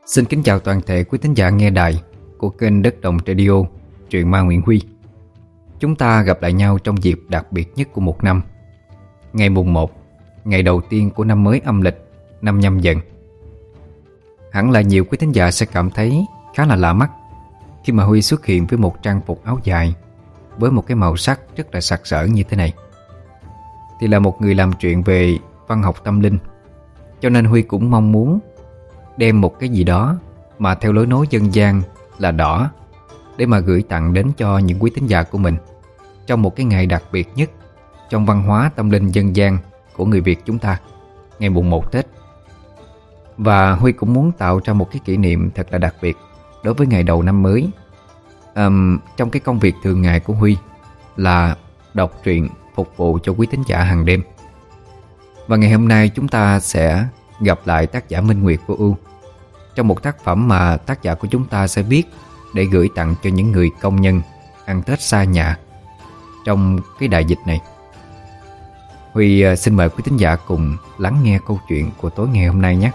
Xin kính chào toàn thể quý thính giả nghe đài của kênh Đất Đồng Radio, truyện ma Nguyễn Huy. Chúng ta gặp lại nhau trong dịp đặc biệt nhất của một năm, ngày mùng 1, ngày đầu tiên của năm mới âm lịch, năm Nhâm Dần. Hẳn là nhiều quý thính giả sẽ cảm thấy khá là lạ mắt khi mà Huy xuất hiện với một trang phục áo dài với một cái màu sắc rất là sặc sỡ như thế này. Thì là một người làm truyện về văn học tâm linh, cho nên Huy cũng mong muốn đem một cái gì đó mà theo lối nói dân gian là đỏ để mà gửi tặng đến cho những quý thính giả của mình trong một cái ngày đặc biệt nhất trong văn hóa tâm linh dân gian của người Việt chúng ta, ngày mùng 1 Tết. Và Huy cũng muốn tạo ra một cái kỷ niệm thật là đặc biệt đối với ngày đầu năm mới. Trong cái công việc thường ngày của Huy là đọc truyện phục vụ cho quý thính giả hàng đêm. Và ngày hôm nay chúng ta sẽ gặp lại tác giả Minh Nguyệt Vô Ưu trong một tác phẩm mà tác giả của chúng ta sẽ viết để gửi tặng cho những người công nhân ăn Tết xa nhà trong cái đại dịch này. Huy xin mời quý thính giả cùng lắng nghe câu chuyện của tối ngày hôm nay nhé.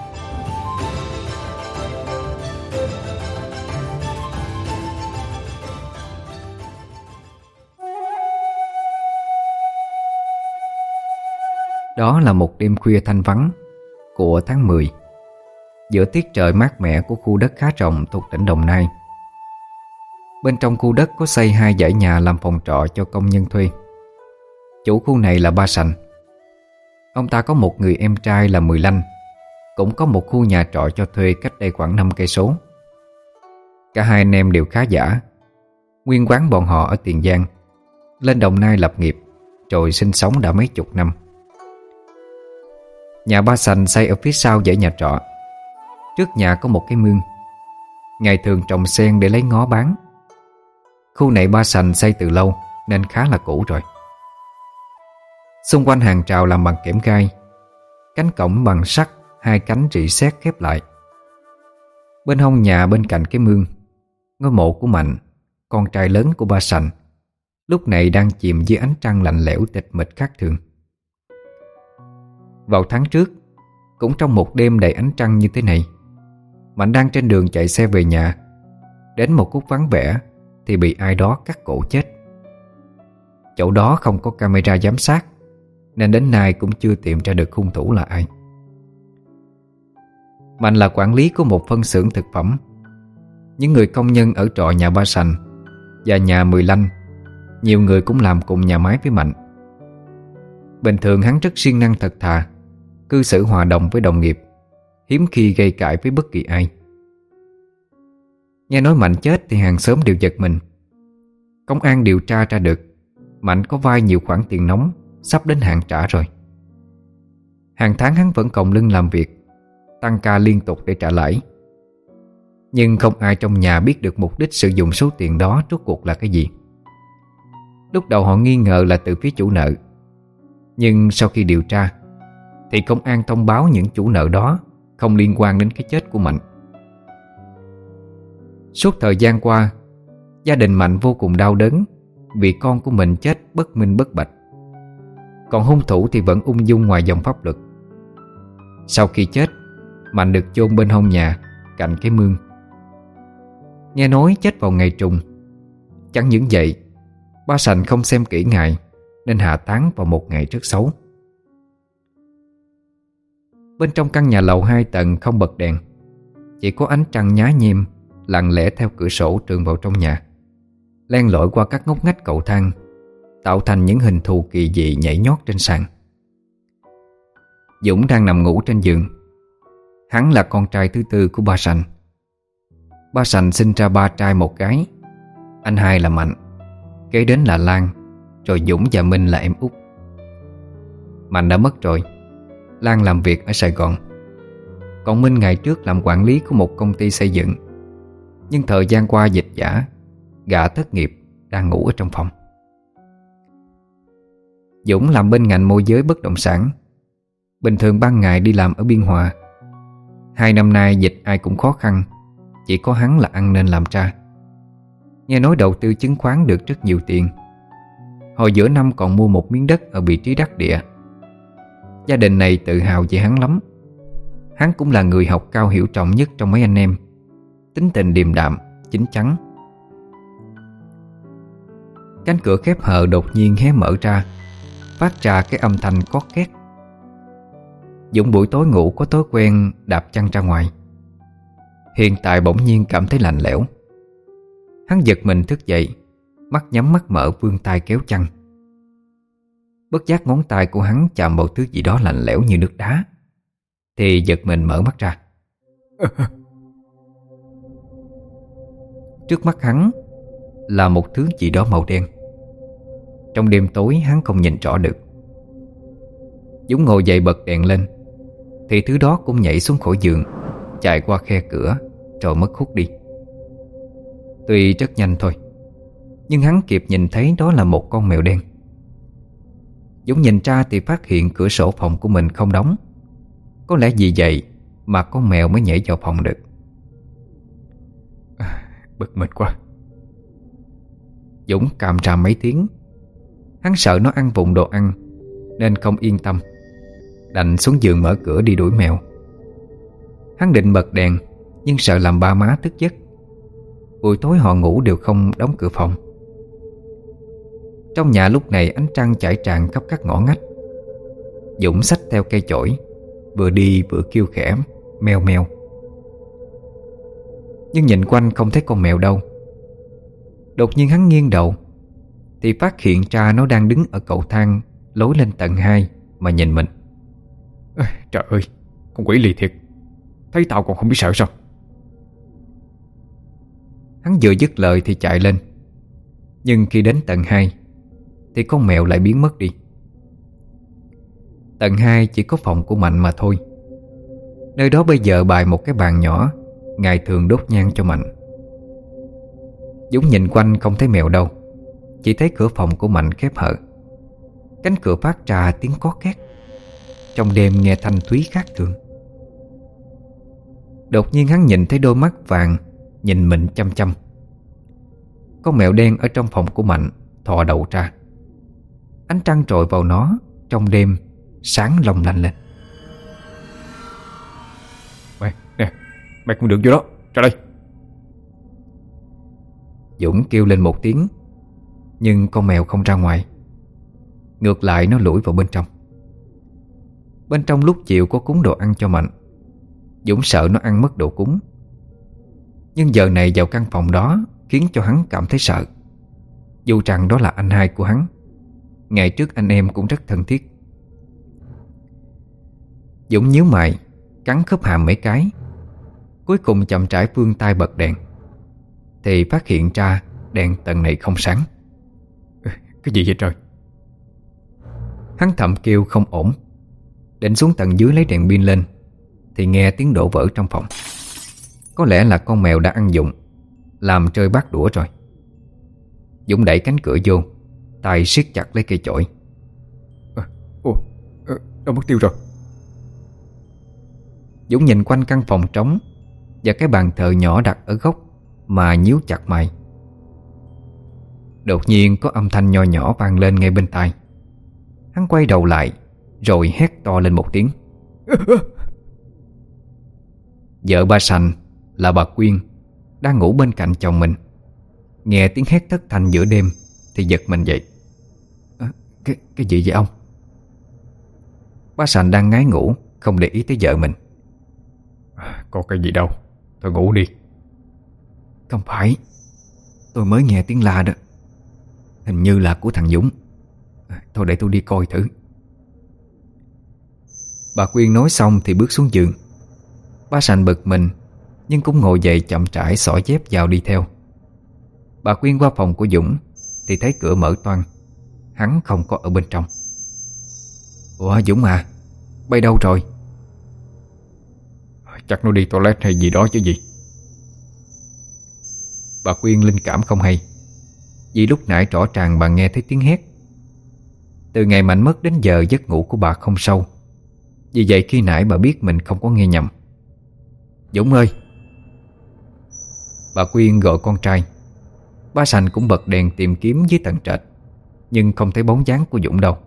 Đó là một đêm khuya thanh vắng của tháng 10, giữa tiết trời mát mẻ của khu đất khá rộng thuộc tỉnh Đồng Nai. Bên trong khu đất có xây 2 dãy nhà làm phòng trọ cho công nhân thuê. Chủ khu này là ba Sành. Ông ta có một người em trai là Mười Lanh, cũng có một khu nhà trọ cho thuê cách đây khoảng 5 cây số. Cả hai anh em đều khá giả. Nguyên quán bọn họ ở Tiền Giang, lên Đồng Nai lập nghiệp rồi sinh sống đã mấy chục năm. Nhà ba Sành xây ở phía sau dãy nhà trọ. Trước nhà có một cái mương, ngày thường trồng sen để lấy ngó bán. Khu này ba Sành xây từ lâu nên khá là cũ rồi. Xung quanh hàng rào làm bằng kẽm gai, cánh cổng bằng sắt, 2 cánh rỉ sét khép lại. Bên hông nhà bên cạnh cái mương, ngôi mộ của Mạnh, con trai lớn của ba Sành, lúc này đang chìm dưới ánh trăng lạnh lẽo tịch mịch khác thường. Vào tháng trước, cũng trong một đêm đầy ánh trăng như thế này, Mạnh đang trên đường chạy xe về nhà. Đến một khúc vắng vẻ thì bị ai đó cắt cổ chết. Chỗ đó không có camera giám sát nên đến nay cũng chưa tìm ra được hung thủ là ai. Mạnh là quản lý của một phân xưởng thực phẩm. Những người công nhân ở trọ nhà ba Sành và nhà Mười Lanh, nhiều người cũng làm cùng nhà máy với Mạnh. Bình thường hắn rất siêng năng thật thà, cư xử hòa đồng với đồng nghiệp, hiếm khi gây cãi với bất kỳ ai. Nghe nói Mạnh chết thì hàng xóm đều giật mình. Công an điều tra ra được Mạnh có vay nhiều khoản tiền nóng, sắp đến hạn trả rồi. Hàng tháng hắn vẫn còng lưng làm việc, tăng ca liên tục để trả lãi. Nhưng không ai trong nhà biết được mục đích sử dụng số tiền đó rốt cuộc là cái gì. Lúc đầu họ nghi ngờ là từ phía chủ nợ, nhưng sau khi điều tra thì công an thông báo những chủ nợ đó không liên quan đến cái chết của Mạnh. Suốt thời gian qua, gia đình Mạnh vô cùng đau đớn vì con của mình chết bất minh bất bạch. Còn hung thủ thì vẫn ung dung ngoài dòng pháp luật. Sau khi chết, Mạnh được chôn bên hông nhà, cạnh cái mương. Nghe nói chết vào ngày trùng. Chẳng những vậy, ba Sành không xem kỹ ngày nên hạ táng vào một ngày rất xấu. Bên trong căn nhà lầu 2 tầng không bật đèn, chỉ có ánh trăng nhá nhem lặng lẽ theo cửa sổ trườn vào trong nhà, len lỏi qua các ngóc ngách cầu thang, tạo thành những hình thù kỳ dị nhảy nhót trên sàn. Dũng đang nằm ngủ trên giường. Hắn là con trai thứ tư của ba Sành. Ba Sành sinh ra 3 trai 1 gái. Anh hai là Mạnh, kế đến là Lan, rồi Dũng và Minh là em út. Mạnh đã mất rồi, Lan làm việc ở Sài Gòn. Còn Minh ngày trước làm quản lý của một công ty xây dựng, nhưng thời gian qua dịch giả, gã thất nghiệp, đang ngủ ở trong phòng. Dũng làm bên ngành môi giới bất động sản. Bình thường ban ngày đi làm ở Biên Hòa. 2 năm nay dịch ai cũng khó khăn, chỉ có hắn là ăn nên làm ra. Nghe nói đầu tư chứng khoán được rất nhiều tiền. Hồi giữa năm còn mua một miếng đất ở vị trí đắc địa. Gia đình này tự hào về hắn lắm. Hắn cũng là người học cao hiểu trọng nhất trong mấy anh em. tính tình điềm đạm, chín chắn. Cánh cửa khép hờ đột nhiên hé mở ra, phát ra cái âm thanh cót két. Dũng buổi tối ngủ có thói quen đạp chân ra ngoài. Hiện tại bỗng nhiên cảm thấy lạnh lẽo. Hắn giật mình thức dậy, mắt nhắm mắt mở vươn tay kéo chăn. Bất giác ngón tay của hắn chạm vào thứ gì đó lạnh lẽo như nước đá, thì giật mình mở mắt ra. Trước mắt hắn là một thứ gì đó màu đen. Trong đêm tối hắn không nhìn rõ được. Dũng ngồi dậy bật đèn lên, thì thứ đó cũng nhảy xuống khỏi giường, chạy qua khe cửa rồi mất hút đi. Tuy rất nhanh thôi, nhưng hắn kịp nhìn thấy đó là một con mèo đen. Dũng nhìn ra thì phát hiện cửa sổ phòng của mình không đóng. Có lẽ vì vậy mà con mèo mới nhảy vào phòng được. Bực mình quá. Dũng càm ràm mấy tiếng. Hắn sợ nó ăn vụng đồ ăn nên không yên tâm, đành xuống giường mở cửa đi đuổi mèo. Hắn định bật đèn, nhưng sợ làm ba má thức giấc. Buổi tối họ ngủ đều không đóng cửa phòng. Trong nhà lúc này ánh trăng chảy tràn khắp các ngõ ngách. Dũng xách theo cây chổi, vừa đi vừa kêu khẽ meo meo. Nhưng nhìn quanh không thấy con mèo đâu. Đột nhiên hắn nghiêng đầu thì phát hiện ra nó đang đứng ở cầu thang lối lên tầng 2 mà nhìn mình. Trời ơi, con quỷ lì thiệt. Thấy tao còn không biết sợ sao. Hắn vừa dứt lời thì chạy lên. Nhưng khi đến tầng 2 thì con mèo lại biến mất đi. Tầng 2 chỉ có phòng của Mạnh mà thôi. Nơi đó bây giờ bày một cái bàn nhỏ, ngày thường đốt nhang cho Mạnh. Dũng nhìn quanh không thấy mèo đâu, chỉ thấy cửa phòng của Mạnh khép hờ. Cánh cửa phát ra tiếng có két. Trong đêm nghe thanh thúy khác thường. Đột nhiên hắn nhìn thấy đôi mắt vàng nhìn mình chăm chăm. Con mèo đen ở trong phòng của Mạnh thò đầu ra. Ánh trăng trội vào nó trong đêm sáng long lanh lên. Mày không được vô đó, ra đây. Dũng kêu lên một tiếng, nhưng con mèo không ra ngoài. Ngược lại nó lủi vào bên trong. Bên trong lúc chiều có cúng đồ ăn cho Mạnh. Dũng sợ nó ăn mất đồ cúng. Nhưng giờ này vào căn phòng đó khiến cho hắn cảm thấy sợ. Dù rằng đó là anh hai của hắn. Ngày trước anh em cũng rất thân thiết. Dũng nhíu mày, cắn khớp hàm mấy cái. Cuối cùng chậm rãi vươn tay bật đèn, thì phát hiện ra đèn tầng này không sáng. Cái gì vậy trời? Hắn thầm kêu không ổn, định xuống tầng dưới lấy đèn pin lên, thì nghe tiếng đổ vỡ trong phòng. Có lẽ là con mèo đã ăn dụng, làm rơi bát đũa rồi. Dũng đẩy cánh cửa vô, tay siết chặt lấy cây chổi. Đâu mất tiêu rồi. Dũng nhìn quanh căn phòng trống và cái bàn thờ nhỏ đặt ở góc mà nhíu chặt mày. Đột nhiên có âm thanh nho nhỏ vang lên ngay bên tai. Hắn quay đầu lại rồi hét to lên một tiếng. Vợ ba Sành là bà Quyên đang ngủ bên cạnh chồng mình, nghe tiếng hét thất thanh giữa đêm thì giật mình dậy. Cái gì vậy ông? Ba Sành đang ngái ngủ, không để ý tới vợ mình. Có cái gì đâu, thôi ngủ đi. Không phải, tôi mới nghe tiếng la đó. Hình như là của thằng Dũng. Thôi để tôi đi coi thử. Bà Quyên nói xong thì bước xuống giường. Ba Sành bực mình, nhưng cũng ngồi dậy chậm rãi xỏ dép vào đi theo. Bà Quyên qua phòng của Dũng thì thấy cửa mở toang. Hắn không có ở bên trong. Ủa Dũng à, bay đâu rồi? Chắc nó đi toilet hay gì đó chứ gì. Bà Quyên linh cảm không hay, vì lúc nãy rõ ràng bà nghe thấy tiếng hét. Từ ngày Mạnh mất đến giờ giấc ngủ của bà không sâu. Vì vậy khi nãy bà biết mình không có nghe nhầm. Dũng ơi! Bà Quyên gọi con trai. Ba Sành cũng bật đèn tìm kiếm dưới tầng trệt, nhưng không thấy bóng dáng của Dũng đâu.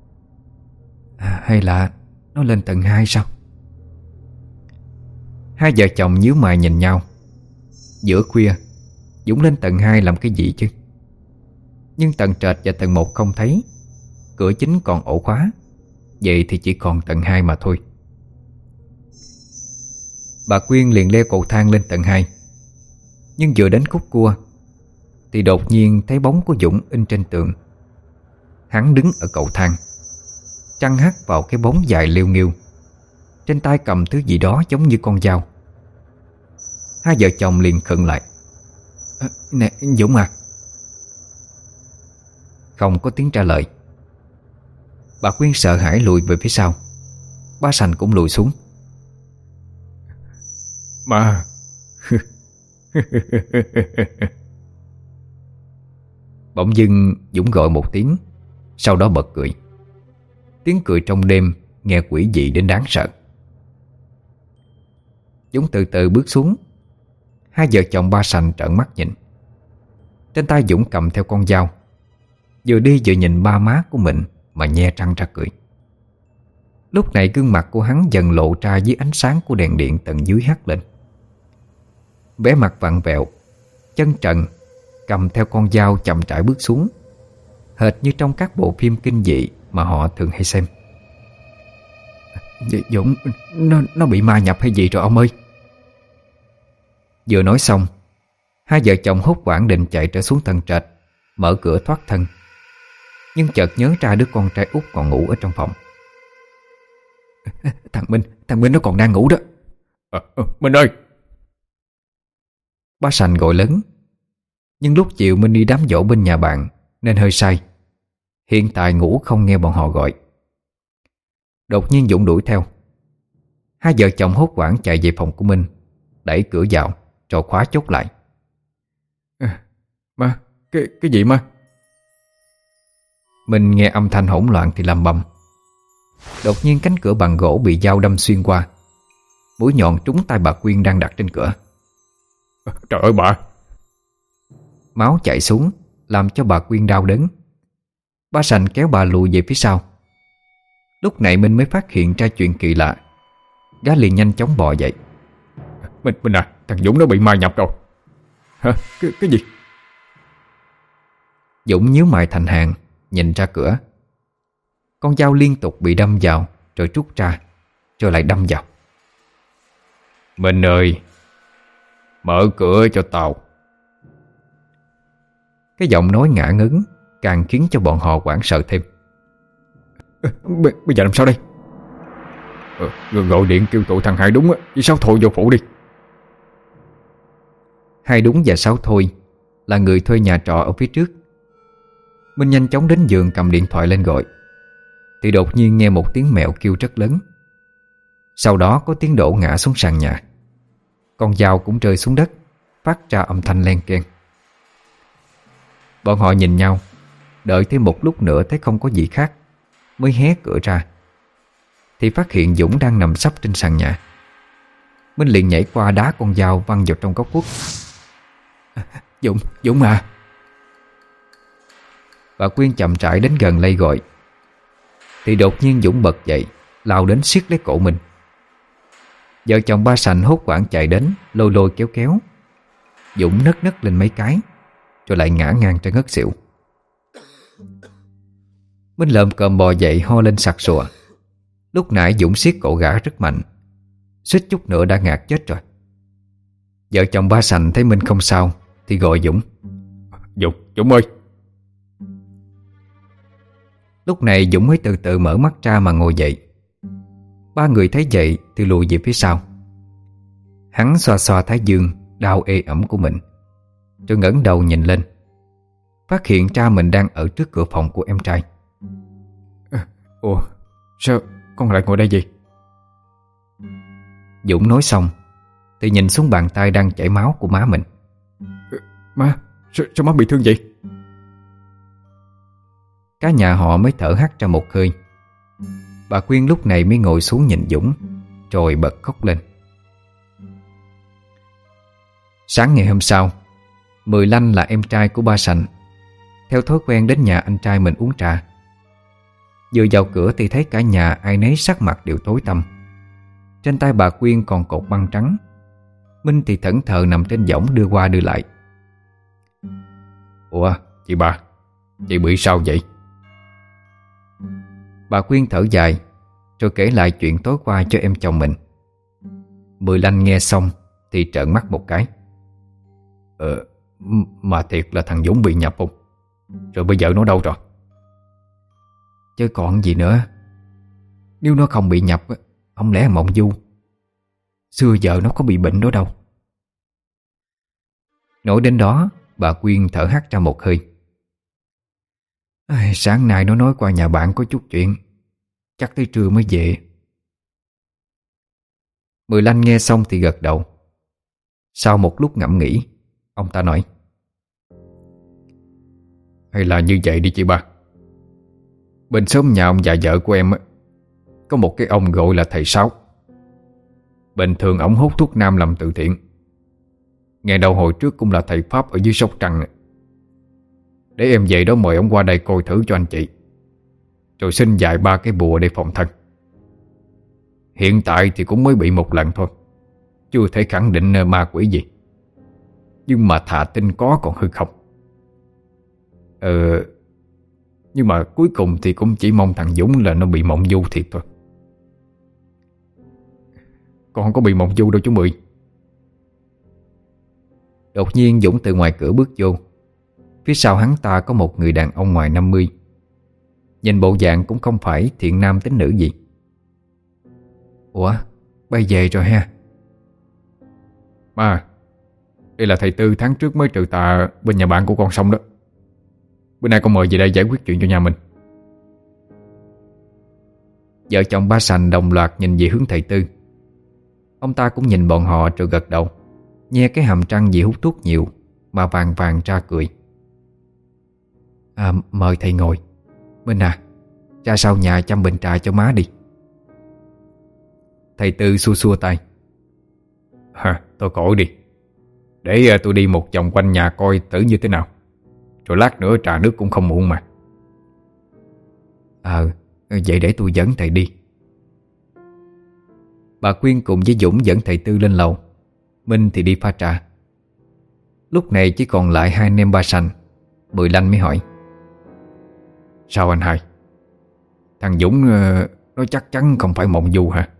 Hay là nó lên tầng 2 sao? Hai vợ chồng nhíu mày nhìn nhau. Giữa khuya Dũng lên tầng 2 làm cái gì chứ? Nhưng tầng trệt và tầng 1 không thấy, cửa chính còn ổ khóa. Vậy thì chỉ còn tầng 2 mà thôi. Bà Quyên liền leo cầu thang lên tầng 2. Nhưng vừa đến khúc cua thì đột nhiên thấy bóng của Dũng in trên tường. Hắn đứng ở cầu thang, trăng hắt vào cái bóng dài liêu nghiêu, trên tay cầm thứ gì đó giống như con dao. Hai vợ chồng liền khựng lại. Nè Dũng à. Không có tiếng trả lời. Bà Quyên sợ hãi lùi về phía sau. Ba Sành cũng lùi xuống. Ma. Bỗng dưng Dũng gọi một tiếng, sau đó bật cười. Tiếng cười trong đêm nghe quỷ dị đến đáng sợ. Dũng từ từ bước xuống. Hai vợ chồng Ba Sành trợn mắt nhìn. Trên tay Dũng cầm theo con dao, vừa đi vừa nhìn ba má của mình mà nhe răng ra cười. Lúc này gương mặt của hắn dần lộ ra dưới ánh sáng của đèn điện tầng dưới hắt lên. Vẻ mặt vặn vẹo, chân trần, cầm theo con dao chậm rãi bước xuống, hệt như trong các bộ phim kinh dị mà họ thường hay xem. Dũng, nó bị ma nhập hay gì rồi ông ơi? Vừa nói xong, hai vợ chồng hốt hoảng định chạy trở xuống tầng trệt, mở cửa thoát thân. Nhưng chợt nhớ ra đứa con trai út còn ngủ ở trong phòng. Thằng Minh nó còn đang ngủ đó. Minh ơi! Ba Sành gọi lớn. Nhưng lúc chiều Minh đi đám giỗ bên nhà bạn nên hơi say. Hiện tại ngủ không nghe bọn họ gọi. Đột nhiên Dũng đuổi theo. Hai vợ chồng hốt hoảng chạy về phòng của Minh, đẩy cửa vào rồi khóa chốt lại. Ma, cái gì ma? Mình nghe âm thanh hỗn loạn thì lầm bầm. Đột nhiên cánh cửa bằng gỗ bị dao đâm xuyên qua. Mũi nhọn trúng tay bà Quyên đang đặt trên cửa. Trời ơi bà! Máu chảy xuống làm cho bà Quyên đau đớn. Ba Sành kéo bà lùi về phía sau. Lúc này Minh mới phát hiện ra chuyện kỳ lạ. Gã liền nhanh chóng bò dậy. Minh à, thằng Dũng nó bị ma nhập rồi. Hả? Cái gì? Dũng nhíu mày thành hàng, nhìn ra cửa. Con dao liên tục bị đâm vào, rồi rút ra, rồi lại đâm vào. Minh ơi, mở cửa cho tao. Cái giọng nói ngả ngấn càng khiến cho bọn họ hoảng sợ thêm. Bây giờ làm sao đây? Gọi điện kêu tụi thằng Hai Đúng với Sáu Thôi vô phủ đi. Hai Đúng và Sáu Thôi là người thuê nhà trọ ở phía trước. Minh nhanh chóng đến giường cầm điện thoại lên gọi. Thì đột nhiên nghe một tiếng mèo kêu rất lớn. Sau đó có tiếng đổ ngã xuống sàn nhà. Con dao cũng rơi xuống đất, phát ra âm thanh len keng. Bọn họ nhìn nhau, đợi thêm một lúc nữa thấy không có gì khác, mới hé cửa ra. Thì phát hiện Dũng đang nằm sấp trên sàn nhà. Minh liền nhảy qua đá con dao văng vào trong góc khuất. Dũng à! Bà Quyên chậm rãi đến gần lay gọi. Thì đột nhiên Dũng bật dậy, lao đến siết lấy cổ mình. Vợ chồng Ba Sành hốt hoảng chạy đến, lôi lôi kéo kéo. Dũng nấc nấc lên mấy cái, rồi lại ngã ngang ra ngất xỉu. Minh lợm cơm bò dậy ho lên sặc sụa. Lúc nãy Dũng siết cổ gã rất mạnh, suýt chút nữa đã ngạt chết rồi. Vợ chồng Ba Sành thấy Minh không sao thì gọi Dũng. Dũng ơi! Lúc này Dũng mới từ từ mở mắt ra mà ngồi dậy. Ba người thấy vậy thì lùi về phía sau. Hắn xoa xoa thái dương đau ê ẩm của mình, rồi ngẩng đầu nhìn lên, phát hiện ra mình đang ở trước cửa phòng của em trai. Ủa, sao con lại ngồi đây vậy? Dũng nói xong thì nhìn xuống bàn tay đang chảy máu của má mình. Má, sao má bị thương vậy? Cả nhà họ mới thở hắt ra một hơi. Bà Quyên lúc này mới ngồi xuống nhìn Dũng, rồi bật khóc lên. Sáng ngày hôm sau, Mười Lanh là em trai của Ba Sành, theo thói quen đến nhà anh trai mình uống trà. Vừa vào cửa thì thấy cả nhà ai nấy sắc mặt đều tối tăm. Trên tay bà Quyên còn cột băng trắng. Minh thì thẫn thờ nằm trên võng đưa qua đưa lại. Ủa chị ba, chị bị sao vậy? Bà Quyên thở dài rồi kể lại chuyện tối qua cho em chồng mình. Mười Lanh nghe xong thì trợn mắt một cái. Mà thiệt là thằng Dũng bị nhập không? Rồi bây giờ nó đâu rồi? Chứ còn gì nữa. Nếu nó không bị nhập, không lẽ mộng du. Xưa giờ nó có bị bệnh đó đâu. Nói đến đó, bà Quyên thở hắt ra một hơi. Sáng nay nó nói qua nhà bạn có chút chuyện, chắc tới trưa mới về. Mười Lanh nghe xong thì gật đầu. Sau một lúc ngẫm nghĩ, ông ta nói: Hay là như vậy đi chị ba. Bên xóm nhà ông già vợ của em có một cái ông gọi là thầy Sáu. Bình thường ổng hút thuốc nam làm từ thiện. Ngày đầu hồi trước cũng là thầy Pháp ở dưới Sóc Trăng. Để em về đó mời ông qua đây coi thử cho anh chị, rồi xin vài ba cái bùa để phòng thân. Hiện tại thì cũng mới bị một lần thôi, chưa thể khẳng định ma quỷ gì, nhưng mà thà tin có còn hơn không. Nhưng mà cuối cùng thì cũng chỉ mong thằng Dũng là nó bị mộng du thiệt thôi. Con không có bị mộng du đâu chú Mười. Đột nhiên Dũng từ ngoài cửa bước vô. Phía sau hắn ta có một người đàn ông ngoài 50. Nhìn bộ dạng cũng không phải thiện nam tín nữ gì. Ủa, bay về rồi ha? Ba, đây là thầy Tư tháng trước mới trừ tà bên nhà bạn của con xong đó. Bữa nay con mời về đây giải quyết chuyện cho nhà mình. Vợ chồng ba Sành đồng loạt nhìn về hướng thầy Tư. Ông ta cũng nhìn bọn họ rồi gật đầu, nhe cái hàm răng vì hút thuốc nhiều mà vàng vàng ra cười. Mời thầy ngồi. Minh à, ra sau nhà chăm bình trà cho má đi. Thầy Tư xua xua tay. Tôi khỏi đi. Để tôi đi một vòng quanh nhà coi thử như thế nào, rồi lát nữa trà nước cũng không muộn mà. Vậy để tôi dẫn thầy đi. Bà Quyên cùng với Dũng dẫn thầy Tư lên lầu. Minh thì đi pha trà. Lúc này chỉ còn lại hai anh em ba Sành. Mười Lanh mới hỏi: Sao anh hai? Thằng Dũng nó chắc chắn không phải mộng du hả?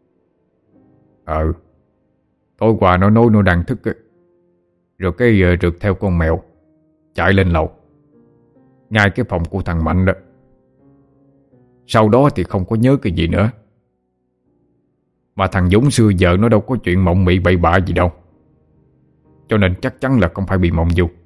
Tối qua nó nói nó đang thức rồi cái rượt theo con mèo chạy lên lầu, ngay cái phòng của thằng Mạnh đó. Sau đó thì không có nhớ cái gì nữa. Mà thằng Dũng xưa giờ nó đâu có chuyện mộng mị bậy bạ gì đâu, cho nên chắc chắn là không phải bị mộng du.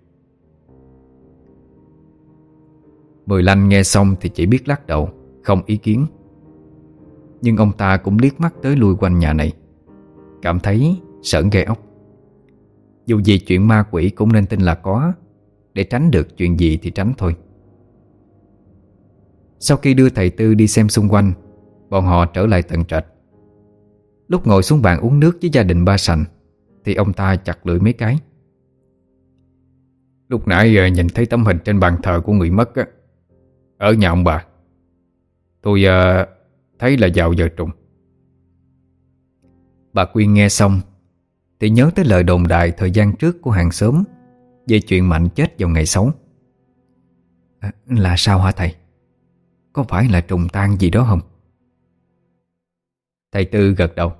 Mười Lanh nghe xong thì chỉ biết lắc đầu, không ý kiến. Nhưng ông ta cũng liếc mắt tới lui quanh nhà này, cảm thấy sởn gai ốc. Dù gì chuyện ma quỷ cũng nên tin là có, để tránh được chuyện gì thì tránh thôi. Sau khi đưa thầy Tư đi xem xung quanh, bọn họ trở lại tầng trệt. Lúc ngồi xuống bàn uống nước với gia đình ba Sành thì ông ta chặt lưỡi mấy cái. Lúc nãy nhìn thấy tấm hình trên bàn thờ của người mất ở nhà ông bà. Tôi thấy là vào giờ trùng. Bà Quyên nghe xong thì nhớ tới lời đồn đại thời gian trước của hàng xóm về chuyện Mạnh chết vào ngày xấu. Là sao hả thầy? Có phải là trùng tang gì đó không? Thầy Tư gật đầu.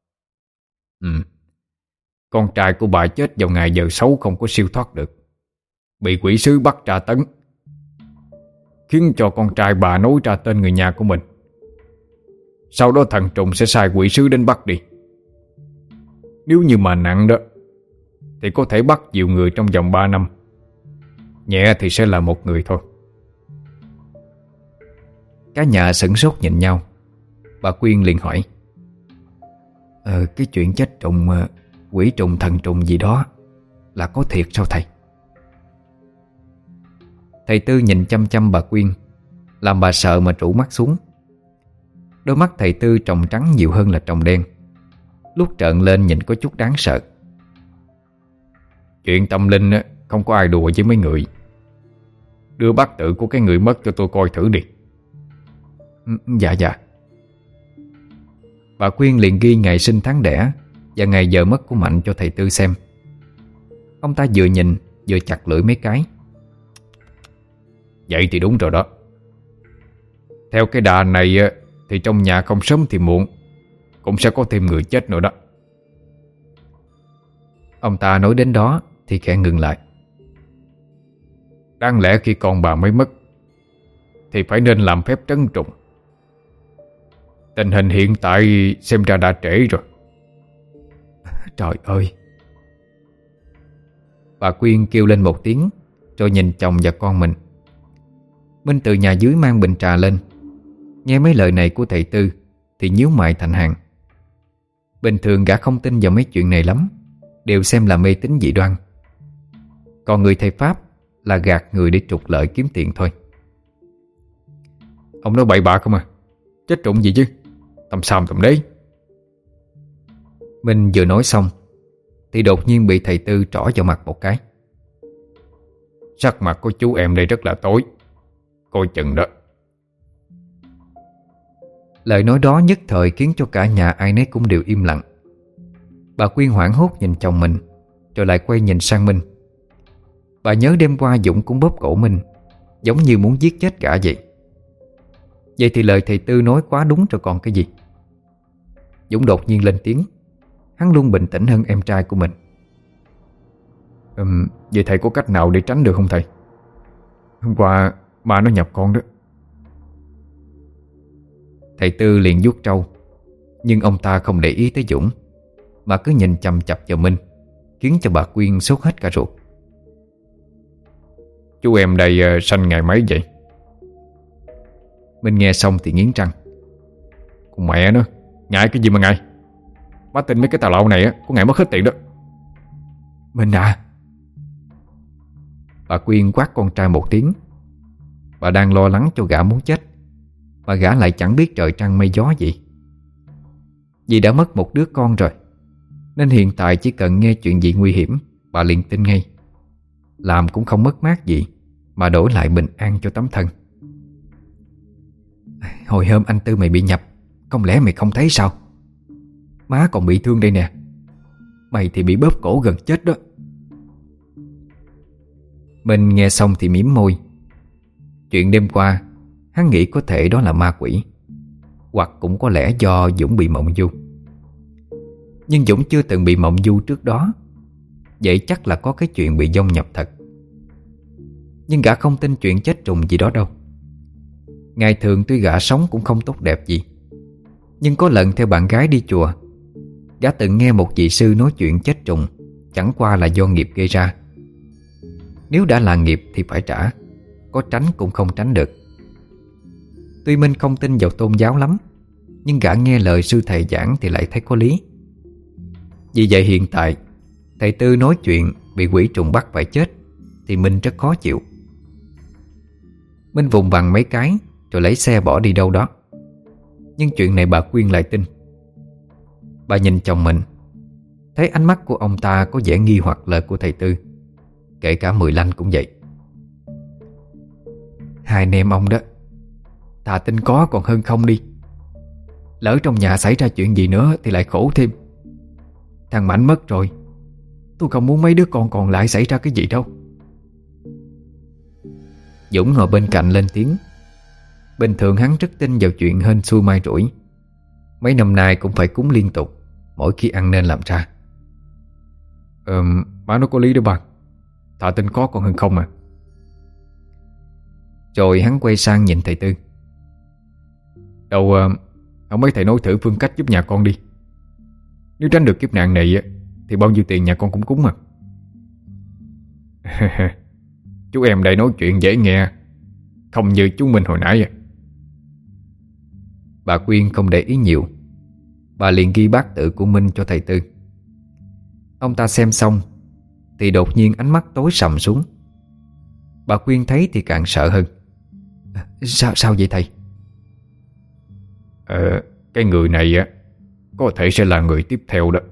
Con trai của bà chết vào ngày giờ xấu, không có siêu thoát được, bị quỷ sứ bắt tra tấn, khiến cho con trai bà nói ra tên người nhà của mình. Sau đó thần trùng sẽ sai quỷ sứ đến bắt đi. Nếu như mà nặng đó thì có thể bắt nhiều người trong vòng 3 năm. Nhẹ thì sẽ là một người thôi. Cả nhà sửng sốt nhìn nhau. Bà Quyên liền hỏi: Cái chuyện chết trùng, quỷ trùng thần trùng gì đó là có thiệt sao thầy? Thầy Tư nhìn chăm chăm bà Quyên, làm bà sợ mà trụ mắt xuống. Đôi mắt thầy Tư tròng trắng nhiều hơn là tròng đen, lúc trợn lên nhìn có chút đáng sợ. Chuyện tâm linh không có ai đùa với mấy người. Đưa bát tự của cái người mất cho tôi coi thử đi. Dạ. Bà Quyên liền ghi ngày sinh tháng đẻ và ngày giờ mất của Mạnh cho thầy Tư xem. Ông ta vừa nhìn vừa chặt lưỡi mấy cái. Vậy thì đúng rồi đó. Theo cái đà này thì trong nhà không sớm thì muộn cũng sẽ có thêm người chết nữa đó. Ông ta nói đến đó thì khẽ ngừng lại. Đáng lẽ khi con bà mới mất thì phải nên làm phép trấn trùng. Tình hình hiện tại xem ra đã trễ rồi. Trời ơi! Bà Quyên kêu lên một tiếng rồi nhìn chồng và con mình. Minh từ nhà dưới mang bình trà lên. Nghe mấy lời này của thầy Tư thì nhíu mày thành hàng. Bình thường gã không tin vào mấy chuyện này lắm, đều xem là mê tín dị đoan. Còn người thầy Pháp là gạt người để trục lợi kiếm tiền thôi. Ông nói bậy bạ không à? Chết trụng gì chứ? Tầm xàm tầm đấy. Minh vừa nói xong thì đột nhiên bị thầy Tư trỏ vào mặt một cái. Sắc mặt của chú em đây rất là tối, coi chừng đó. Lời nói đó nhất thời khiến cho cả nhà ai nấy cũng đều im lặng. Bà Quyên hoảng hốt nhìn chồng mình, rồi lại quay nhìn sang Minh. Bà nhớ đêm qua Dũng cũng bóp cổ Minh, giống như muốn giết chết cả vậy. Vậy thì lời thầy Tư nói quá đúng rồi còn cái gì. Dũng đột nhiên lên tiếng. Hắn luôn bình tĩnh hơn em trai của mình. Vậy thầy có cách nào để tránh được không thầy? Hôm qua ma nó nhập con đó. Thầy Tư liền vuốt trâu, nhưng ông ta không để ý tới Dũng, mà cứ nhìn chằm chằm vào Minh, khiến cho bà Quyên sốt hết cả ruột. Chú em đây sanh ngày mấy vậy? Minh nghe xong thì nghiến răng. Con mẹ nó, ngại cái gì mà ngại? Má tin mấy cái tào lậu này có ngại mất hết tiền đó. Minh à! Bà Quyên quát con trai một tiếng. Bà đang lo lắng cho gã muốn chết, mà gã lại chẳng biết trời trăng mây gió gì. Vì đã mất một đứa con rồi, nên hiện tại chỉ cần nghe chuyện gì nguy hiểm bà liền tin ngay. Làm cũng không mất mát gì, mà đổi lại bình an cho tấm thân. Hồi hôm anh Tư mày bị nhập, không lẽ mày không thấy sao? Má còn bị thương đây nè. Mày thì bị bóp cổ gần chết đó. Mình nghe xong thì mím môi. Chuyện đêm qua hắn nghĩ có thể đó là ma quỷ, hoặc cũng có lẽ do Dũng bị mộng du. Nhưng Dũng chưa từng bị mộng du trước đó, vậy chắc là có cái chuyện bị vong nhập thật. Nhưng gã không tin chuyện chết trùng gì đó đâu. Ngày thường tuy gã sống cũng không tốt đẹp gì, nhưng có lần theo bạn gái đi chùa, gã từng nghe một vị sư nói chuyện chết trùng chẳng qua là do nghiệp gây ra. Nếu đã là nghiệp thì phải trả, có tránh cũng không tránh được. Tuy Minh không tin vào tôn giáo lắm, nhưng gã nghe lời sư thầy giảng thì lại thấy có lý. Vì vậy hiện tại thầy Tư nói chuyện bị quỷ trùng bắt phải chết thì Minh rất khó chịu. Minh vùng vằng mấy cái rồi lấy xe bỏ đi đâu đó. Nhưng chuyện này bà Quyên lại tin. Bà nhìn chồng mình, thấy ánh mắt của ông ta có vẻ nghi hoặc lời của thầy Tư. Kể cả Mười Lanh cũng vậy. Hai anh em ông đó, thà tin có còn hơn không đi. Lỡ trong nhà xảy ra chuyện gì nữa thì lại khổ thêm. Thằng Mạnh mất rồi, tôi không muốn mấy đứa con còn lại xảy ra cái gì đâu. Dũng ngồi bên cạnh lên tiếng. Bình thường hắn rất tin vào chuyện hên xui mai rủi. Mấy năm nay cũng phải cúng liên tục mỗi khi ăn nên làm ra. Má nó có lý đó bà. Thà tin có còn hơn không à. Rồi hắn quay sang nhìn thầy Tư. Đâu ông mấy thầy nói thử phương cách giúp nhà con đi. Nếu tránh được kiếp nạn này thì bao nhiêu tiền nhà con cũng cúng mà. Chú em đây nói chuyện dễ nghe, không như chú Minh hồi nãy. Bà Quyên không để ý nhiều. Bà liền ghi bát tự của Minh cho thầy Tư. Ông ta xem xong thì đột nhiên ánh mắt tối sầm xuống. Bà Quyên thấy thì càng sợ hơn. Sao vậy thầy? Cái người này có thể sẽ là người tiếp theo đó.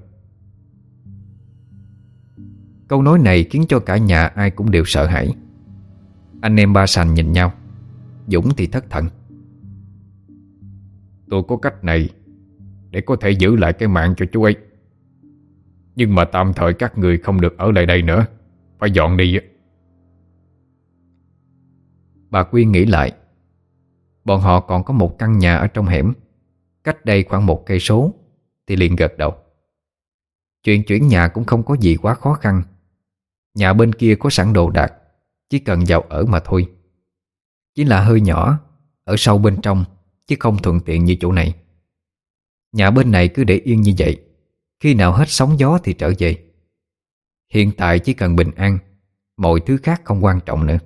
Câu nói này khiến cho cả nhà ai cũng đều sợ hãi. Anh em ba Sành nhìn nhau. Dũng thì thất thần. Tôi có cách này để có thể giữ lại cái mạng cho chú ấy. Nhưng mà tạm thời các người không được ở lại đây nữa, phải dọn đi. Bà Quyên nghĩ lại. Bọn họ còn có một căn nhà ở trong hẻm, cách đây khoảng 1 cây số, thì liền gật đầu. Chuyện chuyển nhà cũng không có gì quá khó khăn. Nhà bên kia có sẵn đồ đạc, chỉ cần vào ở mà thôi. Chỉ là hơi nhỏ, ở sâu bên trong, chứ không thuận tiện như chỗ này. Nhà bên này cứ để yên như vậy, khi nào hết sóng gió thì trở về. Hiện tại chỉ cần bình an, mọi thứ khác không quan trọng nữa.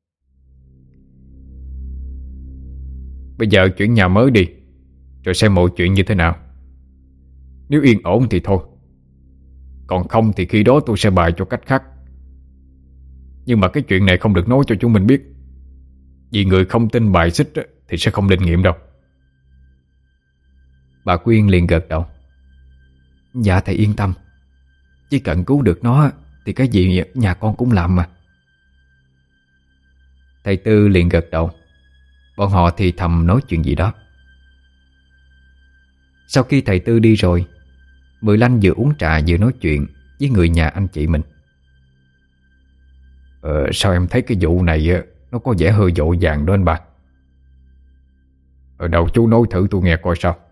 Bây giờ chuyển nhà mới đi, rồi xem mọi chuyện như thế nào. Nếu yên ổn thì thôi, còn không thì khi đó tôi sẽ bài cho cách khác. Nhưng mà cái chuyện này không được nói cho chúng mình biết, vì người không tin bài xích thì sẽ không linh nghiệm đâu. Bà Quyên liền gật đầu. Dạ thầy yên tâm, chỉ cần cứu được nó thì cái gì nhà con cũng làm mà. Thầy Tư liền gật đầu. Bọn họ thì thầm nói chuyện gì đó. Sau khi thầy Tư đi rồi, Mười Lanh vừa uống trà vừa nói chuyện với người nhà anh chị mình. Sao em thấy cái vụ này nó có vẻ hơi vội vàng đó anh ba? Ở đâu chú nói thử tôi nghe coi sao.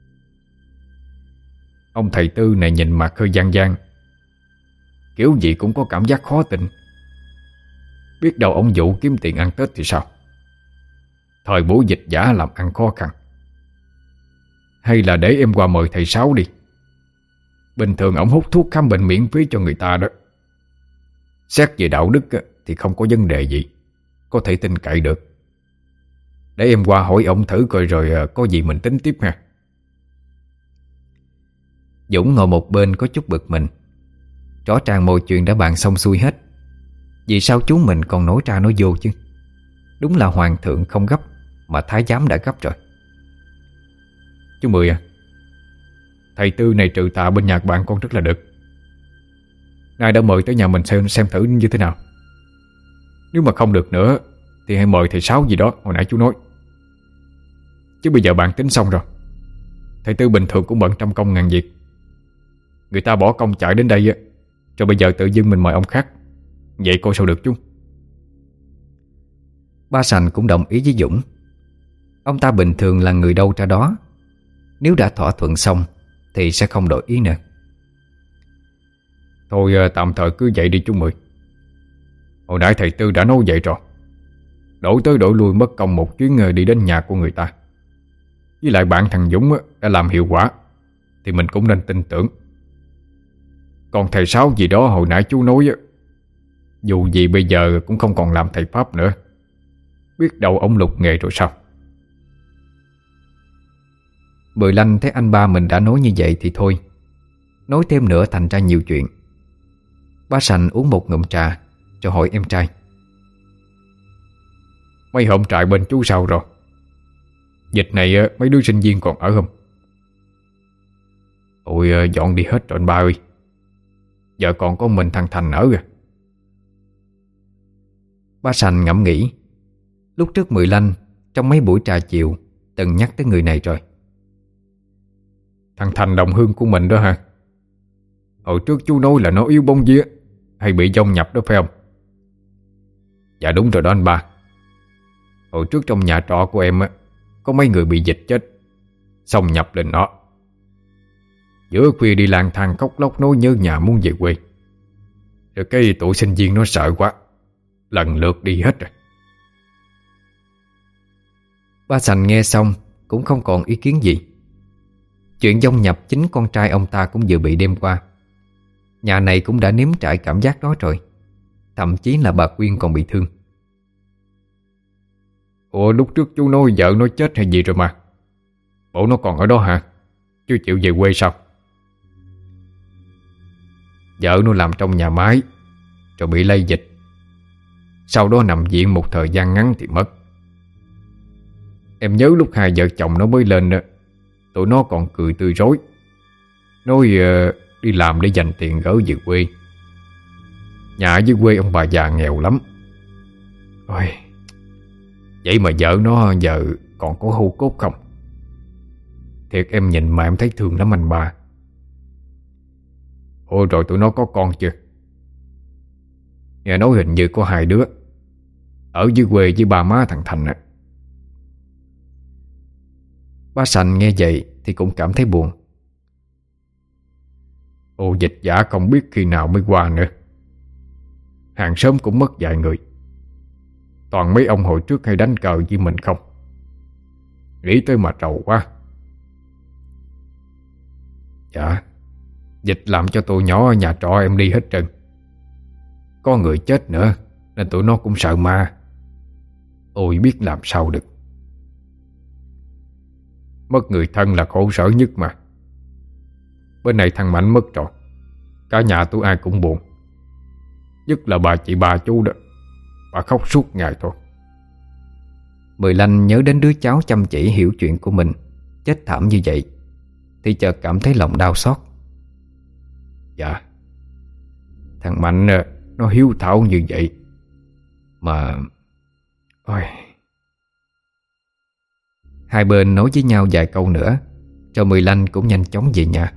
Ông thầy Tư này nhìn mặt hơi gian gian, kiểu gì cũng có cảm giác khó tin. Biết đâu ông Vũ kiếm tiền ăn Tết thì sao? Thời buổi dịch giả làm ăn khó khăn. Hay là để em qua mời thầy Sáu đi. Bình thường ông hút thuốc khám bệnh miễn phí cho người ta đó. Xét về đạo đức thì không có vấn đề gì, có thể tin cậy được. Để em qua hỏi ông thử coi rồi có gì mình tính tiếp ha. Dũng ngồi một bên có chút bực mình. Rõ ràng mọi chuyện đã bàn xong xuôi hết, vì sao chú mình còn nói ra nói vô chứ? Đúng là hoàng thượng không gấp, mà thái giám đã gấp rồi. Chú Mười à, thầy Tư này trừ tà bên nhà bạn con rất là được. Nay đã mời tới nhà mình xem thử như thế nào. Nếu mà không được nữa thì hãy mời thầy Sáu gì đó hồi nãy chú nói. Chứ bây giờ bạn tính xong rồi. Thầy Tư bình thường cũng bận trăm công ngàn việc. Người ta bỏ công chạy đến đây rồi bây giờ tự dưng mình mời ông khác, vậy coi sao được chú. Ba Sành cũng đồng ý với Dũng. Ông ta bình thường là người đâu ra đó, nếu đã thỏa thuận xong thì sẽ không đổi ý nữa. Thôi tạm thời cứ vậy đi chú Mười. Hồi nãy thầy Tư đã nói vậy rồi. Đổi tới đổi lui mất công một chuyến đi đến nhà của người ta. Với lại bạn thằng Dũng đã làm hiệu quả thì mình cũng nên tin tưởng. Còn thầy Sáu gì đó hồi nãy chú nói dù gì bây giờ cũng không còn làm thầy Pháp nữa. Biết đâu ông lục nghề rồi sao. Mười Lanh thấy anh ba mình đã nói như vậy thì thôi, nói thêm nữa thành ra nhiều chuyện. Ba Sành uống một ngụm trà rồi hỏi em trai. Mấy hôm trại bên chú sao rồi? Dịch này mấy đứa sinh viên còn ở không? Ôi dọn đi hết rồi anh ba ơi. Giờ còn có mình thằng Thành ở kìa. Ba Sành ngẫm nghĩ. Lúc trước Mười Lanh trong mấy buổi trà chiều từng nhắc tới người này rồi. Thằng Thành đồng hương của mình đó hả? Hồi trước chú nói là nó yếu bóng vía, hay bị dông nhập đó phải không? Dạ đúng rồi đó anh ba. Hồi trước trong nhà trọ của em có mấy người bị dịch chết, xong nhập lên nó. Giữa khuya đi lang thang khóc lóc nói nhớ nhà muốn về quê. Rồi cái tụi sinh viên nó sợ quá, lần lượt đi hết rồi. Ba Sành nghe xong cũng không còn ý kiến gì. Chuyện dông nhập chính con trai ông ta cũng vừa bị đêm qua. Nhà này cũng đã nếm trải cảm giác đó rồi. Thậm chí là bà Quyên còn bị thương. Ủa lúc trước chú nói vợ nó chết hay gì rồi mà? Bộ nó còn ở đó hả? Chứ chịu về quê sao? Vợ nó làm trong nhà máy rồi bị lây dịch, sau đó nằm viện một thời gian ngắn thì mất. Em nhớ lúc hai vợ chồng nó mới lên, tụi nó còn cười tươi rói, nói đi làm để dành tiền gửi về quê. Nhà ở dưới quê ông bà già nghèo lắm. Ôi, vậy mà vợ nó giờ còn có hưu cốt không? Thiệt em nhìn mà em thấy thương lắm anh ba. Ủa rồi tụi nó có con chưa? Nghe nói hình như có 2 đứa ở dưới quê với ba má thằng Thành à. Ba Sành nghe vậy thì cũng cảm thấy buồn. Ồ, dịch giả không biết khi nào mới qua nữa. Hàng xóm cũng mất vài người. Toàn mấy ông hồi trước hay đánh cờ với mình không. Nghĩ tới mà rầu quá. Dạ, dịch làm cho tụi nhỏ ở nhà trọ em đi hết trơn. Có người chết nữa nên tụi nó cũng sợ ma. Ôi biết làm sao được. Mất người thân là khổ sở nhất mà. Bên này thằng Mạnh mất rồi. Cả nhà tụi ai cũng buồn. Nhất là bà chị bà chú đó. Bà khóc suốt ngày thôi. Mười Lanh nhớ đến đứa cháu chăm chỉ hiểu chuyện của mình chết thảm như vậy thì chợt cảm thấy lòng đau xót. Dạ, thằng Mạnh nó hiếu thảo như vậy mà... Ôi. Hai bên nói với nhau vài câu nữa rồi Mười Lanh cũng nhanh chóng về nhà.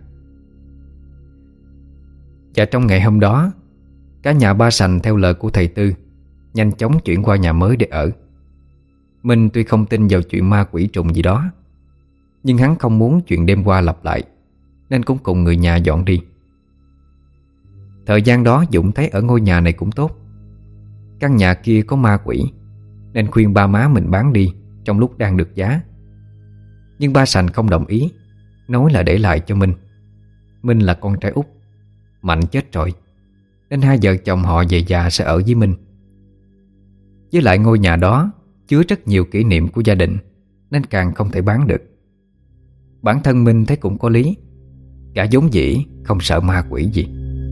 Và trong ngày hôm đó, cả nhà ba Sành theo lời của thầy Tư nhanh chóng chuyển qua nhà mới để ở. Minh tuy không tin vào chuyện ma quỷ trùng gì đó, nhưng hắn không muốn chuyện đêm qua lặp lại nên cũng cùng người nhà dọn đi. Thời gian đó Dũng thấy ở ngôi nhà này cũng tốt. Căn nhà kia có ma quỷ nên khuyên ba má mình bán đi trong lúc đang được giá. Nhưng ba Sành không đồng ý, nói là để lại cho Minh. Minh là con trai út, Mạnh chết rồi nên hai vợ chồng họ về già sẽ ở với Minh. Với lại ngôi nhà đó chứa rất nhiều kỷ niệm của gia đình nên càng không thể bán được. Bản thân Minh thấy cũng có lý, gã vốn dĩ không sợ ma quỷ gì.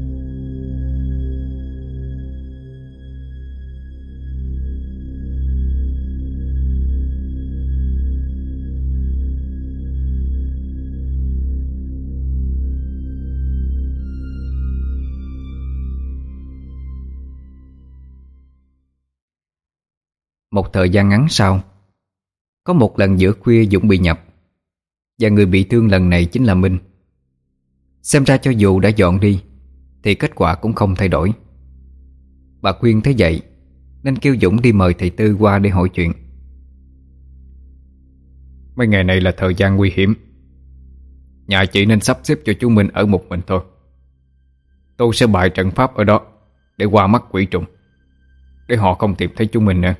Một thời gian ngắn sau, có một lần giữa khuya Dũng bị nhập, và người bị thương lần này chính là Minh. Xem ra cho dù đã dọn đi thì kết quả cũng không thay đổi. Bà khuyên thấy vậy nên kêu Dũng đi mời thầy Tư qua để hỏi chuyện. Mấy ngày này là thời gian nguy hiểm. Nhà chị nên sắp xếp cho chú Minh ở một mình thôi. Tôi sẽ bày trận pháp ở đó để qua mắt quỷ trùng, để họ không tìm thấy chú Minh nữa.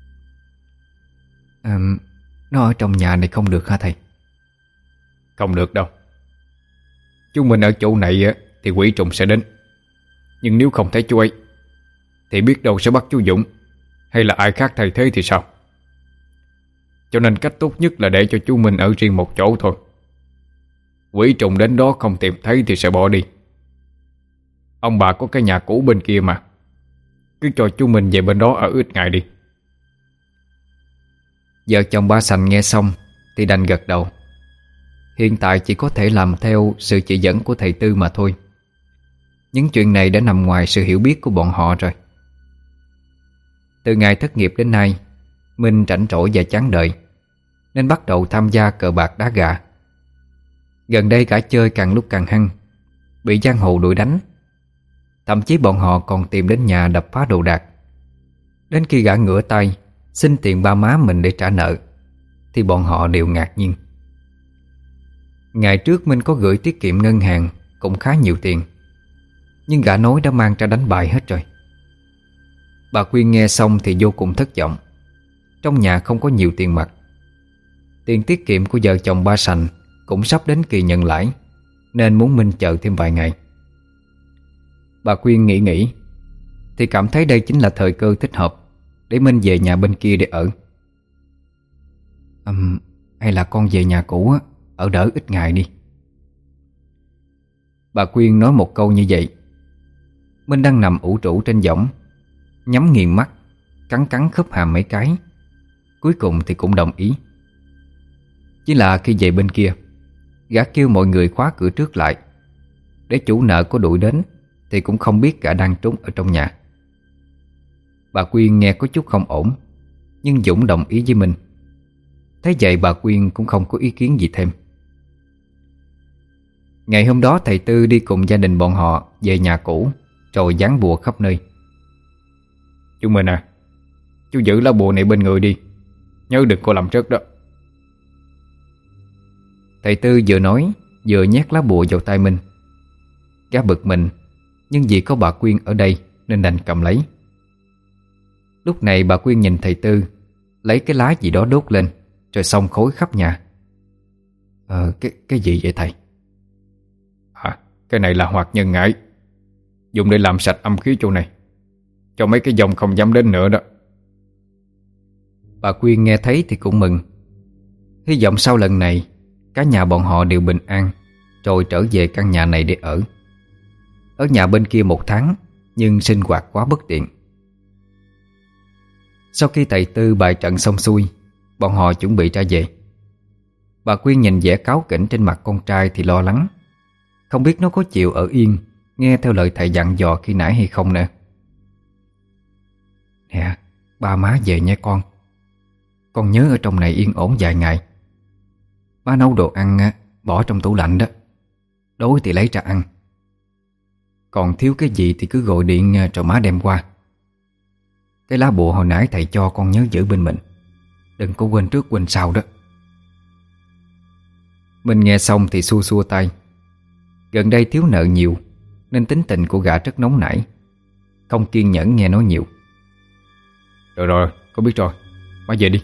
Nó ở trong nhà này không được hả thầy? Không được đâu. Chú Minh ở chỗ này thì quỷ trùng sẽ đến. Nhưng nếu không thấy chú ấy thì biết đâu sẽ bắt chú Dũng hay là ai khác thay thế thì sao. Cho nên cách tốt nhất là để cho chú Minh ở riêng một chỗ thôi. Quỷ trùng đến đó không tìm thấy thì sẽ bỏ đi. Ông bà có cái nhà cũ bên kia mà. Cứ cho chú Minh về bên đó ở ít ngày đi. Vợ chồng ba Sành nghe xong thì đành gật đầu. Hiện tại chỉ có thể làm theo sự chỉ dẫn của thầy Tư mà thôi. Những chuyện này đã nằm ngoài sự hiểu biết của bọn họ rồi. Từ ngày thất nghiệp đến nay, Minh rảnh rỗi và chán đời nên bắt đầu tham gia cờ bạc đá gà. Gần đây cả chơi càng lúc càng hăng, bị giang hồ đuổi đánh. Thậm chí bọn họ còn tìm đến nhà đập phá đồ đạc. Đến khi gã ngửa tay xin tiền ba má mình để trả nợ thì bọn họ đều ngạc nhiên. Ngày trước Minh có gửi tiết kiệm ngân hàng cũng khá nhiều tiền, nhưng gã nói đã mang ra đánh bài hết rồi. Bà Quyên nghe xong thì vô cùng thất vọng. Trong nhà không có nhiều tiền mặt. Tiền tiết kiệm của vợ chồng ba Sành cũng sắp đến kỳ nhận lãi, nên muốn Minh chờ thêm vài ngày. Bà Quyên nghĩ thì cảm thấy đây chính là thời cơ thích hợp để Minh về nhà bên kia để ở. Hay là con về nhà cũ ở đỡ ít ngày đi. Bà Quyên nói một câu như vậy. Minh đang nằm ủ rũ trên võng, nhắm nghiền mắt, cắn cắn khớp hàm mấy cái. Cuối cùng thì cũng đồng ý. Chỉ là khi về bên kia, gã kêu mọi người khóa cửa trước lại, để chủ nợ có đuổi đến thì cũng không biết gã đang trốn ở trong nhà. Bà Quyên nghe có chút không ổn, nhưng Dũng đồng ý với mình. Thế vậy bà Quyên cũng không có ý kiến gì thêm. Ngày hôm đó thầy Tư đi cùng gia đình bọn họ về nhà cũ, rồi dán bùa khắp nơi. Chú Minh à, chú giữ lá bùa này bên người đi, nhớ đừng có làm rớt đó. Thầy Tư vừa nói vừa nhét lá bùa vào tay Minh. Gã bực mình, nhưng vì có bà Quyên ở đây nên đành cầm lấy. Lúc này bà Quyên nhìn thầy Tư lấy cái lá gì đó đốt lên, rồi xông khói khắp nhà. Cái gì vậy thầy? Cái này là hoạt nhân ngải, dùng để làm sạch âm khí chỗ này, cho mấy cái dòng không dám đến nữa đó. Bà Quyên nghe thấy thì cũng mừng. Hy vọng sau lần này cả nhà bọn họ đều bình an, rồi trở về căn nhà này để ở. Ở nhà bên kia 1 tháng, nhưng sinh hoạt quá bất tiện. Sau khi thầy Tư bài trận xong xuôi, bọn họ chuẩn bị ra về. Bà Quyên nhìn vẻ cáu kỉnh trên mặt con trai thì lo lắng, không biết nó có chịu ở yên nghe theo lời thầy dặn dò khi nãy hay không nữa. Nè, ba má về nha con nhớ ở trong này yên ổn vài ngày. Má nấu đồ ăn bỏ trong tủ lạnh đó, đói thì lấy ra ăn. Còn thiếu cái gì thì cứ gọi điện rồi má đem qua. Cái lá bùa hồi nãy thầy cho con nhớ giữ bên mình, đừng có quên trước quên sau đó. Mình nghe xong thì xua xua tay. Gần đây thiếu nợ nhiều nên tính tình của gã rất nóng nảy, không kiên nhẫn nghe nói nhiều. Rồi, con biết rồi, má về đi.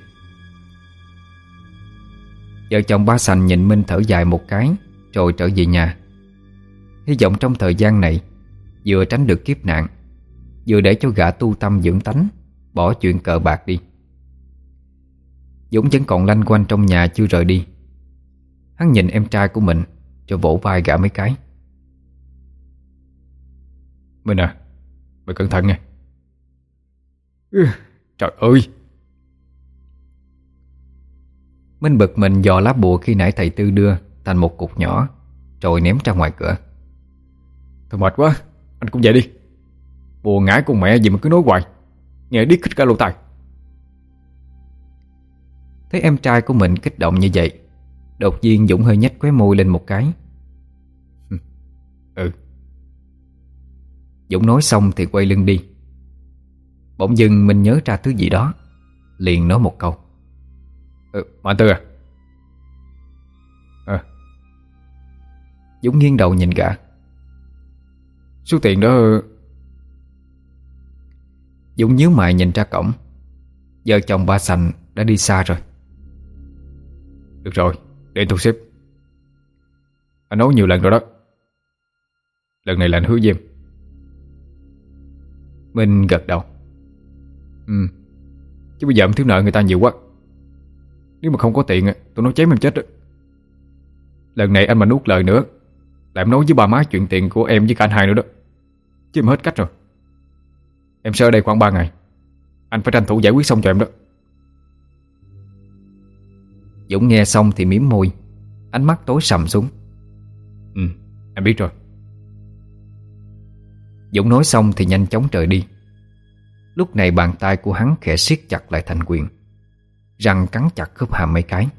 Vợ chồng ba Sành nhìn Minh thở dài một cái, rồi trở về nhà. Hy vọng trong thời gian này vừa tránh được kiếp nạn, vừa để cho gã tu tâm dưỡng tánh, bỏ chuyện cờ bạc đi. Dũng vẫn còn lanh quanh trong nhà chưa rời đi. Hắn nhìn em trai của mình rồi vỗ vai gã mấy cái. Minh à, mày cẩn thận nha. Trời ơi! Minh bực mình dò lá bùa khi nãy thầy Tư đưa thành một cục nhỏ, rồi ném ra ngoài cửa. Thôi mệt quá, anh cũng về đi. Bùa ngải con mẹ gì mà cứ nói hoài, nghe điếc khích cả lỗ tai. Thấy em trai của mình kích động như vậy, đột nhiên Dũng hơi nhếch khóe môi lên một cái. Ừ. Dũng nói xong thì quay lưng đi. Bỗng dưng mình nhớ ra thứ gì đó, liền nói một câu. Mà anh Tư à? Dũng nghiêng đầu nhìn gã. Số tiền đó... Dũng nhíu mày nhìn ra cổng. Vợ chồng ba Sành đã đi xa rồi. Được rồi, để tôi xếp. Anh nói nhiều lần rồi đó. Lần này là anh hứa với em. Minh gật đầu. Chứ bây giờ em thiếu nợ người ta nhiều quá. Nếu mà không có tiền tôi nói chém em chết đó. Lần này anh mà nuốt lời nữa là em nói với ba má chuyện tiền của em với cả anh hai nữa đó. Chứ em hết cách rồi. Em sẽ ở đây khoảng 3 ngày. Anh phải tranh thủ giải quyết xong cho em đó. Dũng nghe xong thì mím môi, ánh mắt tối sầm xuống. Em biết rồi. Dũng nói xong thì nhanh chóng rời đi. Lúc này bàn tay của hắn khẽ siết chặt lại thành quyền, răng cắn chặt khớp hàm mấy cái.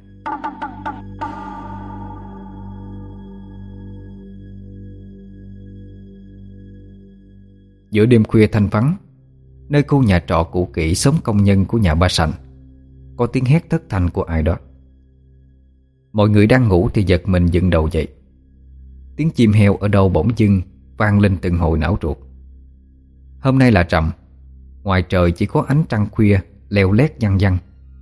Giữa đêm khuya thanh vắng, nơi khu nhà trọ cũ kỹ xóm công nhân của nhà ba Sành, có tiếng hét thất thanh của ai đó. Mọi người đang ngủ thì giật mình dựng đầu dậy. Tiếng chim heo ở đâu bỗng dưng vang lên từng hồi não ruột. Hôm nay là rằm, ngoài trời chỉ có ánh trăng khuya leo lét văng văng.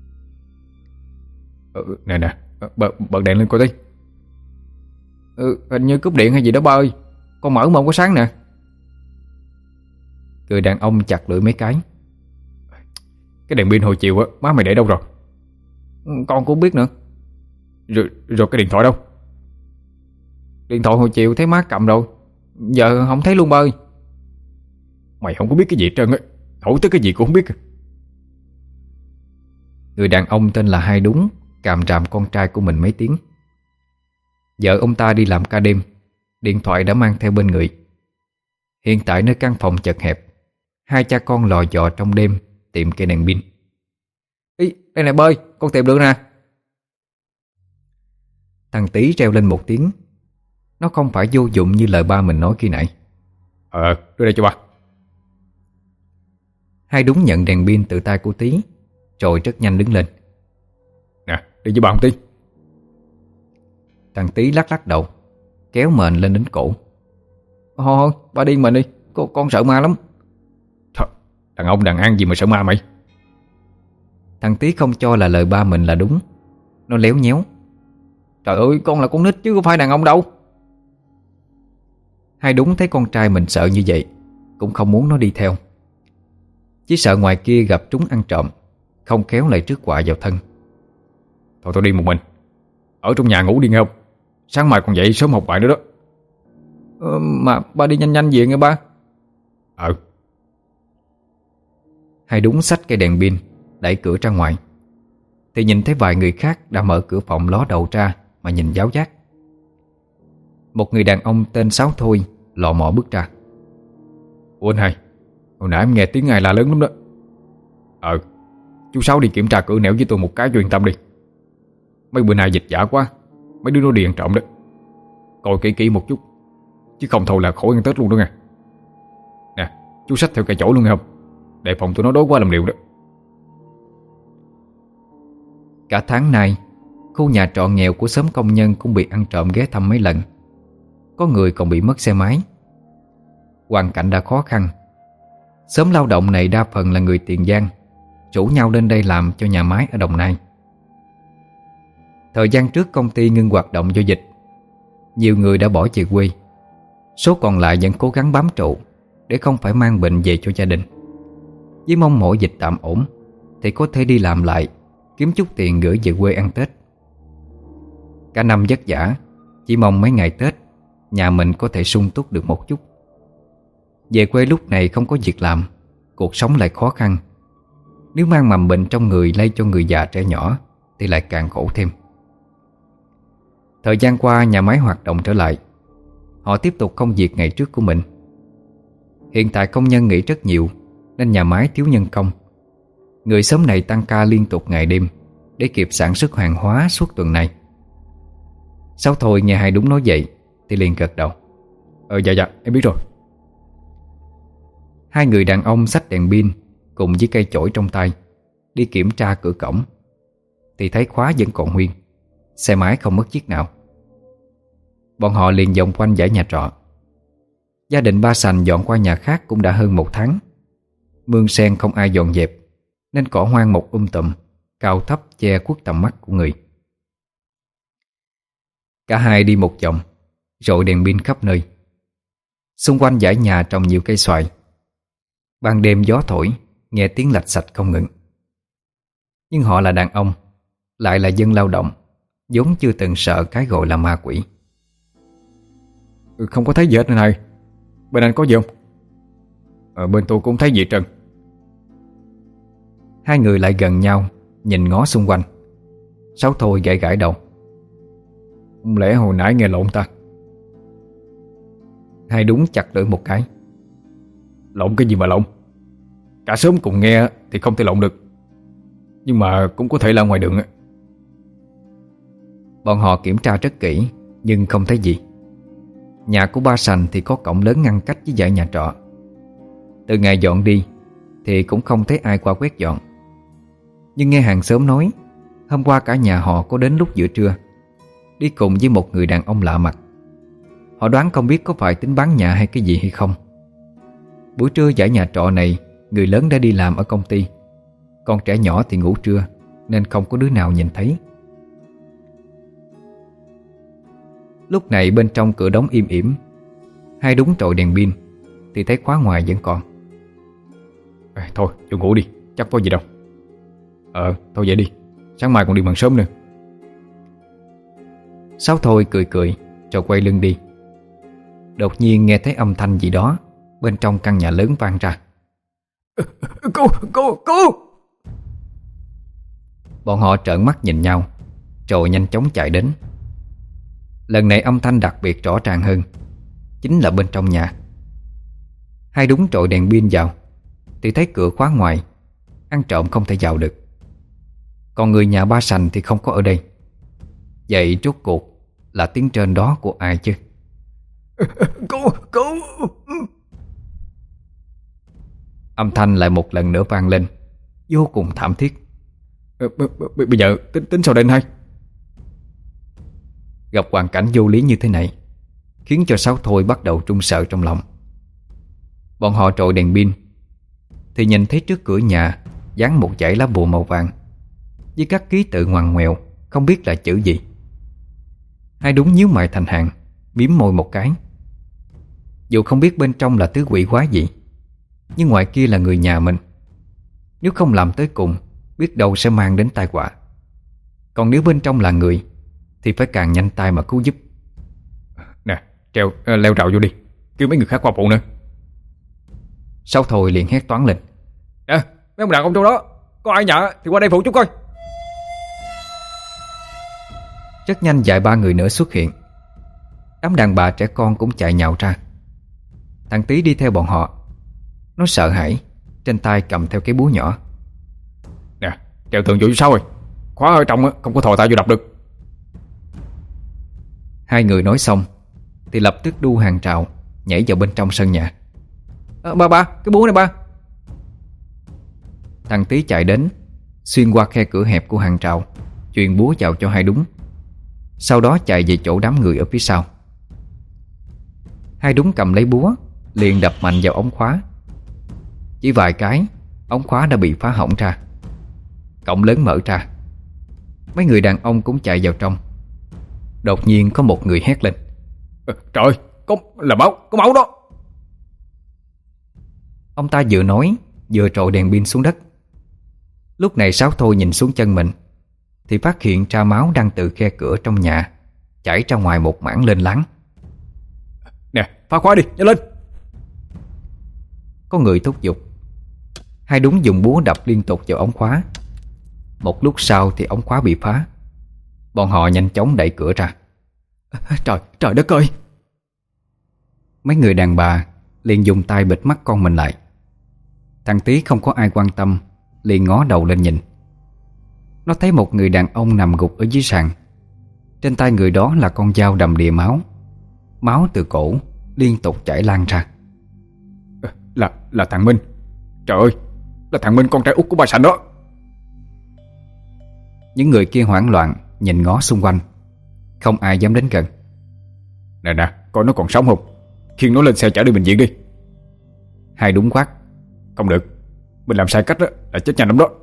Nè, bật đèn lên coi tí. Hình như cúp điện hay gì đó ba ơi. Con mở mà không có sáng nè. Người đàn ông chặt lưỡi mấy cái. Cái đèn pin hồi chiều á, má mày để đâu rồi? Con cũng biết nữa. Rồi cái điện thoại đâu? Điện thoại hồi chiều thấy má cầm rồi, giờ không thấy luôn ba ơi. Mày không có biết cái gì hết trơn á, hỏi tới cái gì cũng không biết. Người đàn ông tên là Hai Đúng càm ràm con trai của mình mấy tiếng. Vợ ông ta đi làm ca đêm, điện thoại đã mang theo bên người. Hiện tại nơi căn phòng chật hẹp, hai cha con lò dò trong đêm tìm cây đèn pin. Ý, đây này bơi, con tìm được nè. Thằng Tý reo lên một tiếng. Nó không phải vô dụng như lời ba mình nói khi nãy. Đưa đây cho ba. Hai đúng nhận đèn pin từ tay của Tí, rồi rất nhanh đứng lên. Nè, đi với ba một tí. Thằng Tí lắc lắc đầu, kéo mền lên đến cổ. Thôi, ba đi mình đi, con sợ ma lắm. Thôi, đàn ông đàn ăn gì mà sợ ma mày? Thằng Tí không cho là lời ba mình là đúng. Nó léo nhéo. Trời ơi, con là con nít chứ có phải đàn ông đâu. Hai đúng thấy con trai mình sợ như vậy, cũng không muốn nó đi theo. Chỉ sợ ngoài kia gặp trúng ăn trộm, không khéo lại rước họa vào thân. Thôi tôi đi một mình. Ở trong nhà ngủ đi nghe không? Sáng mai còn dậy sớm học bài nữa đó. Mà ba đi nhanh nhanh về nghe ba. Hai đúng xách cây đèn pin, đẩy cửa ra ngoài, thì nhìn thấy vài người khác đã mở cửa phòng ló đầu ra mà nhìn giáo giác. Một người đàn ông tên Sáu Thôi lò mò bước ra. Ủa anh hai, hồi nãy em nghe tiếng ai la lớn lắm đó. Chú Sáu đi kiểm tra cửa nẻo với tôi một cái cho yên tâm đi. Mấy bữa nay dịch dã quá, mấy đứa nó đi ăn trộm đó. Coi kỹ kỹ một chút, chứ không thôi là khỏi ăn Tết luôn đó nghe. Nè, chú xách theo cả chỗ luôn nghe không? Để phòng tụi nó đói quá làm liều đó. Cả tháng nay, khu nhà trọ nghèo của xóm công nhân cũng bị ăn trộm ghé thăm mấy lần. Có người còn bị mất xe máy. Hoàn cảnh đã khó khăn. Xóm lao động này đa phần là người Tiền Giang, rủ nhau lên đây làm cho nhà máy ở Đồng Nai. Thời gian trước công ty ngưng hoạt động do dịch, nhiều người đã bỏ về quê. Số còn lại vẫn cố gắng bám trụ để không phải mang bệnh về cho gia đình, với mong mỏi dịch tạm ổn thì có thể đi làm lại, kiếm chút tiền gửi về quê ăn Tết. Cả năm vất vả, chỉ mong mấy ngày Tết nhà mình có thể sung túc được một chút. Về quê lúc này không có việc làm, cuộc sống lại khó khăn. Nếu mang mầm bệnh trong người lây cho người già trẻ nhỏ thì lại càng khổ thêm. Thời gian qua nhà máy hoạt động trở lại, họ tiếp tục công việc ngày trước của mình. Hiện tại công nhân nghỉ rất nhiều nên nhà máy thiếu nhân công. Người xóm này tăng ca liên tục ngày đêm để kịp sản xuất hàng hóa suốt tuần này. Sáu Thôi nghe Hai đúng nói vậy thì liền gật đầu. Dạ em biết rồi. Hai người đàn ông xách đèn pin cùng với cây chổi trong tay đi kiểm tra cửa cổng thì thấy khóa vẫn còn nguyên, xe máy không mất chiếc nào. Bọn họ liền vòng quanh dãy nhà trọ. Gia đình ba Sành dọn qua nhà khác cũng đã hơn 1 tháng. Mương sen không ai dọn dẹp nên cỏ hoang mọc tùm, cao thấp che khuất tầm mắt của người. Cả hai đi một vòng, rọi đèn pin khắp nơi. Xung quanh dãy nhà trồng nhiều cây xoài. Ban đêm gió thổi, nghe tiếng lạch xạch không ngừng. Nhưng họ là đàn ông, lại là dân lao động, vốn chưa từng sợ cái gọi là ma quỷ. Không có thấy gì hết anh hai. Bên anh có gì không? Bên tôi cũng thấy gì hết trơn. Hai người lại gần nhau, nhìn ngó xung quanh. Sáu Thôi gãi gãi đầu. Không lẽ hồi nãy nghe lộn ta? Hai đúng chặt lưỡi một cái. Lộn cái gì mà lộn? Cả xóm cùng nghe thì không thể lộn được, nhưng mà cũng có thể là ngoài đường. Bọn họ kiểm tra rất kỹ nhưng không thấy gì. Nhà của ba Sành thì có cổng lớn ngăn cách với dãy nhà trọ. Từ ngày dọn đi thì cũng không thấy ai qua quét dọn. Nhưng nghe hàng xóm nói hôm qua cả nhà họ có đến lúc giữa trưa, đi cùng với một người đàn ông lạ mặt. Họ đoán không biết có phải tính bán nhà hay cái gì hay không. Buổi trưa dãy nhà trọ này người lớn đã đi làm ở công ty, còn trẻ nhỏ thì ngủ trưa nên không có đứa nào nhìn thấy. Lúc này bên trong cửa đóng im ỉm. Hai đúng trội đèn pin thì thấy khóa ngoài vẫn còn. Thôi vô ngủ đi, chắc có gì đâu. Thôi vậy đi, sáng mai còn đi bằng sớm nữa. Sáu Thôi cười cười rồi quay lưng đi. Đột nhiên nghe thấy âm thanh gì đó bên trong căn nhà lớn vang ra. Cô! Bọn họ trợn mắt nhìn nhau rồi nhanh chóng chạy đến. Lần này âm thanh đặc biệt rõ ràng hơn, chính là bên trong nhà. Hai đúng trội đèn pin vào thì thấy cửa khóa ngoài, ăn trộm không thể vào được. Còn người nhà ba Sành thì không có ở đây. Vậy rốt cuộc là tiếng trên đó của ai chứ? Cứu. Âm thanh lại một lần nữa vang lên, vô cùng thảm thiết. Bây giờ tính sao đây anh hai? Gặp hoàn cảnh vô lý như thế này khiến cho Sáu Thôi bắt đầu run sợ trong lòng. Bọn họ trội đèn pin thì nhìn thấy trước cửa nhà dán một dãy lá bùa màu vàng với các ký tự ngoằn ngoèo, không biết là chữ gì. Hai đúng nhíu mày thành hàng, mím môi một cái. Dù không biết bên trong là thứ quỷ quái gì, nhưng ngoài kia là người nhà mình, nếu không làm tới cùng biết đâu sẽ mang đến tai họa. Còn nếu bên trong là người thì phải càng nhanh tay mà cứu giúp. Nè, leo rào vô đi, kêu mấy người khác qua phụ nữa. Sáu Thôi liền hét toáng lên. Nè, mấy ông đàn ông trong đó, có ai nhà thì qua đây phụ chút coi. Rất nhanh vài ba người nữa xuất hiện. Đám đàn bà trẻ con cũng chạy nhào ra. Thằng Tí đi theo bọn họ. Nó sợ hãi, trên tay cầm theo cái búa nhỏ. Nè, treo tường vô sao rồi, khóa ở trong không có thò tay vô đập được. Hai người nói xong thì lập tức đu hàng trào nhảy vào bên trong sân nhà. Ba, cái búa này ba. Thằng Tí chạy đến, xuyên qua khe cửa hẹp của hàng trào, chuyền búa vào cho Hai Đúng. Sau đó chạy về chỗ đám người ở phía sau. Hai Đúng cầm lấy búa, liền đập mạnh vào ống khóa. Chỉ vài cái, ống khóa đã bị phá hỏng ra. Cổng lớn mở ra. Mấy người đàn ông cũng chạy vào trong. Đột nhiên có một người hét lên. Trời ơi, có máu đó. Ông ta vừa nói vừa trội đèn pin xuống đất. Lúc này Sáu Thôi nhìn xuống chân mình thì phát hiện ra máu đang từ khe cửa trong nhà chảy ra ngoài một mảng lên láng. Nè, phá khóa đi, nhanh lên. Có người thúc giục. Hai Đúng dùng búa đập liên tục vào ống khóa. Một lúc sau thì ống khóa bị phá. Bọn họ nhanh chóng đẩy cửa ra. Trời đất ơi. Mấy người đàn bà liền dùng tay bịt mắt con mình lại. Thằng Tí không có ai quan tâm, liền ngó đầu lên nhìn. Nó thấy một người đàn ông nằm gục ở dưới sàn. Trên tay người đó là con dao đầm đìa máu. Máu từ cổ liên tục chảy lan ra. Là thằng Minh. Trời ơi, là thằng Minh, con trai út của bà Sành đó. Những người kia hoảng loạn nhìn ngó xung quanh. Không ai dám đến gần. Nè, coi nó còn sống không, khiêng nó lên xe chở đi bệnh viện đi. Hai Đúng quát. Không được, mình làm sai cách đó là chết nhanh lắm đó.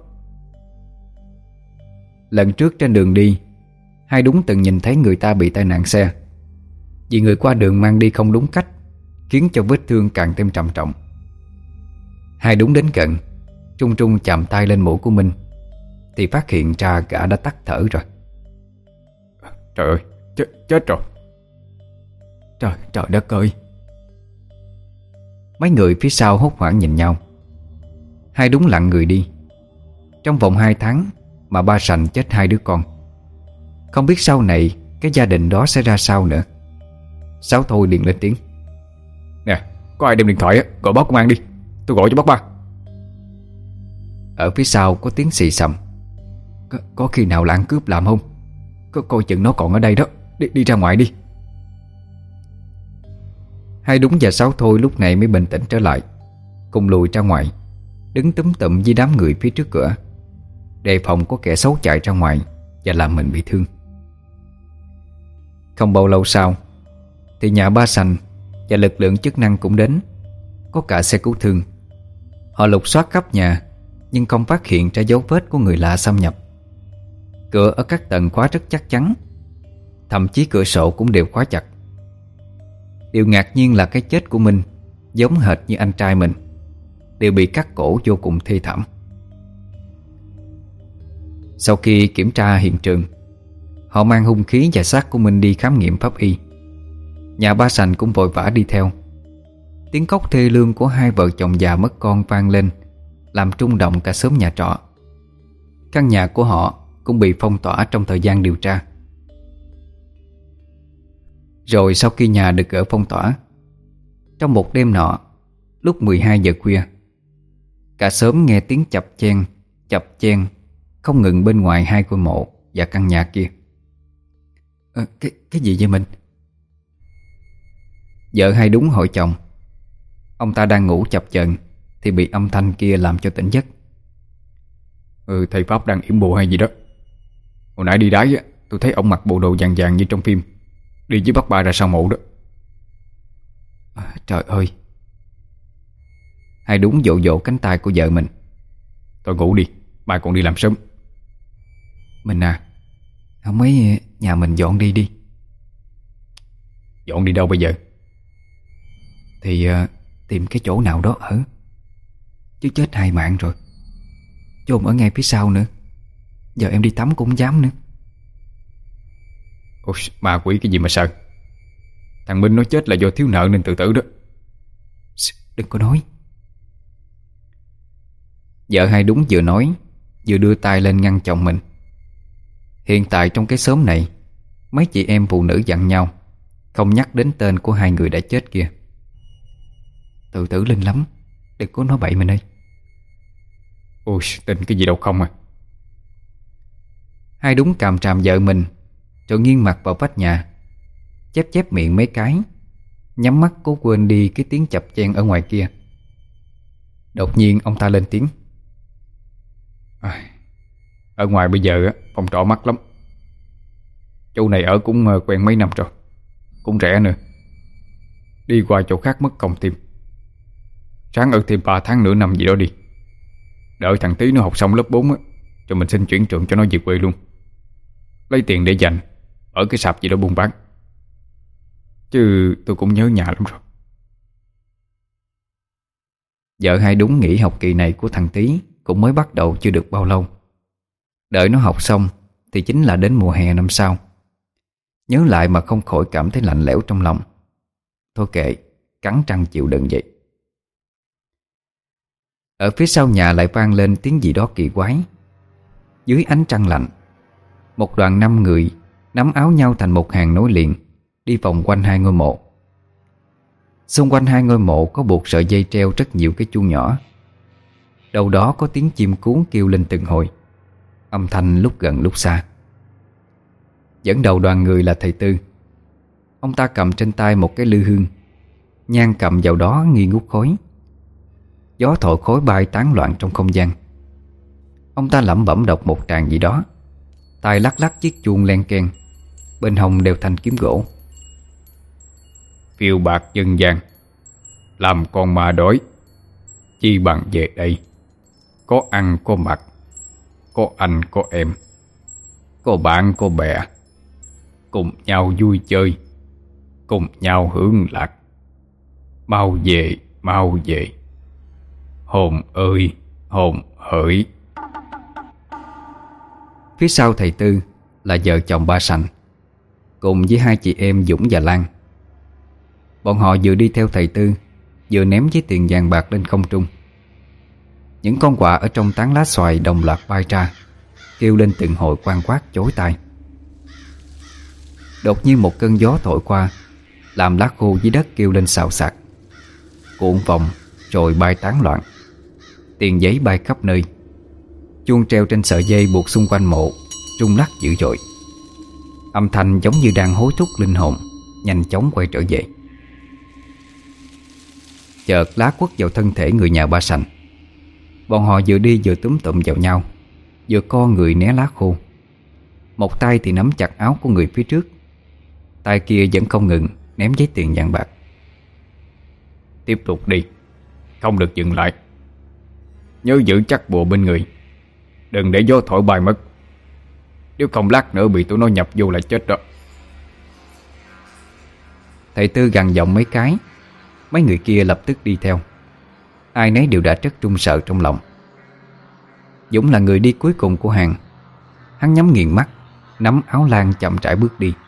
Lần trước trên đường đi, Hai Đúng từng nhìn thấy người ta bị tai nạn xe. Vì người qua đường mang đi không đúng cách, khiến cho vết thương càng thêm trầm trọng. Hai Đúng đến gần, trung trung chạm tay lên mũi của Minh thì phát hiện ra gã đã tắt thở rồi. Trời ơi, chết rồi. Trời đất ơi. Mấy người phía sau hốt hoảng nhìn nhau. Hai Đúng lặng người đi. Trong vòng 2 tháng mà ba Sành chết 2 đứa con. Không biết sau này cái gia đình đó sẽ ra sao nữa. Sáu Thôi liền lên tiếng. Nè, có ai đem điện thoại gọi báo công an đi, tôi gọi cho bác ba. Ở phía sau có tiếng xì xầm. Có khi nào là ăn cướp làm không? Coi chừng nó còn ở đây đó. Đi ra ngoài đi. Hai Đúng và Sáu Thôi lúc này mới bình tĩnh trở lại, cùng lùi ra ngoài, đứng túm tụm với đám người phía trước cửa, đề phòng có kẻ xấu chạy ra ngoài và làm mình bị thương. Không bao lâu sau thì nhà ba Sành và lực lượng chức năng cũng đến. Có cả xe cứu thương. Họ lục soát khắp nhà nhưng không phát hiện ra dấu vết của người lạ xâm nhập. Cửa ở các tầng khóa rất chắc chắn, thậm chí cửa sổ cũng đều khóa chặt. Điều ngạc nhiên là cái chết của Minh giống hệt như anh trai mình, đều bị cắt cổ vô cùng thê thảm. Sau khi kiểm tra hiện trường, họ mang hung khí và xác của Minh đi khám nghiệm pháp y. Nhà ba Sành cũng vội vã đi theo. Tiếng khóc thê lương của hai vợ chồng già mất con vang lên, làm rung động cả xóm nhà trọ. Căn nhà của họ cũng bị phong tỏa trong thời gian điều tra. Rồi sau khi nhà được gỡ phong tỏa, trong một đêm nọ, lúc 12 giờ khuya, cả xóm nghe tiếng chập chen không ngừng bên ngoài hai ngôi mộ và căn nhà kia. Cái gì vậy mình? Vợ Hai Đúng hỏi chồng. Ông ta đang ngủ chập chờn thì bị âm thanh kia làm cho tỉnh giấc. Thầy Pháp đang yểm bùa hay gì đó. Hồi nãy đi đái á, tôi thấy ông mặc bộ đồ vàng vàng như trong phim, đi với bác ba ra sau mộ đó. Trời ơi. Hai Đúng vỗ vỗ cánh tay của vợ mình. Thôi ngủ đi, mai còn đi làm sớm. Mình à, không mấy nhà mình dọn đi đi. Dọn đi đâu bây giờ? Thì tìm cái chỗ nào đó ở. Chứ chết hai mạng rồi. Chôn ở ngay phía sau nữa. Giờ em đi tắm cũng không dám nữa. Ôi, ma quỷ cái gì mà sợ. Thằng Minh nó chết là do thiếu nợ nên tự tử đó. Đừng có nói. Vợ Hai Đúng vừa nói vừa đưa tay lên ngăn chồng mình. Hiện tại trong cái xóm này, mấy chị em phụ nữ dặn nhau không nhắc đến tên của hai người đã chết kia. Tự tử linh lắm, đừng có nói bậy mình ơi. Ôi, tin cái gì đâu không à. Hai Đúng càm tràm vợ mình, rồi nghiêng mặt vào vách nhà, chép chép miệng mấy cái, nhắm mắt cố quên đi cái tiếng chập chen ở ngoài kia. Đột nhiên ông ta lên tiếng. Ở ngoài bây giờ phòng trọ mắc lắm. Chỗ này ở cũng quen mấy năm rồi, cũng rẻ nữa. Đi qua chỗ khác mất công tìm. Ráng ở thêm 3 tháng nửa năm gì đó đi. Đợi thằng Tí nó học xong lớp 4 cho mình xin chuyển trường cho nó về quê luôn. Lấy tiền để dành ở cái sạp gì đó buôn bán. Chứ tôi cũng nhớ nhà lắm rồi. Vợ Hai Đúng nghỉ học kỳ này của thằng Tí cũng mới bắt đầu chưa được bao lâu. Đợi nó học xong thì chính là đến mùa hè năm sau. Nhớ lại mà không khỏi cảm thấy lạnh lẽo trong lòng. Thôi kệ, cắn răng chịu đựng vậy. Ở phía sau nhà lại vang lên tiếng gì đó kỳ quái. Dưới ánh trăng lạnh, một đoàn 5 người nắm áo nhau thành một hàng nối liền, đi vòng quanh hai ngôi mộ. Xung quanh hai ngôi mộ có buộc sợi dây treo rất nhiều cái chuông nhỏ. Đâu đó có tiếng chim cuốn kêu lên từng hồi, âm thanh lúc gần lúc xa. Dẫn đầu đoàn người là thầy Tư. Ông ta cầm trên tay một cái lư hương, nhang cầm vào đó nghi ngút khói. Gió thổi khói bay tán loạn trong không gian. Ông ta lẩm bẩm đọc một tràng gì đó, tay lắc lắc chiếc chuông len keng, bên hông đeo thanh kiếm gỗ. Phiêu bạc dân gian, làm con ma đói, chi bằng về đây. Có ăn có mặc, có anh có em, có bạn có bè, cùng nhau vui chơi, cùng nhau hưởng lạc. Mau về, mau về, hồn ơi, hồn hỡi. Phía sau thầy Tư là vợ chồng ba Sành, cùng với hai chị em Dũng và Lan. Bọn họ vừa đi theo thầy Tư, vừa ném giấy tiền vàng bạc lên không trung. Những con quạ ở trong tán lá xoài đồng loạt bay ra, kêu lên từng hồi quang quát chói tai. Đột nhiên một cơn gió thổi qua, làm lá khô dưới đất kêu lên xào xạc, cuộn vòng rồi bay tán loạn. Tiền giấy bay khắp nơi. Chuông treo trên sợi dây buộc xung quanh mộ rung lắc dữ dội. Âm thanh giống như đang hối thúc linh hồn nhanh chóng quay trở về. Chợt lá quất vào thân thể người nhà ba Sành. Bọn họ vừa đi vừa túm tụm vào nhau, vừa co người né lá khô. Một tay thì nắm chặt áo của người phía trước, tay kia vẫn không ngừng ném giấy tiền vàng bạc. Tiếp tục đi, không được dừng lại. Nhớ giữ chắc bùa bên người, đừng để gió thổi bay mất. Nếu không lát nữa bị tụi nó nhập vô là chết đó. Thầy Tư gằn giọng mấy cái. Mấy người kia lập tức đi theo. Ai nấy đều đã rất run sợ trong lòng. Dũng là người đi cuối cùng của hàng. Hắn nhắm nghiền mắt, nắm áo Lan chậm rãi bước đi.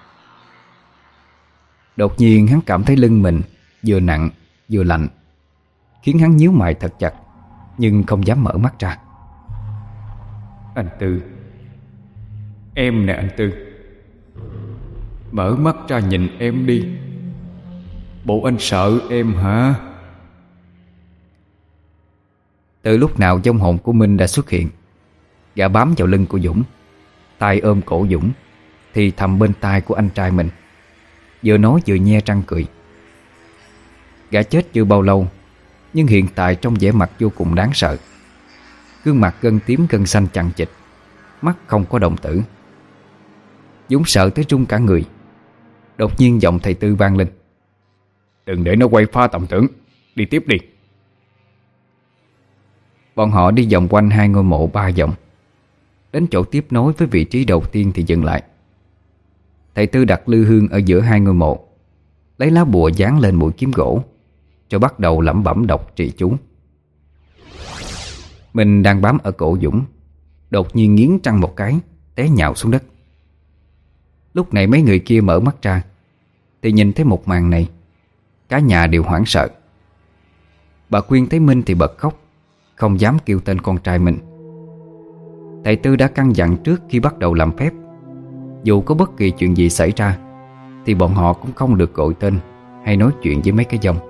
Đột nhiên hắn cảm thấy lưng mình vừa nặng vừa lạnh, khiến hắn nhíu mày thật chặt, nhưng không dám mở mắt ra. Anh Tư, em nè anh Tư, mở mắt ra nhìn em đi. Bộ anh sợ em hả? Từ lúc nào vong hồn của Minh đã xuất hiện, gã bám vào lưng của Dũng, tay ôm cổ Dũng, thì thầm bên tai của anh trai mình, vừa nói vừa nhe răng cười. Gã chết chưa bao lâu, nhưng hiện tại trong vẻ mặt vô cùng đáng sợ. Gương mặt gân tím gân xanh chằng chịt, mắt không có đồng tử. Dũng sợ tới run cả người. Đột nhiên giọng thầy Tư vang lên: "Đừng để nó quay phá tầm tưởng, đi tiếp đi." Bọn họ đi vòng quanh 2 ngôi mộ 3 vòng. Đến chỗ tiếp nối với vị trí đầu tiên thì dừng lại. Thầy Tư đặt lư hương ở giữa 2 ngôi mộ, lấy lá bùa dán lên mũi kiếm gỗ, cho bắt đầu lẩm bẩm đọc trì chú. Mình đang bám ở cổ Dũng, đột nhiên nghiến răng một cái, té nhào xuống đất. Lúc này mấy người kia mở mắt ra thì nhìn thấy một màn này. Cả nhà đều hoảng sợ. Bà Quyên thấy Minh thì bật khóc, không dám kêu tên con trai mình. Thầy Tư đã căn dặn trước khi bắt đầu làm phép, dù có bất kỳ chuyện gì xảy ra thì bọn họ cũng không được gọi tên hay nói chuyện với mấy cái dông.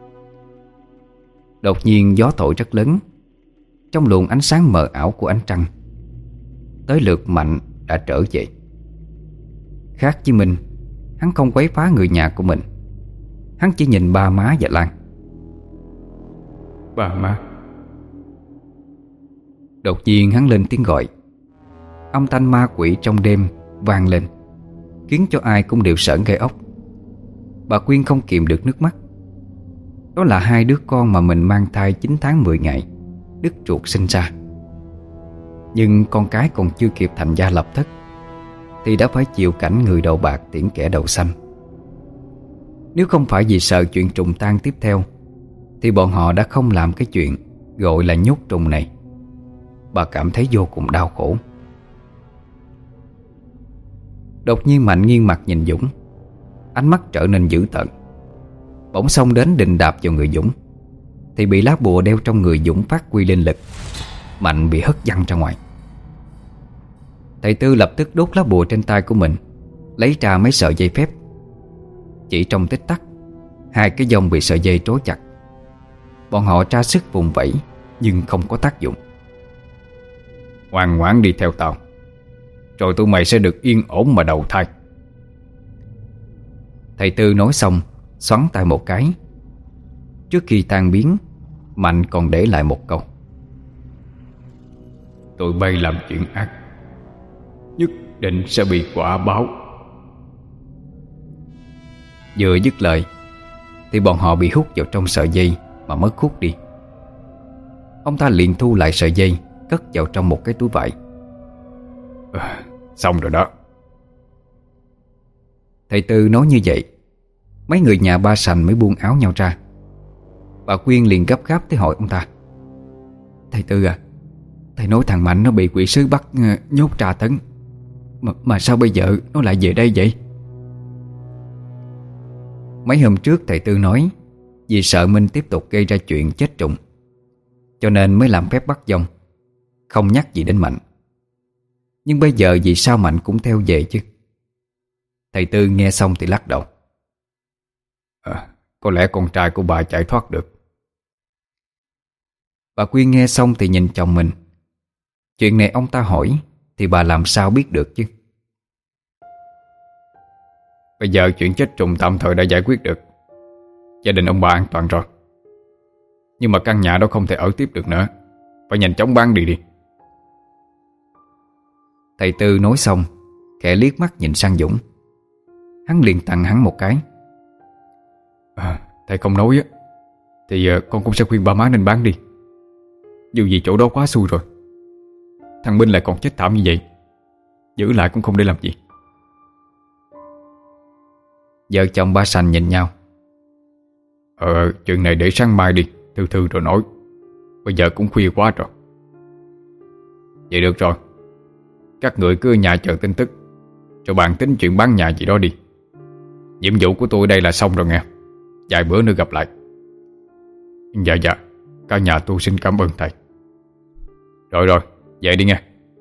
Đột nhiên gió thổi rất lớn. Trong luồng ánh sáng mờ ảo của ánh trăng, tới lượt Mạnh đã trở về. Khác với mình, hắn không quấy phá người nhà của mình. Hắn chỉ nhìn ba má và Lan. "Ba má." Đột nhiên hắn lên tiếng gọi. Âm thanh ma quỷ trong đêm vang lên, khiến cho ai cũng đều sởn gai ốc. Bà Quyên không kìm được nước mắt. Đó là 2 đứa con mà mình mang thai 9 tháng 10 ngày, đứt ruột sinh ra. Nhưng con cái còn chưa kịp thành gia lập thất thì đã phải chịu cảnh người đầu bạc tiễn kẻ đầu xanh. Nếu không phải vì sợ chuyện trùng tang tiếp theo thì bọn họ đã không làm cái chuyện gọi là nhốt trùng này. Bà cảm thấy vô cùng đau khổ. Đột nhiên Mạnh nghiêng mặt nhìn Dũng, ánh mắt trở nên dữ tợn. Bỗng xông đến định đạp vào người Dũng thì bị lá bùa đeo trong người Dũng phát huy linh lực. Mạnh bị hất văng ra ngoài. Thầy Tư lập tức đốt lá bùa trên tay của mình, lấy ra mấy sợi dây phép. Chỉ trong tích tắc, 2 cái dông bị sợi dây trói chặt. Bọn họ tra sức vùng vẫy nhưng không có tác dụng. "Ngoan ngoãn đi theo tao, rồi tụi mày sẽ được yên ổn mà đầu thai." Thầy Tư nói xong xoắn tay một cái. Trước khi tan biến, Mạnh còn để lại một câu: "Tụi bay làm chuyện ác, nhất định sẽ bị quả báo." Vừa dứt lời thì bọn họ bị hút vào trong sợi dây mà mất hút đi. Ông ta liền thu lại sợi dây, cất vào trong một cái túi vải. "Xong rồi đó." Thầy Tư nói như vậy, mấy người nhà ba Sành mới buông áo nhau ra. Bà Quyên liền gấp gáp tới hỏi ông ta: "Thầy Tư à, thầy nói thằng Mạnh nó bị quỷ sứ bắt nhốt tra tấn, mà sao bây giờ nó lại về đây vậy?" Mấy hôm trước thầy Tư nói vì sợ Minh tiếp tục gây ra chuyện chết trùng, cho nên mới làm phép bắt dông, không nhắc gì đến Mạnh. Nhưng bây giờ vì sao Mạnh cũng theo về chứ? Thầy Tư nghe xong thì lắc đầu: "Có lẽ con trai của bà chạy thoát được." Bà Quyên nghe xong thì nhìn chồng mình. Chuyện này ông ta hỏi thì bà làm sao biết được chứ? "Bây giờ chuyện chết trùng tạm thời đã giải quyết được, gia đình ông bà an toàn rồi. Nhưng mà căn nhà đó không thể ở tiếp được nữa, phải nhanh chóng bán đi." Thầy Tư nói xong, khẽ liếc mắt nhìn sang Dũng. Hắn liền tặng hắn một cái. "Thầy không nói á thì con cũng sẽ khuyên ba má nên bán đi. Dù gì chỗ đó quá xui rồi. Thằng Minh lại còn chết thảm như vậy, giữ lại cũng không để làm gì." Vợ chồng ba Sành nhìn nhau. Chuyện này để sáng mai đi, thư thư rồi nói. Bây giờ cũng khuya quá rồi." "Vậy được rồi, các người cứ ở nhà chờ tin tức, rồi bàn tính chuyện bán nhà gì đó đi. Nhiệm vụ của tôi đây là xong rồi nghe. Vài bữa nữa gặp lại." Dạ, cả nhà tôi xin cảm ơn thầy." Rồi, vậy đi nghe."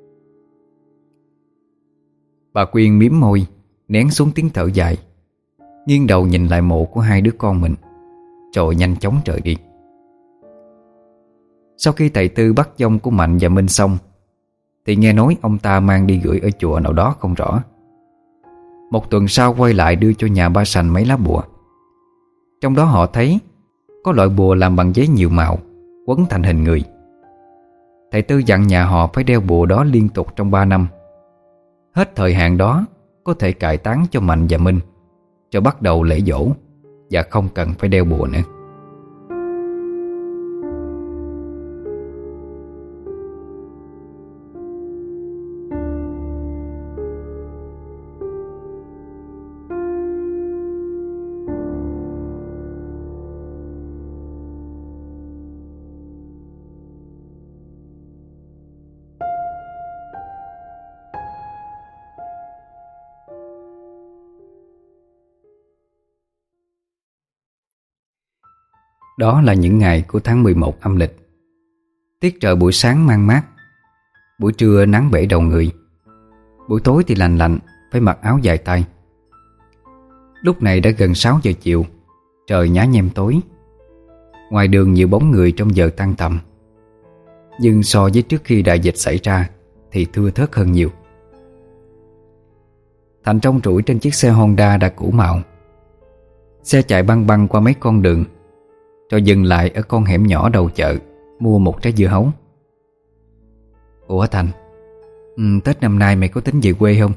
Bà Quyên mím môi, nén xuống tiếng thở dài, nghiêng đầu nhìn lại mộ của 2 đứa con mình, rồi nhanh chóng rời đi. Sau khi thầy Tư bắt dông của Mạnh và Minh xong thì nghe nói ông ta mang đi gửi ở chùa nào đó không rõ. Một tuần sau quay lại đưa cho nhà ba Sành mấy lá bùa. Trong đó họ thấy có loại bùa làm bằng giấy nhiều màu, quấn thành hình người. Thầy Tư dặn nhà họ phải đeo bùa đó liên tục trong 3 năm. Hết thời hạn đó có thể cải táng cho Mạnh và Minh, rồi bắt đầu lễ giỗ, và không cần phải đeo bùa nữa. Đó là những ngày của tháng 11 âm lịch. Tiết trời buổi sáng mang mát, buổi trưa nắng bể đầu người, buổi tối thì lành lạnh, phải mặc áo dài tay. Lúc này đã gần 6 giờ chiều, trời nhá nhem tối. Ngoài đường nhiều bóng người trong giờ tan tầm, nhưng so với trước khi đại dịch xảy ra thì thưa thớt hơn nhiều. Thành trông trũi trên chiếc xe Honda đã cũ màu. Xe chạy băng băng qua mấy con đường, rồi dừng lại ở con hẻm nhỏ đầu chợ mua một trái dưa hấu. Ủa Thành, Tết năm nay mày có tính về quê không?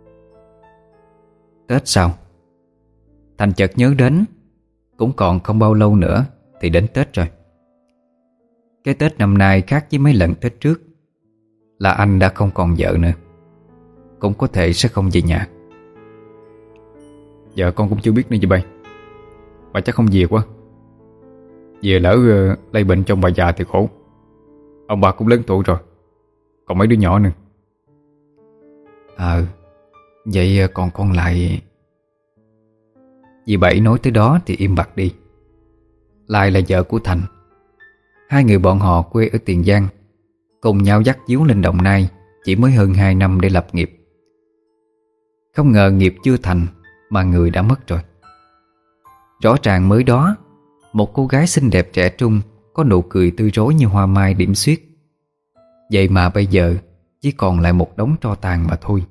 Tết sao? Thành chợt nhớ đến cũng còn không bao lâu nữa thì đến Tết rồi. Cái Tết năm nay khác với mấy lần Tết trước là anh đã không còn vợ nữa, cũng có thể sẽ không về nhà. Vợ con cũng chưa biết nữa chị bay. Bà chắc không về quá. Về lỡ lây bệnh trong bà già thì khổ. Ông bà cũng lớn tuổi rồi, còn mấy đứa nhỏ nữa. Vậy còn con lại... Dì Bảy nói tới đó thì im bặt đi. Lại là vợ của Thành. Hai người bọn họ quê ở Tiền Giang, cùng nhau dắt díu lên Đồng Nai chỉ mới hơn 2 năm để lập nghiệp. Không ngờ nghiệp chưa thành mà người đã mất rồi. Rõ ràng mới đó, một cô gái xinh đẹp trẻ trung, có nụ cười tươi rói như hoa mai điểm xuyết. Vậy mà bây giờ chỉ còn lại một đống tro tàn mà thôi.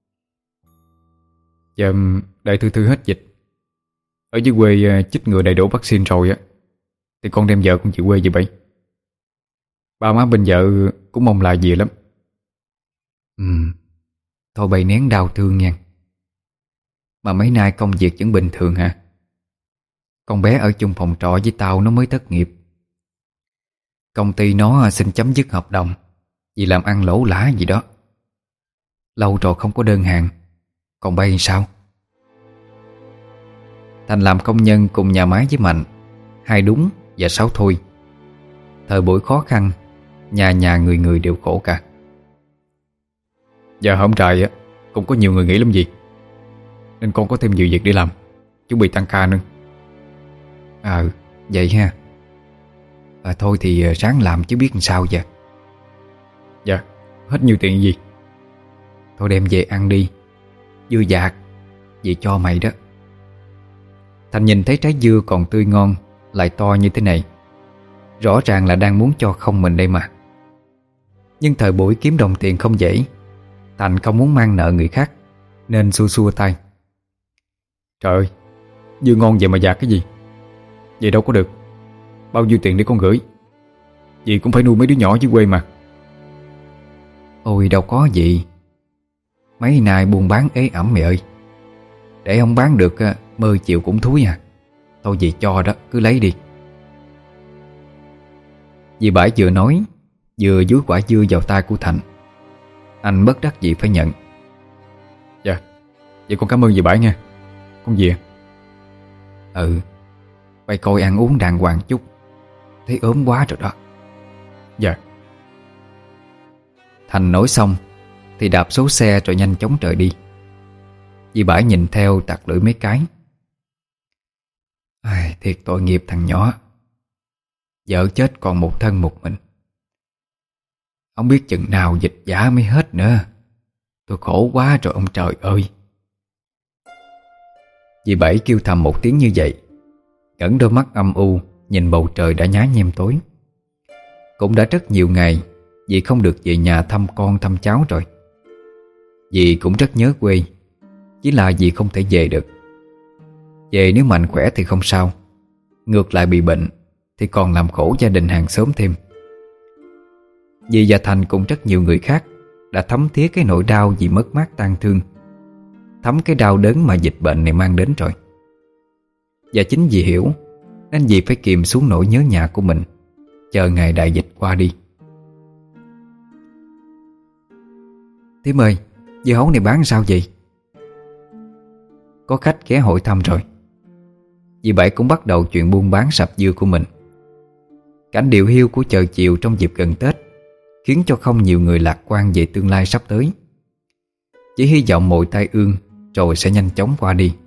Giờ đợi Thư hết dịch, ở dưới quê chích ngừa đầy đủ vaccine rồi á, thì con đem vợ con chịu quê vậy bảy. Ba má bên vợ cũng mong lại về lắm. Thôi bày nén đau thương nha. Mà mấy nay công việc vẫn bình thường hả? Con bé ở chung phòng trọ với tao nó mới thất nghiệp. Công ty nó xin chấm dứt hợp đồng vì làm ăn lỗ lã gì đó. Lâu rồi không có đơn hàng. Còn bay sao? Thành làm công nhân cùng nhà máy với Mạnh, 2 đúng và 6 thôi. Thời buổi khó khăn, nhà nhà người người đều khổ cả. Giờ hôm trời á cũng có nhiều người nghỉ lắm gì, nên con có thêm nhiều việc để làm, chuẩn bị tăng ca nữa. Vậy ha. Thôi thì ráng làm chứ biết làm sao giờ. Dạ, hết nhiêu tiền gì? Thôi đem về ăn đi. Dưa dạt, vậy cho mày đó. Thành nhìn thấy trái dưa còn tươi ngon, lại to như thế này, rõ ràng là đang muốn cho không mình đây mà. Nhưng thời buổi kiếm đồng tiền không dễ, Thành không muốn mang nợ người khác, nên xua xua tay. Trời ơi, dưa ngon vậy mà dạt cái gì? Vậy đâu có được. Bao nhiêu tiền để con gửi? Vì cũng phải nuôi mấy đứa nhỏ dưới quê mà. Ôi đâu có gì. Mấy nay buôn bán ế ẩm mày ơi. Để không bán được mơ chiều cũng thúi à. Thôi gì cho đó, cứ lấy đi. Dì Bãi vừa nói vừa dúi quả dưa vào tay của Thành. Anh bất đắc dĩ phải nhận. Dạ, vậy con cảm ơn dì Bãi nha. Con về. Vậy coi ăn uống đàng hoàng chút, thấy ốm quá rồi đó. Dạ. Thành nói xong thì đạp số xe rồi nhanh chóng rời đi. Dì Bãi nhìn theo tặc lưỡi mấy cái. Thiệt tội nghiệp thằng nhỏ. Vợ chết còn một thân một mình. Không biết chừng nào dịch giả mới hết nữa. Tôi khổ quá rồi ông trời ơi. Dì Bảy kêu thầm một tiếng như vậy, ngẩng đôi mắt âm u nhìn bầu trời đã nhá nhem tối. Cũng đã rất nhiều ngày dì không được về nhà thăm con thăm cháu rồi. Dì cũng rất nhớ quê, chỉ là dì không thể về được. Về nếu Mạnh khỏe thì không sao, ngược lại bị bệnh thì còn làm khổ gia đình hàng xóm thêm. Dì và Thành cùng rất nhiều người khác đã thấm thía cái nỗi đau vì mất mát tang thương, thấm cái đau đớn mà dịch bệnh này mang đến rồi. Và chính vì hiểu nên dì phải kìm xuống nỗi nhớ nhà của mình, chờ ngày đại dịch qua đi. Thím ơi, dưa hấu này bán sao vậy? Có khách ghé hỏi thăm rồi. Dì Bảy cũng bắt đầu chuyện buôn bán sạp dưa của mình. Cảnh điều hiu của chợ chiều trong dịp gần Tết khiến cho không nhiều người lạc quan về tương lai sắp tới. Chỉ hy vọng mọi tai ương rồi sẽ nhanh chóng qua đi.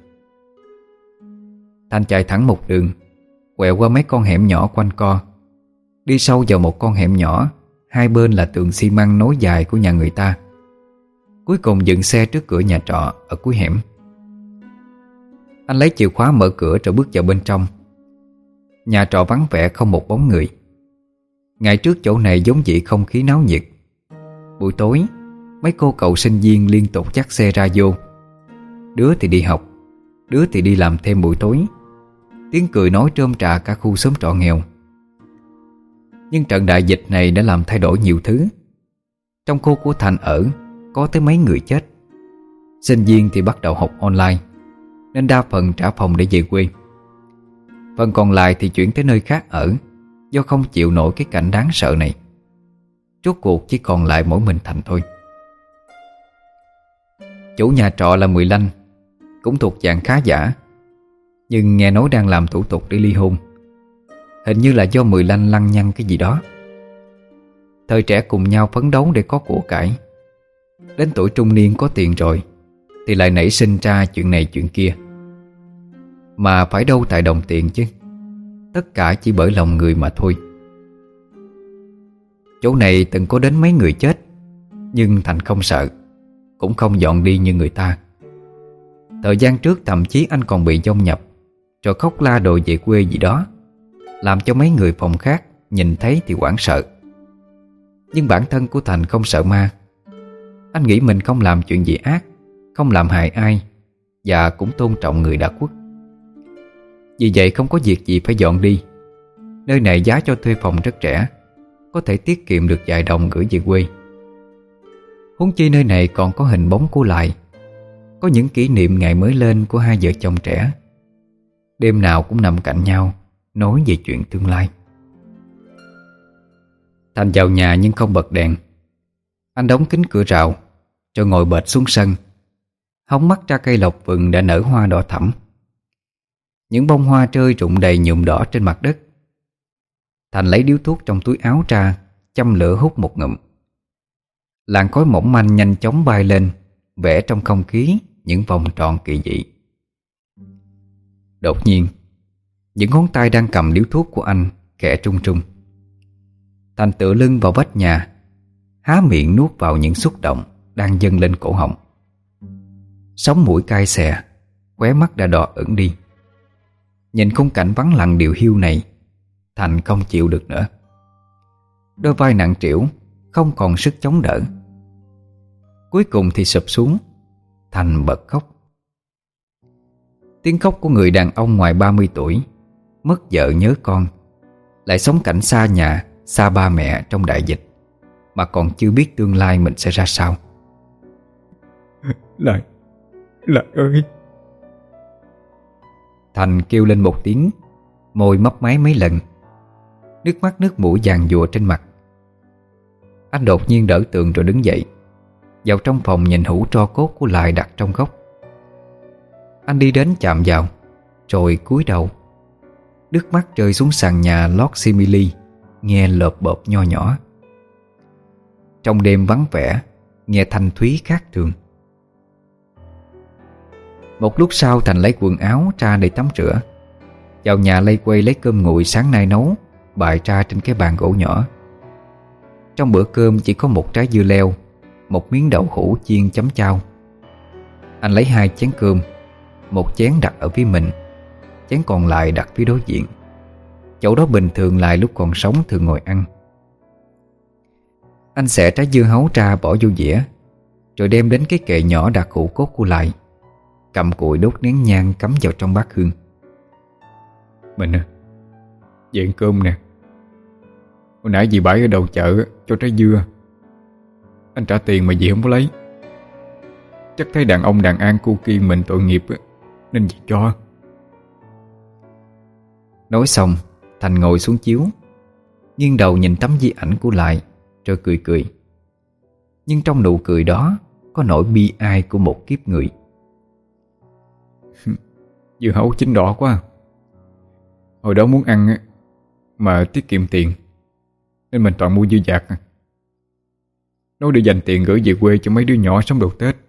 Thành chạy thẳng một đường, quẹo qua mấy con hẻm nhỏ quanh co, đi sâu vào một con hẻm nhỏ, hai bên là tường xi măng nối dài của nhà người ta. Cuối cùng dừng xe trước cửa nhà trọ ở cuối hẻm. Anh lấy chìa khóa mở cửa rồi bước vào bên trong. Nhà trọ vắng vẻ không một bóng người. Ngày trước chỗ này giống dị không khí náo nhiệt. Buổi tối, mấy cô cậu sinh viên liên tục dắt xe ra vô. Đứa thì đi học, đứa thì đi làm thêm buổi tối. Tiếng cười nói rôm rả cả khu xóm trọ nghèo. Nhưng trận đại dịch này đã làm thay đổi nhiều thứ. Trong khu của Thành ở có tới mấy người chết. Sinh viên thì bắt đầu học online, nên đa phần trả phòng để về quê. Phần còn lại thì chuyển tới nơi khác ở, do không chịu nổi cái cảnh đáng sợ này. Rốt cuộc chỉ còn lại mỗi mình Thành thôi. Chủ nhà trọ là Mười Lanh, cũng thuộc dạng khá giả, nhưng nghe nói đang làm thủ tục để ly hôn. Hình như là do Mười Lanh lăng nhăng cái gì đó. Thời trẻ cùng nhau phấn đấu để có của cải, đến tuổi trung niên có tiền rồi thì lại nảy sinh ra chuyện này chuyện kia. Mà phải đâu tại đồng tiền chứ. Tất cả chỉ bởi lòng người mà thôi. Chỗ này từng có đến mấy người chết, nhưng Thành không sợ, cũng không dọn đi như người ta. Thời gian trước thậm chí anh còn bị dông nhập, rồi khóc la đòi về quê gì đó, làm cho mấy người phòng khác nhìn thấy thì hoảng sợ. Nhưng bản thân của Thành không sợ ma. Anh nghĩ mình không làm chuyện gì ác, không làm hại ai, và cũng tôn trọng người đã khuất. Vì vậy không có việc gì phải dọn đi. Nơi này giá cho thuê phòng rất rẻ, có thể tiết kiệm được vài đồng gửi về quê. Huống chi nơi này còn có hình bóng của Lại, có những kỷ niệm ngày mới lên của hai vợ chồng trẻ. Đêm nào cũng nằm cạnh nhau, nói về chuyện tương lai. Thành vào nhà nhưng không bật đèn. Anh đóng kín cửa rào, rồi ngồi bệt xuống sân, hóng mắt ra cây lộc vừng đã nở hoa đỏ thẫm. Những bông hoa rơi rụng đầy nhuộm đỏ trên mặt đất. Thành lấy điếu thuốc trong túi áo ra, châm lửa hút một ngụm. Làn khói mỏng manh nhanh chóng bay lên, vẽ trong không khí những vòng tròn kỳ dị. Đột nhiên, những ngón tay đang cầm điếu thuốc của anh khẽ trung trung. Thành tựa lưng vào vách nhà, há miệng nuốt vào những xúc động đang dâng lên cổ họng. Sống mũi cay xè, khóe mắt đã đỏ ửng đi. Nhìn khung cảnh vắng lặng điều hiu này, Thành không chịu được nữa. Đôi vai nặng trĩu, không còn sức chống đỡ. Cuối cùng thì sụp xuống. Thành bật khóc. Tiếng khóc của người đàn ông ngoài 30 tuổi, mất vợ nhớ con, lại sống cảnh xa nhà, xa ba mẹ trong đại dịch, mà còn chưa biết tương lai mình sẽ ra sao. Lại ơi! Thành kêu lên một tiếng, môi mấp máy mấy lần. Nước mắt nước mũi giàn giụa trên mặt. Anh đột nhiên đỡ tường rồi đứng dậy, vào trong phòng nhìn hũ tro cốt của Lại đặt trong góc. Anh đi đến chạm vào, rồi cúi đầu. Nước mắt rơi xuống sàn nhà lót simili, nghe lợp bợp nho nhỏ. Trong đêm vắng vẻ, nghe thanh thúy khác thường. Một lúc sau Thành lấy quần áo ra để tắm rửa, vào nhà lây quay lấy cơm nguội sáng nay nấu, bày ra trên cái bàn gỗ nhỏ. Trong bữa cơm chỉ có một trái dưa leo, một miếng đậu hũ chiên chấm chao. Anh lấy 2 chén cơm, một chén đặt ở phía mình, chén còn lại đặt phía đối diện, chỗ đó bình thường Lại lúc còn sống thường ngồi ăn. Anh xẻ trái dưa hấu ra bỏ vô dĩa, rồi đem đến cái kệ nhỏ đặt hũ cốt của Lại, cầm cùi đốt nén nhang cắm vào trong bát hương. Mình Về ăn cơm nè. Hồi nãy dì bãi ở đầu chợ cho trái dưa. Anh trả tiền mà dì không có lấy. Chắc thấy đàn ông đàn an cu kiên mình tội nghiệp nên dì cho. Nói xong, Thành ngồi xuống chiếu, nghiêng đầu nhìn tấm di ảnh của Lại, rồi cười cười. Nhưng trong nụ cười đó có nỗi bi ai của một kiếp người. Dưa hấu chín đỏ quá. Hồi đó muốn ăn mà tiết kiệm tiền nên mình toàn mua dưa dạt. Nó để dành tiền gửi về quê cho mấy đứa nhỏ sống đầu Tết.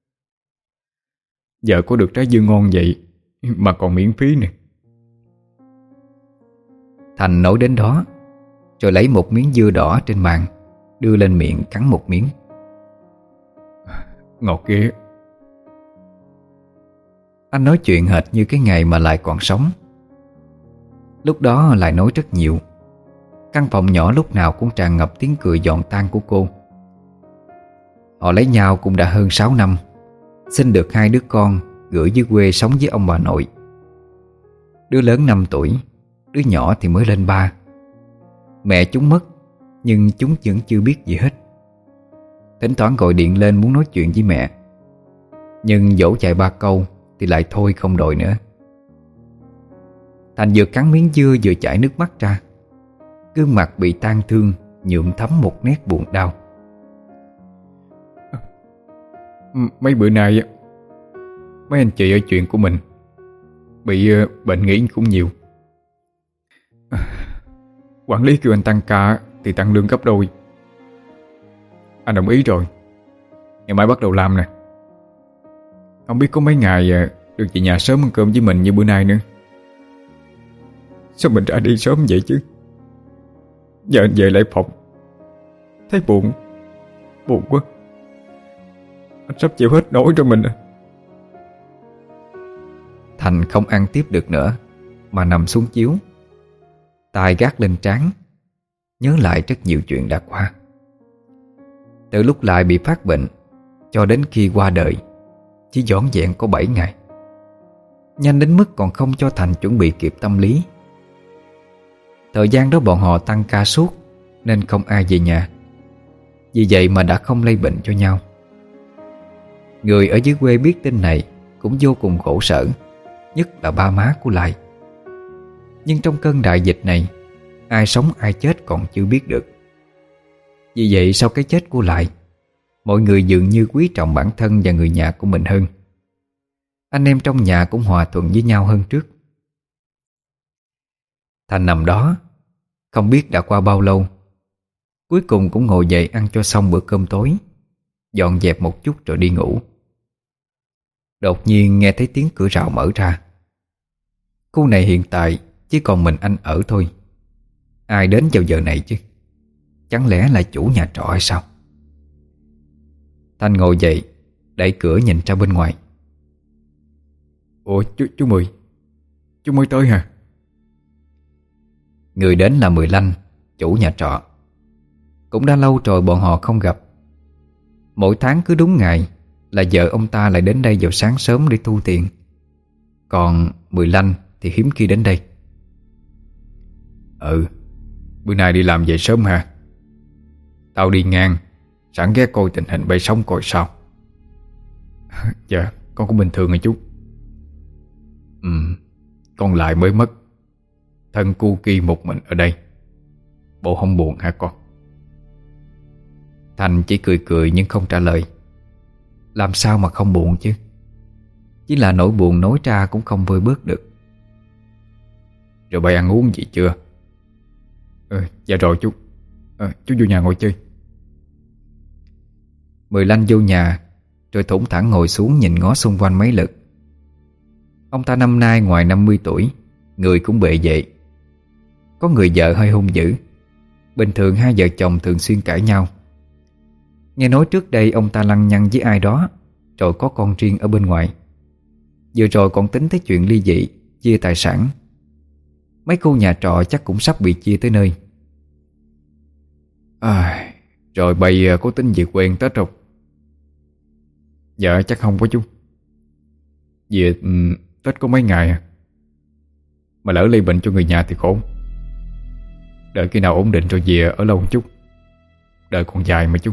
Giờ có được trái dưa ngon vậy mà còn miễn phí nè. Thành nói đến đó, rồi lấy một miếng dưa đỏ trên bàn, đưa lên miệng cắn một miếng. Ngọt ghê. Anh nói chuyện hệt như cái ngày mà Lại còn sống. Lúc đó Lại nói rất nhiều. Căn phòng nhỏ lúc nào cũng tràn ngập tiếng cười giòn tan của cô. Họ lấy nhau cũng đã hơn 6 năm, sinh được 2 đứa con gửi dưới quê sống với ông bà nội. Đứa lớn 5 tuổi, đứa nhỏ thì mới lên 3. Mẹ chúng mất, nhưng chúng vẫn chưa biết gì hết. Thỉnh thoảng gọi điện lên muốn nói chuyện với mẹ, nhưng dỗ chạy 3 câu thì lại thôi không đòi nữa. Thành vừa cắn miếng dưa vừa chảy nước mắt ra. Gương mặt bị tang thương nhuộm thấm một nét buồn đau. Mấy bữa nay mấy anh chị ở chuyện của mình bị bệnh nghỉ cũng nhiều. Quản lý kêu anh tăng ca thì tăng lương gấp đôi. Anh đồng ý rồi. Ngày mai bắt đầu làm nè. Không biết có mấy ngày được về nhà sớm ăn cơm với mình như bữa nay nữa. Sao mình ra đi sớm vậy chứ? Giờ anh về lại phòng thấy buồn quá. Anh sắp chịu hết nổi rồi mình à. Thành không ăn tiếp được nữa mà nằm xuống chiếu, tay gác lên trán, nhớ lại rất nhiều chuyện đã qua. Từ lúc Lại bị phát bệnh cho đến khi qua đời chỉ vỏn vẹn có 7 ngày. Nhanh đến mức còn không cho Thành chuẩn bị kịp tâm lý. Thời gian đó bọn họ tăng ca suốt nên không ai về nhà. Vì vậy mà đã không lây bệnh cho nhau. Người ở dưới quê biết tin này cũng vô cùng khổ sở, nhất là ba má của Lại. Nhưng trong cơn đại dịch này, ai sống ai chết còn chưa biết được. Vì vậy sau cái chết của Lại, mọi người dường như quý trọng bản thân và người nhà của mình hơn. Anh em trong nhà cũng hòa thuận với nhau hơn trước. Thành nằm đó, không biết đã qua bao lâu. Cuối cùng cũng ngồi dậy ăn cho xong bữa cơm tối, dọn dẹp một chút rồi đi ngủ. Đột nhiên nghe thấy tiếng cửa rào mở ra. Khu này hiện tại chỉ còn mình anh ở thôi. Ai đến vào giờ này chứ? Chẳng lẽ là chủ nhà trọ hay sao? Thành ngồi dậy, đẩy cửa nhìn ra bên ngoài. Ủa chú Mười, chú mới tới hả? Người đến là Mười Lanh, chủ nhà trọ. Cũng đã lâu rồi bọn họ không gặp. Mỗi tháng cứ đúng ngày là vợ ông ta lại đến đây vào sáng sớm để thu tiền. Còn Mười Lanh thì hiếm khi đến đây. Bữa nay đi làm về sớm hả? Tao đi ngang, sẵn ghé coi tình hình bay sống coi sao. Dạ, con cũng bình thường rồi chú. Con Lại mới mất, thân cu ki một mình ở đây. Bộ không buồn hả con? Thành chỉ cười cười nhưng không trả lời. Làm sao mà không buồn chứ? Chỉ là nỗi buồn nói ra cũng không vơi bớt được. Rồi bay ăn uống gì chưa? Dạ rồi chú. Chú vô nhà ngồi chơi. Mười Lanh vô nhà, rồi thủng thẳng ngồi xuống nhìn ngó xung quanh mấy lượt. Ông ta năm nay ngoài 50 tuổi, người cũng bệ vệ. Có người vợ hơi hung dữ. Bình thường hai vợ chồng thường xuyên cãi nhau. Nghe nói trước đây ông ta lăng nhăng với ai đó, rồi có con riêng ở bên ngoài. Vừa rồi còn tính tới chuyện ly dị, chia tài sản. Mấy khu nhà trọ chắc cũng sắp bị chia tới nơi. Rồi bay có tính về quê ăn Tết không? Dạ chắc không có chú. Về Tết có mấy ngày à. Mà lỡ lây bệnh cho người nhà thì khổ. Đợi khi nào ổn định rồi về ở lâu một chút. Đời còn dài mà chú.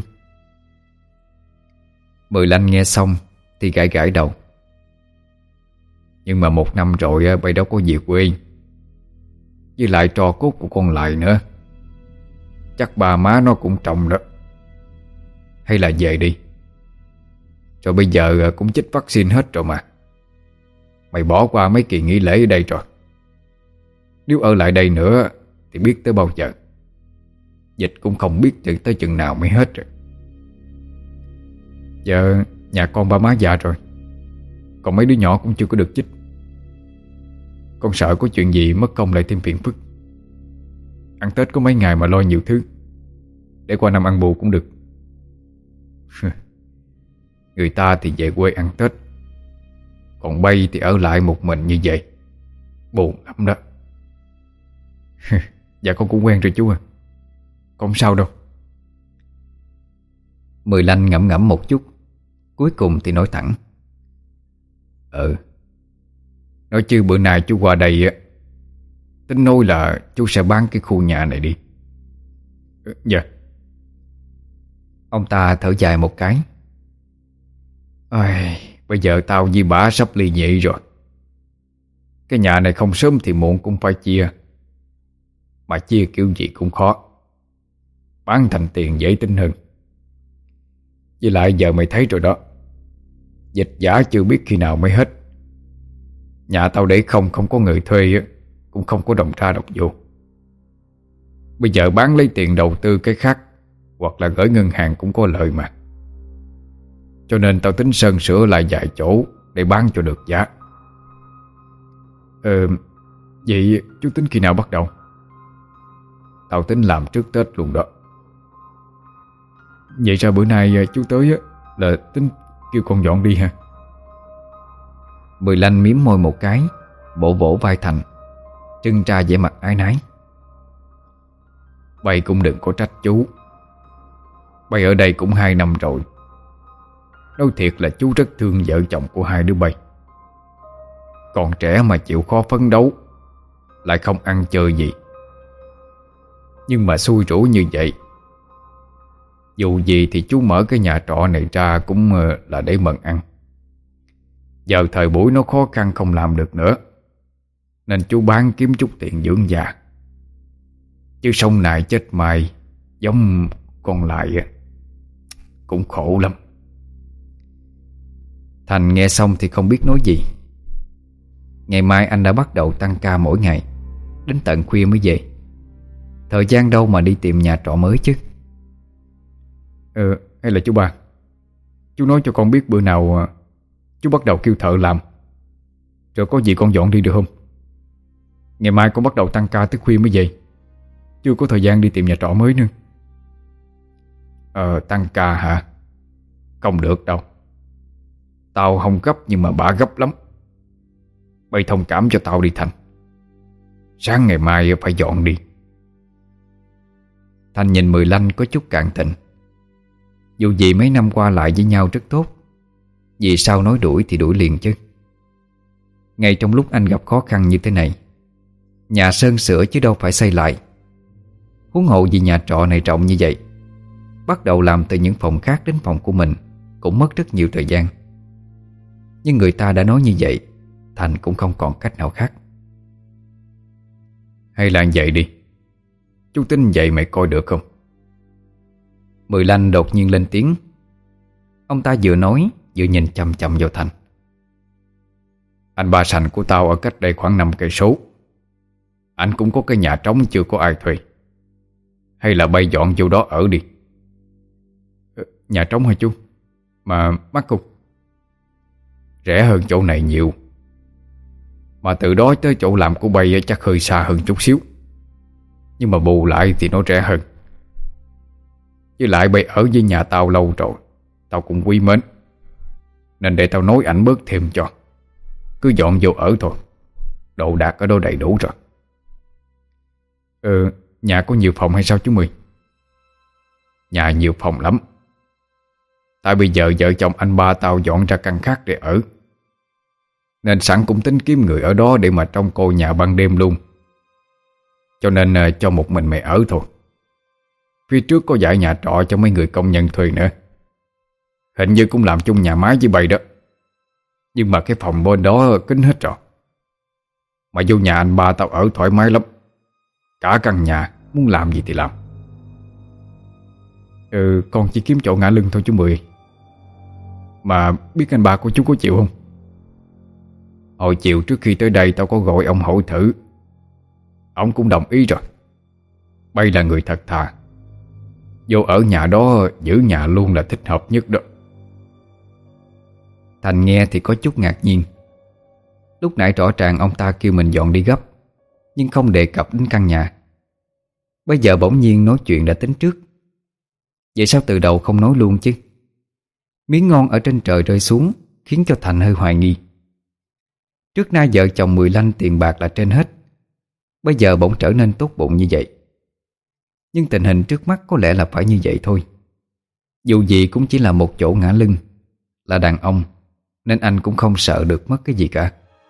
Mười Lanh nghe xong thì gãi gãi đầu. Nhưng mà 1 năm rồi bay đâu có về quê. Với lại tro cốt của con lại nữa, chắc ba má nó cũng trọng đó. Hay là về đi. Rồi bây giờ cũng chích vaccine hết rồi mà. Mày bỏ qua mấy kỳ nghỉ lễ ở đây rồi. Nếu ở lại đây nữa thì biết tới bao giờ. Dịch cũng không biết tới chừng nào mới hết rồi. Giờ nhà con ba má già rồi, còn mấy đứa nhỏ cũng chưa có được chích. Con sợ có chuyện gì mất công lại thêm phiền phức. Ăn Tết có mấy ngày mà lo nhiều thứ, để qua năm ăn bù cũng được. Người ta thì về quê ăn Tết, còn bay thì ở lại một mình như vậy, buồn lắm đó. Dạ con cũng quen rồi chú à, con không sao đâu. Mười Lanh ngẫm ngẫm một chút, cuối cùng thì nói thẳng. Nói chứ bữa nay chú qua đây á, tính nói là chú sẽ bán cái khu nhà này đi. Dạ. Ông ta thở dài một cái. Bây giờ tao với bả sắp ly dị rồi. Cái nhà này không sớm thì muộn cũng phải chia. Mà chia kiểu gì cũng khó. Bán thành tiền dễ tính hơn. Với lại giờ mày thấy rồi đó, dịch giả chưa biết khi nào mới hết. Nhà tao để không có người thuê, cũng không có đồng ra đồng vô. Bây giờ bán lấy tiền đầu tư cái khác, hoặc là gửi ngân hàng cũng có lợi mà. Cho nên tao tính sơn sửa lại vài chỗ để bán cho được giá. Vậy chú tính khi nào bắt đầu? Tao tính làm trước Tết luôn đó. Vậy ra bữa nay chú tới là tính kêu con dọn đi ha? Mười Lanh mím môi một cái, vỗ vỗ vai Thành, trưng ra vẻ mặt áy náy. Bay cũng đừng có trách chú. Bay ở đây cũng 2 năm rồi. Nói thiệt là chú rất thương vợ chồng của hai đứa bay. Còn trẻ mà chịu khó phấn đấu, lại không ăn chơi gì. Nhưng mà xui rủi như vậy. Dù gì thì chú mở cái nhà trọ này ra cũng là để mần ăn. Giờ thời buổi nó khó khăn không làm được nữa, nên chú bán kiếm chút tiền dưỡng già. Chứ sống này chết mai giống con lại cũng khổ lắm. Thành nghe xong thì không biết nói gì. Ngày mai anh đã bắt đầu tăng ca mỗi ngày, đến tận khuya mới về. Thời gian đâu mà đi tìm nhà trọ mới chứ. Hay là chú ba, chú nói cho con biết bữa nào chú bắt đầu kêu thợ làm, rồi có gì con dọn đi được không? Ngày mai con bắt đầu tăng ca tới khuya mới về, chưa có thời gian đi tìm nhà trọ mới nữa. Tăng ca hả? Không được đâu. Tao không gấp nhưng mà bả gấp lắm. Bày thông cảm cho tao đi Thành. Sáng ngày mai phải dọn đi. Thành nhìn Mười Lanh có chút cạn tình. Dù gì mấy năm qua lại với nhau rất tốt, vì sao nói đuổi thì đuổi liền chứ. Ngay trong lúc anh gặp khó khăn như thế này, nhà sơn sửa chứ đâu phải xây lại. Huống hộ vì nhà trọ này rộng như vậy, bắt đầu làm từ những phòng khác đến phòng của mình cũng mất rất nhiều thời gian. Nhưng người ta đã nói như vậy, Thành cũng không còn cách nào khác. Hay là vậy đi, chú tính vậy mày coi được không? Mười Lanh đột nhiên lên tiếng. Ông ta vừa nói vừa nhìn chằm chằm vào Thành. Anh ba Sành của tao ở cách đây khoảng 5 cây số. Anh cũng có cái nhà trống chưa có ai thuê. Hay là bay dọn vô đó ở đi. Nhà trống hả chú? Mà mắc không? Rẻ hơn chỗ này nhiều. Mà từ đó tới chỗ làm của bay chắc hơi xa hơn chút xíu. Nhưng mà bù lại thì nó rẻ hơn. Với lại bay ở với nhà tao lâu rồi, tao cũng quý mến, nên để tao nói ảnh bớt thêm cho. Cứ dọn vô ở thôi, đồ đạc ở đó đầy đủ rồi. Nhà có nhiều phòng hay sao chú Mười? Nhà nhiều phòng lắm. Tại bây giờ vợ chồng anh ba tao dọn ra căn khác để ở, nên sẵn cũng tính kiếm người ở đó để mà trông coi nhà ban đêm luôn. cho nên cho một mình mày ở thôi. Phía trước có dãy nhà trọ cho mấy người công nhân thuê nữa. Hình như cũng làm chung nhà máy với bay đó. Nhưng mà cái phòng bên đó kín hết rồi. Mà vô nhà anh ba tao ở thoải mái lắm. Cả căn nhà muốn làm gì thì làm. Con chỉ kiếm chỗ ngả lưng thôi chú Mười. Mà biết anh ba của chú có chịu không? Hồi chiều trước khi tới đây tao có gọi ông hỏi thử. Ông cũng đồng ý rồi. Bay là người thật thà. Vô ở nhà đó giữ nhà luôn là thích hợp nhất đó. Thành nghe thì có chút ngạc nhiên. Lúc nãy rõ ràng ông ta kêu mình dọn đi gấp, nhưng không đề cập đến căn nhà. Bây giờ bỗng nhiên nói chuyện đã tính trước. Vậy sao từ đầu không nói luôn chứ? Miếng ngon ở trên trời rơi xuống khiến cho Thành hơi hoài nghi. Trước nay vợ chồng Mười Lanh tiền bạc là trên hết, bây giờ bỗng trở nên tốt bụng như vậy. Nhưng tình hình trước mắt có lẽ là phải như vậy thôi. Dù gì cũng chỉ là một chỗ ngả lưng. Là đàn ông nên anh cũng không sợ được mất cái gì cả.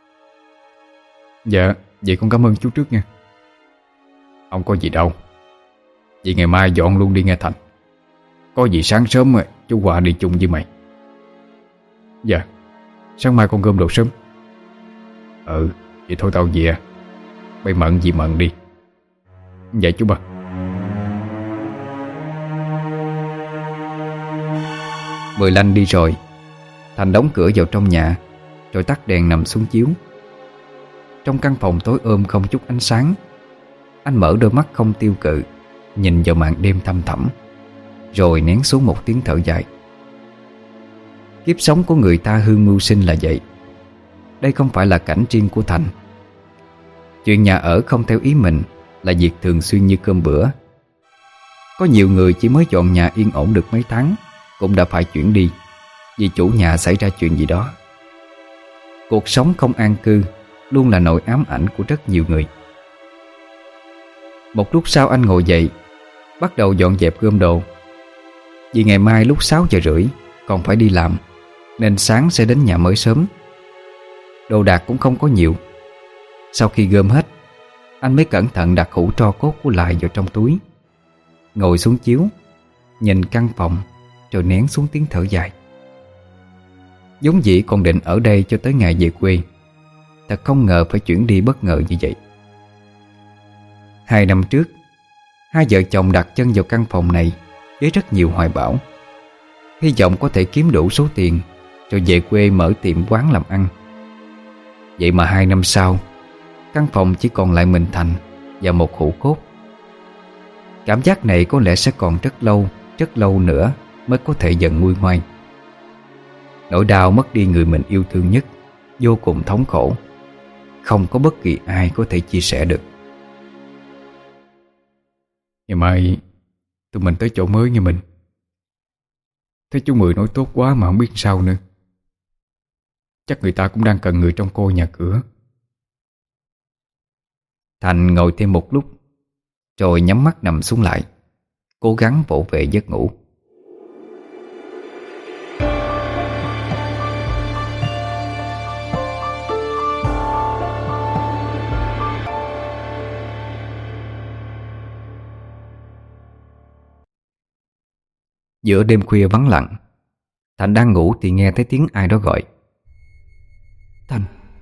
Dạ, vậy con cảm ơn chú trước nha. Không có gì đâu. Vậy ngày mai dọn luôn đi nghe Thành. Có gì sáng sớm chú qua đi chung với mày. Dạ, sáng mai con gom đồ sớm. Vậy thôi tao về. Bây mận gì mận đi. Dạ chú ba. Mười Lanh đi rồi, Thành đóng cửa vào trong nhà, rồi tắt đèn nằm xuống chiếu. Trong căn phòng tối ôm không chút ánh sáng, anh mở đôi mắt không tiêu cự, nhìn vào màn đêm thăm thẳm, rồi nén xuống một tiếng thở dài. Kiếp sống của người ta hương mưu sinh là vậy. Đây không phải là cảnh riêng của Thành. Chuyện nhà ở không theo ý mình là việc thường xuyên như cơm bữa. Có nhiều người chỉ mới dọn nhà yên ổn được mấy tháng cũng đã phải chuyển đi vì chủ nhà xảy ra chuyện gì đó. Cuộc sống không an cư luôn là nỗi ám ảnh của rất nhiều người. Một lúc sau anh ngồi dậy, bắt đầu dọn dẹp gom đồ. Vì ngày mai lúc 6:30 còn phải đi làm, nên sáng sẽ đến nhà mới sớm. Đồ đạc cũng không có nhiều. Sau khi gom hết, anh mới cẩn thận đặt hũ tro cốt của Lại vào trong túi, ngồi xuống chiếu, nhìn căn phòng, rồi nén xuống tiếng thở dài. Vốn dĩ còn định ở đây cho tới ngày về quê, thật không ngờ phải chuyển đi bất ngờ như vậy. 2 năm trước, hai vợ chồng đặt chân vào căn phòng này với rất nhiều hoài bão, hy vọng có thể kiếm đủ số tiền rồi về quê mở tiệm quán làm ăn. Vậy mà 2 năm sau, căn phòng chỉ còn lại mình Thành và một hũ cốt. Cảm giác này có lẽ sẽ còn rất lâu nữa mới có thể dần nguôi ngoai. Nỗi đau mất đi người mình yêu thương nhất vô cùng thống khổ, không có bất kỳ ai có thể chia sẻ được. Ngày mai tụi mình tới chỗ mới nha mình. Thấy chú Mười nói tốt quá mà không biết sao nữa. Chắc người ta cũng đang cần người trông coi nhà cửa. Thành ngồi thêm một lúc, rồi nhắm mắt nằm xuống lại, cố gắng vỗ về giấc ngủ. Giữa đêm khuya vắng lặng, Thành đang ngủ thì nghe thấy tiếng ai đó gọi. Thành.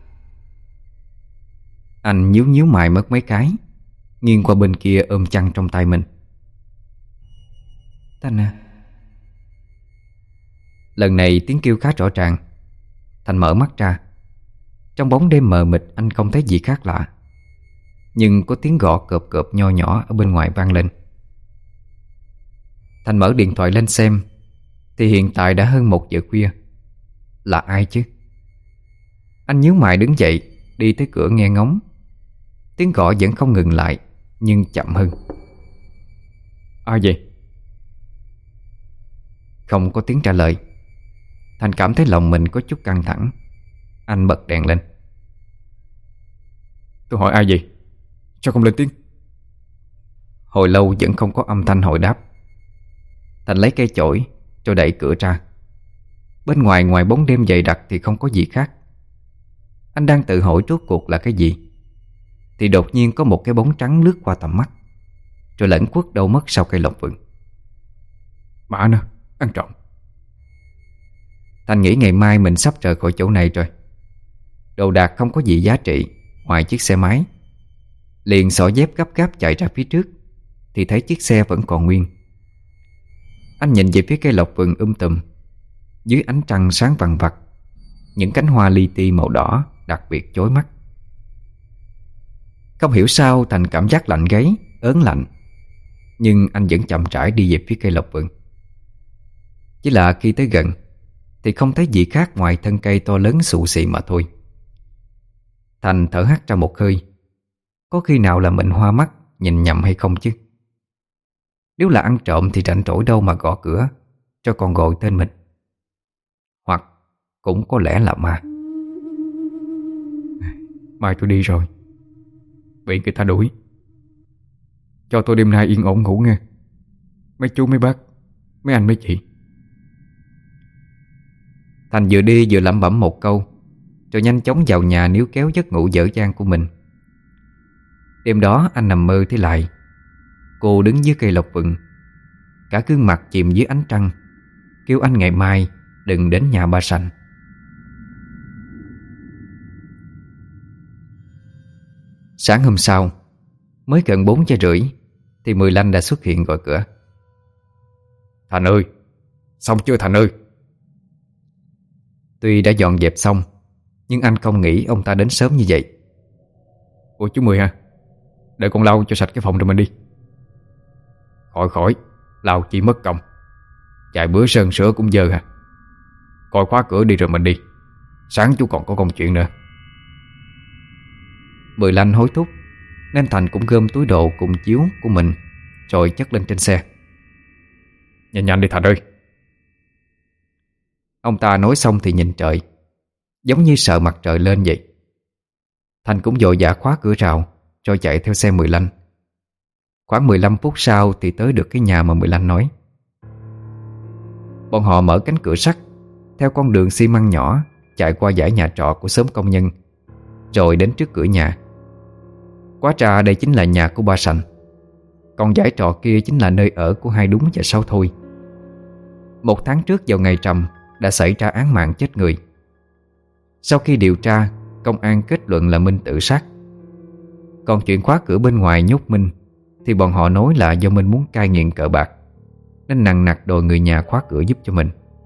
Anh nhíu nhíu mày mất mấy cái, nghiêng qua bên kia ôm chăn trong tay mình. Thành à. Lần này tiếng kêu khá rõ ràng. Thành mở mắt ra. Trong bóng đêm mờ mịt anh không thấy gì khác lạ, nhưng có tiếng gõ cộp cộp nho nhỏ ở bên ngoài vang lên. Thành mở điện thoại lên xem thì hiện tại đã hơn 1 giờ khuya. Là ai chứ? Anh nhíu mày đứng dậy, đi tới cửa nghe ngóng. Tiếng gõ vẫn không ngừng lại, nhưng chậm hơn. Ai vậy? Không có tiếng trả lời. Thành cảm thấy lòng mình có chút căng thẳng. Anh bật đèn lên. Tôi hỏi ai vậy? Sao không lên tiếng? Hồi lâu vẫn không có âm thanh hồi đáp. Thành lấy cây chổi rồi đẩy cửa ra. Bên ngoài bóng đêm dày đặc thì không có gì khác. Anh đang tự hỏi rốt cuộc là cái gì. thì đột nhiên có một cái bóng trắng lướt qua tầm mắt, rồi lẫn quất đâu mất sau cây lộc vừng. Mà nè, ăn trộm. Thành nghĩ ngày mai mình sắp rời khỏi chỗ này rồi. Đồ đạc không có gì giá trị ngoài chiếc xe máy. Liền xỏ dép gấp gáp chạy ra phía trước, thì thấy chiếc xe vẫn còn nguyên. Anh nhìn về phía cây lộc vừng tùm. Dưới ánh trăng sáng vằng vặc, những cánh hoa li ti màu đỏ đặc biệt chói mắt. Không hiểu sao Thành cảm giác lạnh gáy, ớn lạnh. Nhưng anh vẫn chậm rãi đi về phía cây lộc vừng. Chỉ là khi tới gần thì không thấy gì khác ngoài thân cây to lớn xù xì mà thôi. Thành thở hắt ra một hơi. Có khi nào là mình hoa mắt nhìn nhầm hay không chứ? Nếu là ăn trộm thì rảnh rỗi đâu mà gõ cửa cho còn gọi tên mình. Hoặc cũng có lẽ là ma. Mai tôi đi rồi, bị người ta đuổi. Cho tôi đêm nay yên ổn ngủ nghe, mấy chú mấy bác, mấy anh mấy chị. Thành vừa đi vừa lẩm bẩm một câu, rồi nhanh chóng vào nhà níu kéo giấc ngủ dở dang của mình. Đêm đó anh nằm mơ thấy lại cô đứng dưới cây lộc vừng, cả gương mặt chìm dưới ánh trăng, kêu anh ngày mai đừng đến nhà ba Sành. Sáng hôm sau, mới gần 4:30 thì Mười Lanh đã xuất hiện gọi cửa. Thành ơi, xong chưa Thành ơi? Tuy đã dọn dẹp xong, nhưng anh không nghĩ ông ta đến sớm như vậy. Ủa chú Mười hả? Để con lau cho sạch cái phòng rồi mình đi. Khỏi, lau chỉ mất công. Vài bữa sơn sửa cũng dơ hả? Coi khóa cửa đi rồi mình đi. Sáng chú còn có công chuyện nữa. Mười Lanh hối thúc, nên Thành cũng gom túi đồ cùng chiếu của mình rồi chất lên trên xe. Nhanh đi Thành ơi. Ông ta nói xong thì nhìn trời, giống như sợ mặt trời lên vậy. Thành cũng vội vã khóa cửa rào rồi chạy theo xe Mười Lanh. Khoảng 15 phút sau thì tới được cái nhà mà Mười Lanh nói. Bọn họ mở cánh cửa sắt theo con đường xi măng nhỏ chạy qua dãy nhà trọ của xóm công nhân, rồi đến trước cửa nhà. Quá ra đây chính là nhà của ba Sành, còn dãy trọ kia chính là nơi ở của hai Đúng và Sáu Thôi. 1 tháng trước vào ngày rằm đã xảy ra án mạng chết người. Sau khi điều tra, công an kết luận là Minh tự sát. Còn chuyện khóa cửa bên ngoài nhốt Minh thì bọn họ nói là do Minh muốn cai nghiện cờ bạc, nên nằng nặc đòi người nhà khóa cửa giúp cho mình.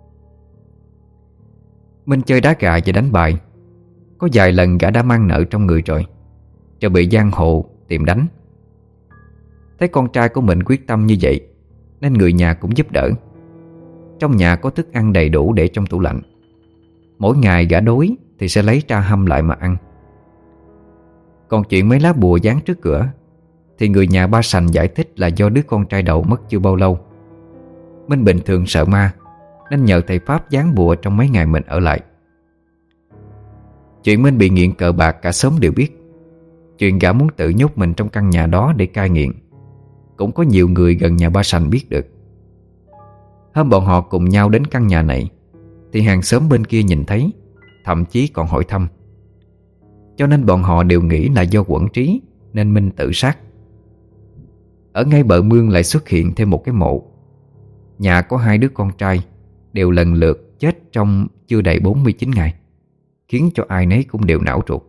Minh chơi đá gà và đánh bài, có vài lần gã đã mang nợ trong người rồi bị giang hồ tìm đánh. Thấy con trai của mình quyết tâm như vậy, nên người nhà cũng giúp đỡ. Trong nhà có thức ăn đầy đủ để trong tủ lạnh. Mỗi ngày gã đói thì sẽ lấy ra hâm lại mà ăn. Còn chuyện mấy lá bùa dán trước cửa thì người nhà ba Sành giải thích là do đứa con trai đầu mất chưa bao lâu. Minh bình thường sợ ma, nên nhờ thầy Pháp dán bùa trong mấy ngày mình ở lại. Chuyện Minh bị nghiện cờ bạc cả xóm đều biết. Chuyện gã muốn tự nhốt mình trong căn nhà đó để cai nghiện cũng có nhiều người gần nhà ba Sành biết được. Hôm bọn họ cùng nhau đến căn nhà này thì hàng xóm bên kia nhìn thấy, thậm chí còn hỏi thăm. Cho nên bọn họ đều nghĩ là do quẫn trí nên Minh tự sát. Ở ngay bờ mương lại xuất hiện thêm một cái mộ. Nhà có 2 đứa con trai đều lần lượt chết trong chưa đầy 49 ngày, khiến cho ai nấy cũng đều não ruột.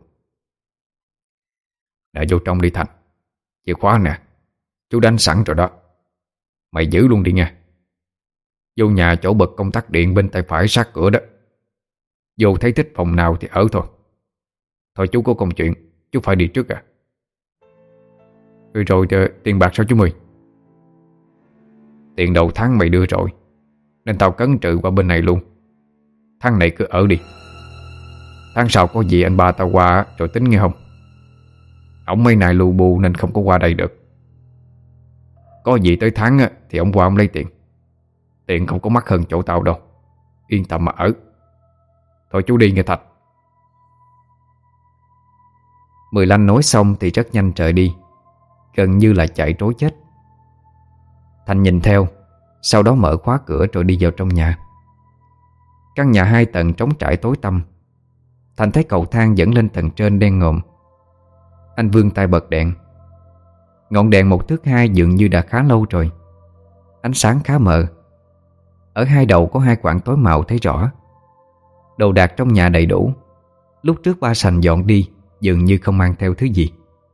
Đã vô trong đi Thành. Chìa khóa nè, chú đánh sẵn rồi đó. Mày giữ luôn đi nha. Vô nhà chỗ bật công tắc điện bên tay phải sát cửa đó. Vô thấy thích phòng nào thì ở thôi. Thôi chú có công chuyện, chú phải đi trước à. Rồi tiền bạc sao chú Mười? Tiền đầu tháng mày đưa rồi, nên tao cấn trừ qua bên này luôn. Tháng này cứ ở đi. Tháng sau có gì anh ba tao qua rồi tính nghe không? Ông mấy này lù bù nên không có qua đây được. Có gì tới tháng thì ông qua ông lấy tiền. Tiền không có mắc hơn chỗ tao đâu. Yên tâm mà ở. Thôi chú đi nghe Thạch. Mười Lanh nói xong thì rất nhanh trời đi, gần như là chạy trối chết. Thành nhìn theo, sau đó mở khóa cửa rồi đi vào trong nhà. Căn nhà 2 tầng trống trải tối tăm. Thành thấy cầu thang dẫn lên tầng trên đen ngòm. Anh vươn tay bật đèn. Ngọn đèn 1,2 thước dường như đã khá lâu rồi. Ánh sáng khá mờ. Ở hai đầu có hai khoảng tối màu thấy rõ. Đồ đạc trong nhà đầy đủ. Lúc trước ba Sành dọn đi dường như không mang theo thứ gì.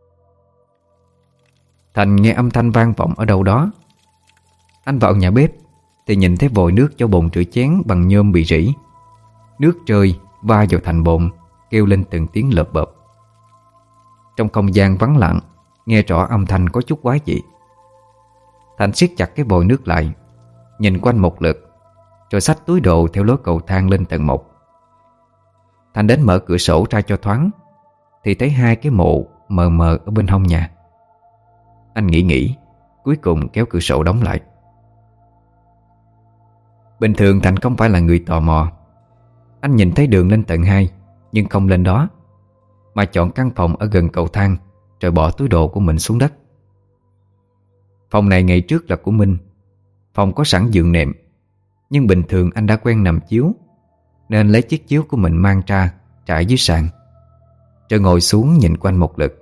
Thành nghe âm thanh vang vọng ở đâu đó. Anh vào nhà bếp thì nhìn thấy vòi nước cho bồn rửa chén bằng nhôm bị rỉ. Nước rơi va vào thành bồn, kêu lên từng tiếng lợp bợp. Trong không gian vắng lặng, nghe rõ âm thanh có chút quái dị. Thành siết chặt cái vòi nước lại, nhìn quanh một lượt, rồi xách túi đồ theo lối cầu thang lên tầng 1. Thành đến mở cửa sổ ra cho thoáng, thì thấy hai cái mộ mờ mờ ở bên hông nhà. Anh nghĩ, cuối cùng kéo cửa sổ đóng lại. Bình thường Thành không phải là người tò mò. Anh nhìn thấy đường lên tầng 2 nhưng không lên đó, mà chọn căn phòng ở gần cầu thang, rồi bỏ túi đồ của mình xuống đất. Phòng này ngày trước là của Minh. Phòng có sẵn giường nệm, nhưng bình thường anh đã quen nằm chiếu, nên lấy chiếc chiếu của mình mang ra trải dưới sàn, rồi ngồi xuống nhìn quanh một lượt.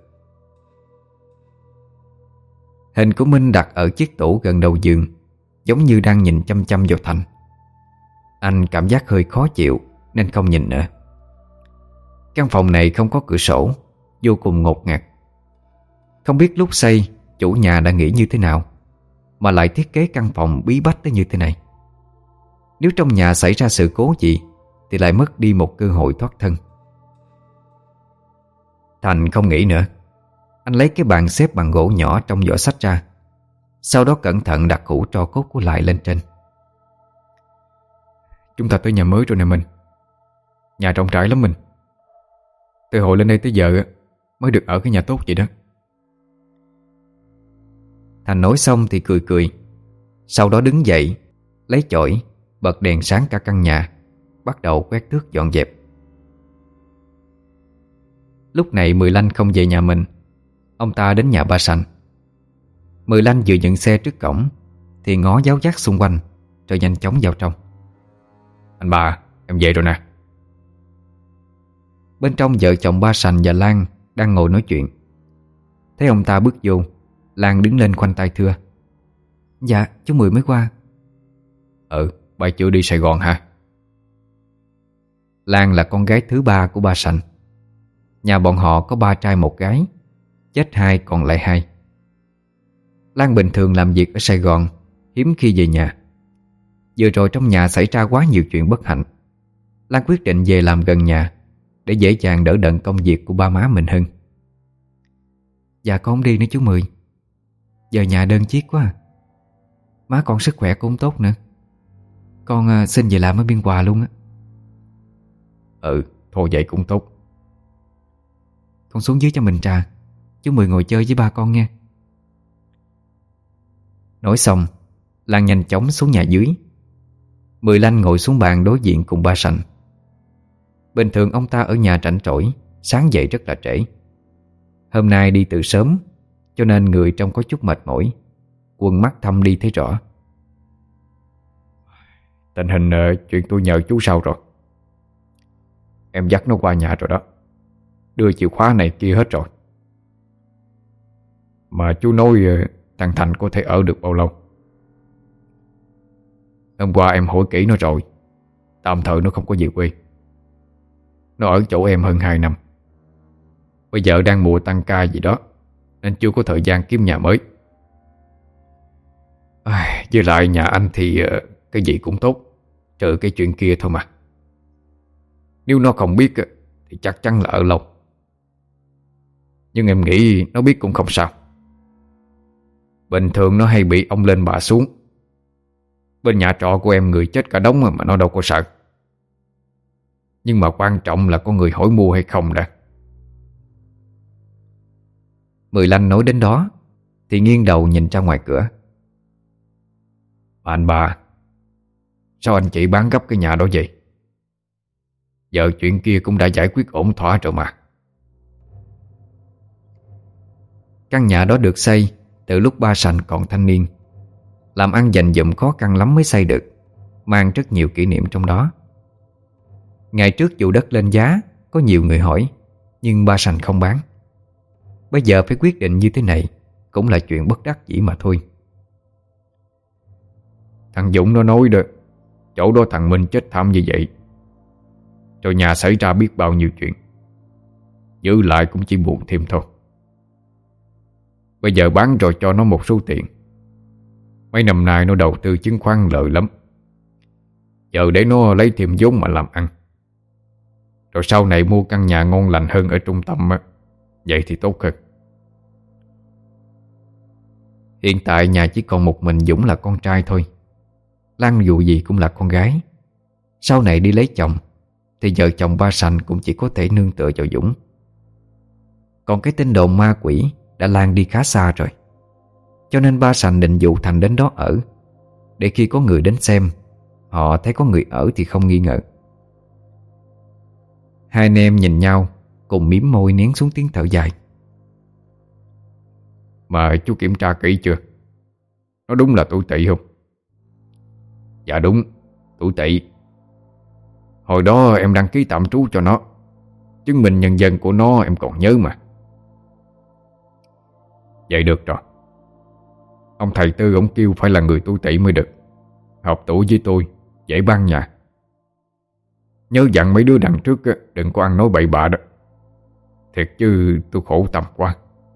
Hình của Minh đặt ở chiếc tủ gần đầu giường, giống như đang nhìn chăm chăm vào Thành. Anh cảm giác hơi khó chịu nên không nhìn nữa. Căn phòng này không có cửa sổ, vô cùng ngột ngạt. Không biết lúc xây chủ nhà đã nghĩ như thế nào mà lại thiết kế căn phòng bí bách tới như thế này. Nếu trong nhà xảy ra sự cố gì thì lại mất đi một cơ hội thoát thân. Thành không nghĩ nữa. Anh lấy cái bàn xếp bằng gỗ nhỏ trong giỏ sách ra, sau đó cẩn thận đặt hũ tro cốt của Lại lên trên. Chúng ta tới nhà mới rồi nè mình. Nhà rộng rãi lắm mình. Từ hồi lên đây tới giờ mới được ở cái nhà tốt vậy đó. Thành nói xong thì cười. Sau đó đứng dậy, lấy chổi, bật đèn sáng cả căn nhà, bắt đầu quét tước dọn dẹp. Lúc này Mười Lanh không về nhà mình. Ông ta đến nhà ba Sành. Mười Lanh vừa dựng xe trước cổng thì ngó giáo giác xung quanh, rồi nhanh chóng vào trong. Anh ba, em về rồi nè. Bên trong vợ chồng ba Sành và Lan đang ngồi nói chuyện. Thấy ông ta bước vô, Lan đứng lên khoanh tay thưa. Dạ, chú Mười mới qua. Ba chưa đi Sài Gòn hả? Lan là con gái thứ 3 của ba Sành. Nhà bọn họ có 3 trai 1 gái, chết 2 còn lại 2. Lan bình thường làm việc ở Sài Gòn, hiếm khi về nhà. Vừa rồi trong nhà xảy ra quá nhiều chuyện bất hạnh, Lan quyết định về làm gần nhà để dễ dàng đỡ đần công việc của ba má mình hơn. Dạ con không đi nữa chú Mười. Giờ nhà đơn chiếc quá à. Má con sức khỏe cũng không tốt nữa. Con xin về làm ở Biên Hòa luôn á. Thôi vậy cũng tốt. Con xuống dưới cho mình trà, chú Mười ngồi chơi với ba con nha. Nói xong, Lan nhanh chóng xuống nhà dưới. Mười Lanh ngồi xuống bàn đối diện cùng ba Sành. Bình thường ông ta ở nhà rảnh rỗi, sáng dậy rất là trễ. Hôm nay đi từ sớm, cho nên người trông có chút mệt mỏi, quần mắt thâm đi thấy rõ. Tình hình chuyện tôi nhờ chú sao rồi? Em dắt nó qua nhà rồi đó. Đưa chìa khóa này kia hết rồi. Mà chú nói thằng Thành có thể ở được bao lâu? Hôm qua em hỏi kỹ nó rồi. Tạm thời nó không có về quê. Nó ở chỗ em hơn 2 năm. Bây giờ đang mùa tăng ca gì đó, nên chưa có thời gian kiếm nhà mới. Với lại nhà anh thì cái gì cũng tốt, trừ cái chuyện kia thôi mà. Nếu nó không biết thì chắc chắn là ở lâu. Nhưng em nghĩ nó biết cũng không sao. Bình thường nó hay bị ông lên bà xuống. Bên nhà trọ của em người chết cả đống mà nó đâu có sợ. Nhưng mà quan trọng là có người hỏi mua hay không đã. Mười Lanh nói đến đó thì nghiêng đầu nhìn ra ngoài cửa. Anh bà, sao anh chị bán gấp cái nhà đó vậy? Giờ chuyện kia cũng đã giải quyết ổn thỏa rồi mà. Căn nhà đó được xây từ lúc ba Sành còn thanh niên. Làm ăn dành dụm khó khăn lắm mới xây được, mang rất nhiều kỷ niệm trong đó. Ngày trước dù đất lên giá, có nhiều người hỏi, nhưng ba Sành không bán. Bây giờ phải quyết định như thế này cũng là chuyện bất đắc dĩ mà thôi. Thằng Dũng nó nói đó, chỗ đó thằng Minh chết thảm như vậy, rồi nhà xảy ra biết bao nhiêu chuyện, giữ lại cũng chỉ buồn thêm thôi. Bây giờ bán rồi cho nó một số tiền. Mấy năm nay nó đầu tư chứng khoán lợi lắm, giờ để nó lấy thêm vốn mà làm ăn, rồi sau này mua căn nhà ngon lành hơn ở trung tâm á, vậy thì tốt hơn. Hiện tại nhà chỉ còn một mình Dũng là con trai thôi. Lan dù gì cũng là con gái. Sau này đi lấy chồng thì vợ chồng ba Sành cũng chỉ có thể nương tựa vào Dũng. Còn cái tin đồn ma quỷ đã lan đi khá xa rồi, cho nên ba Sành định dụ Thành đến đó ở, để khi có người đến xem, họ thấy có người ở thì không nghi ngờ. Hai anh em nhìn nhau, cùng mím môi nén xuống tiếng thở dài. Mà chú kiểm tra kỹ chưa? Nó đúng là tuổi Tỵ không? Dạ đúng, tuổi Tỵ. Hồi đó em đăng ký tạm trú cho nó, chứng minh nhân dân của nó em còn nhớ mà. Vậy được rồi. Ông thầy Tư ông kêu phải là người tuổi Tỵ mới được, hợp tuổi với tôi, dễ bán nhà. Nhớ dặn mấy đứa đằng trước đừng có ăn nói bậy bạ đó. Thiệt chứ tôi khổ tâm quá.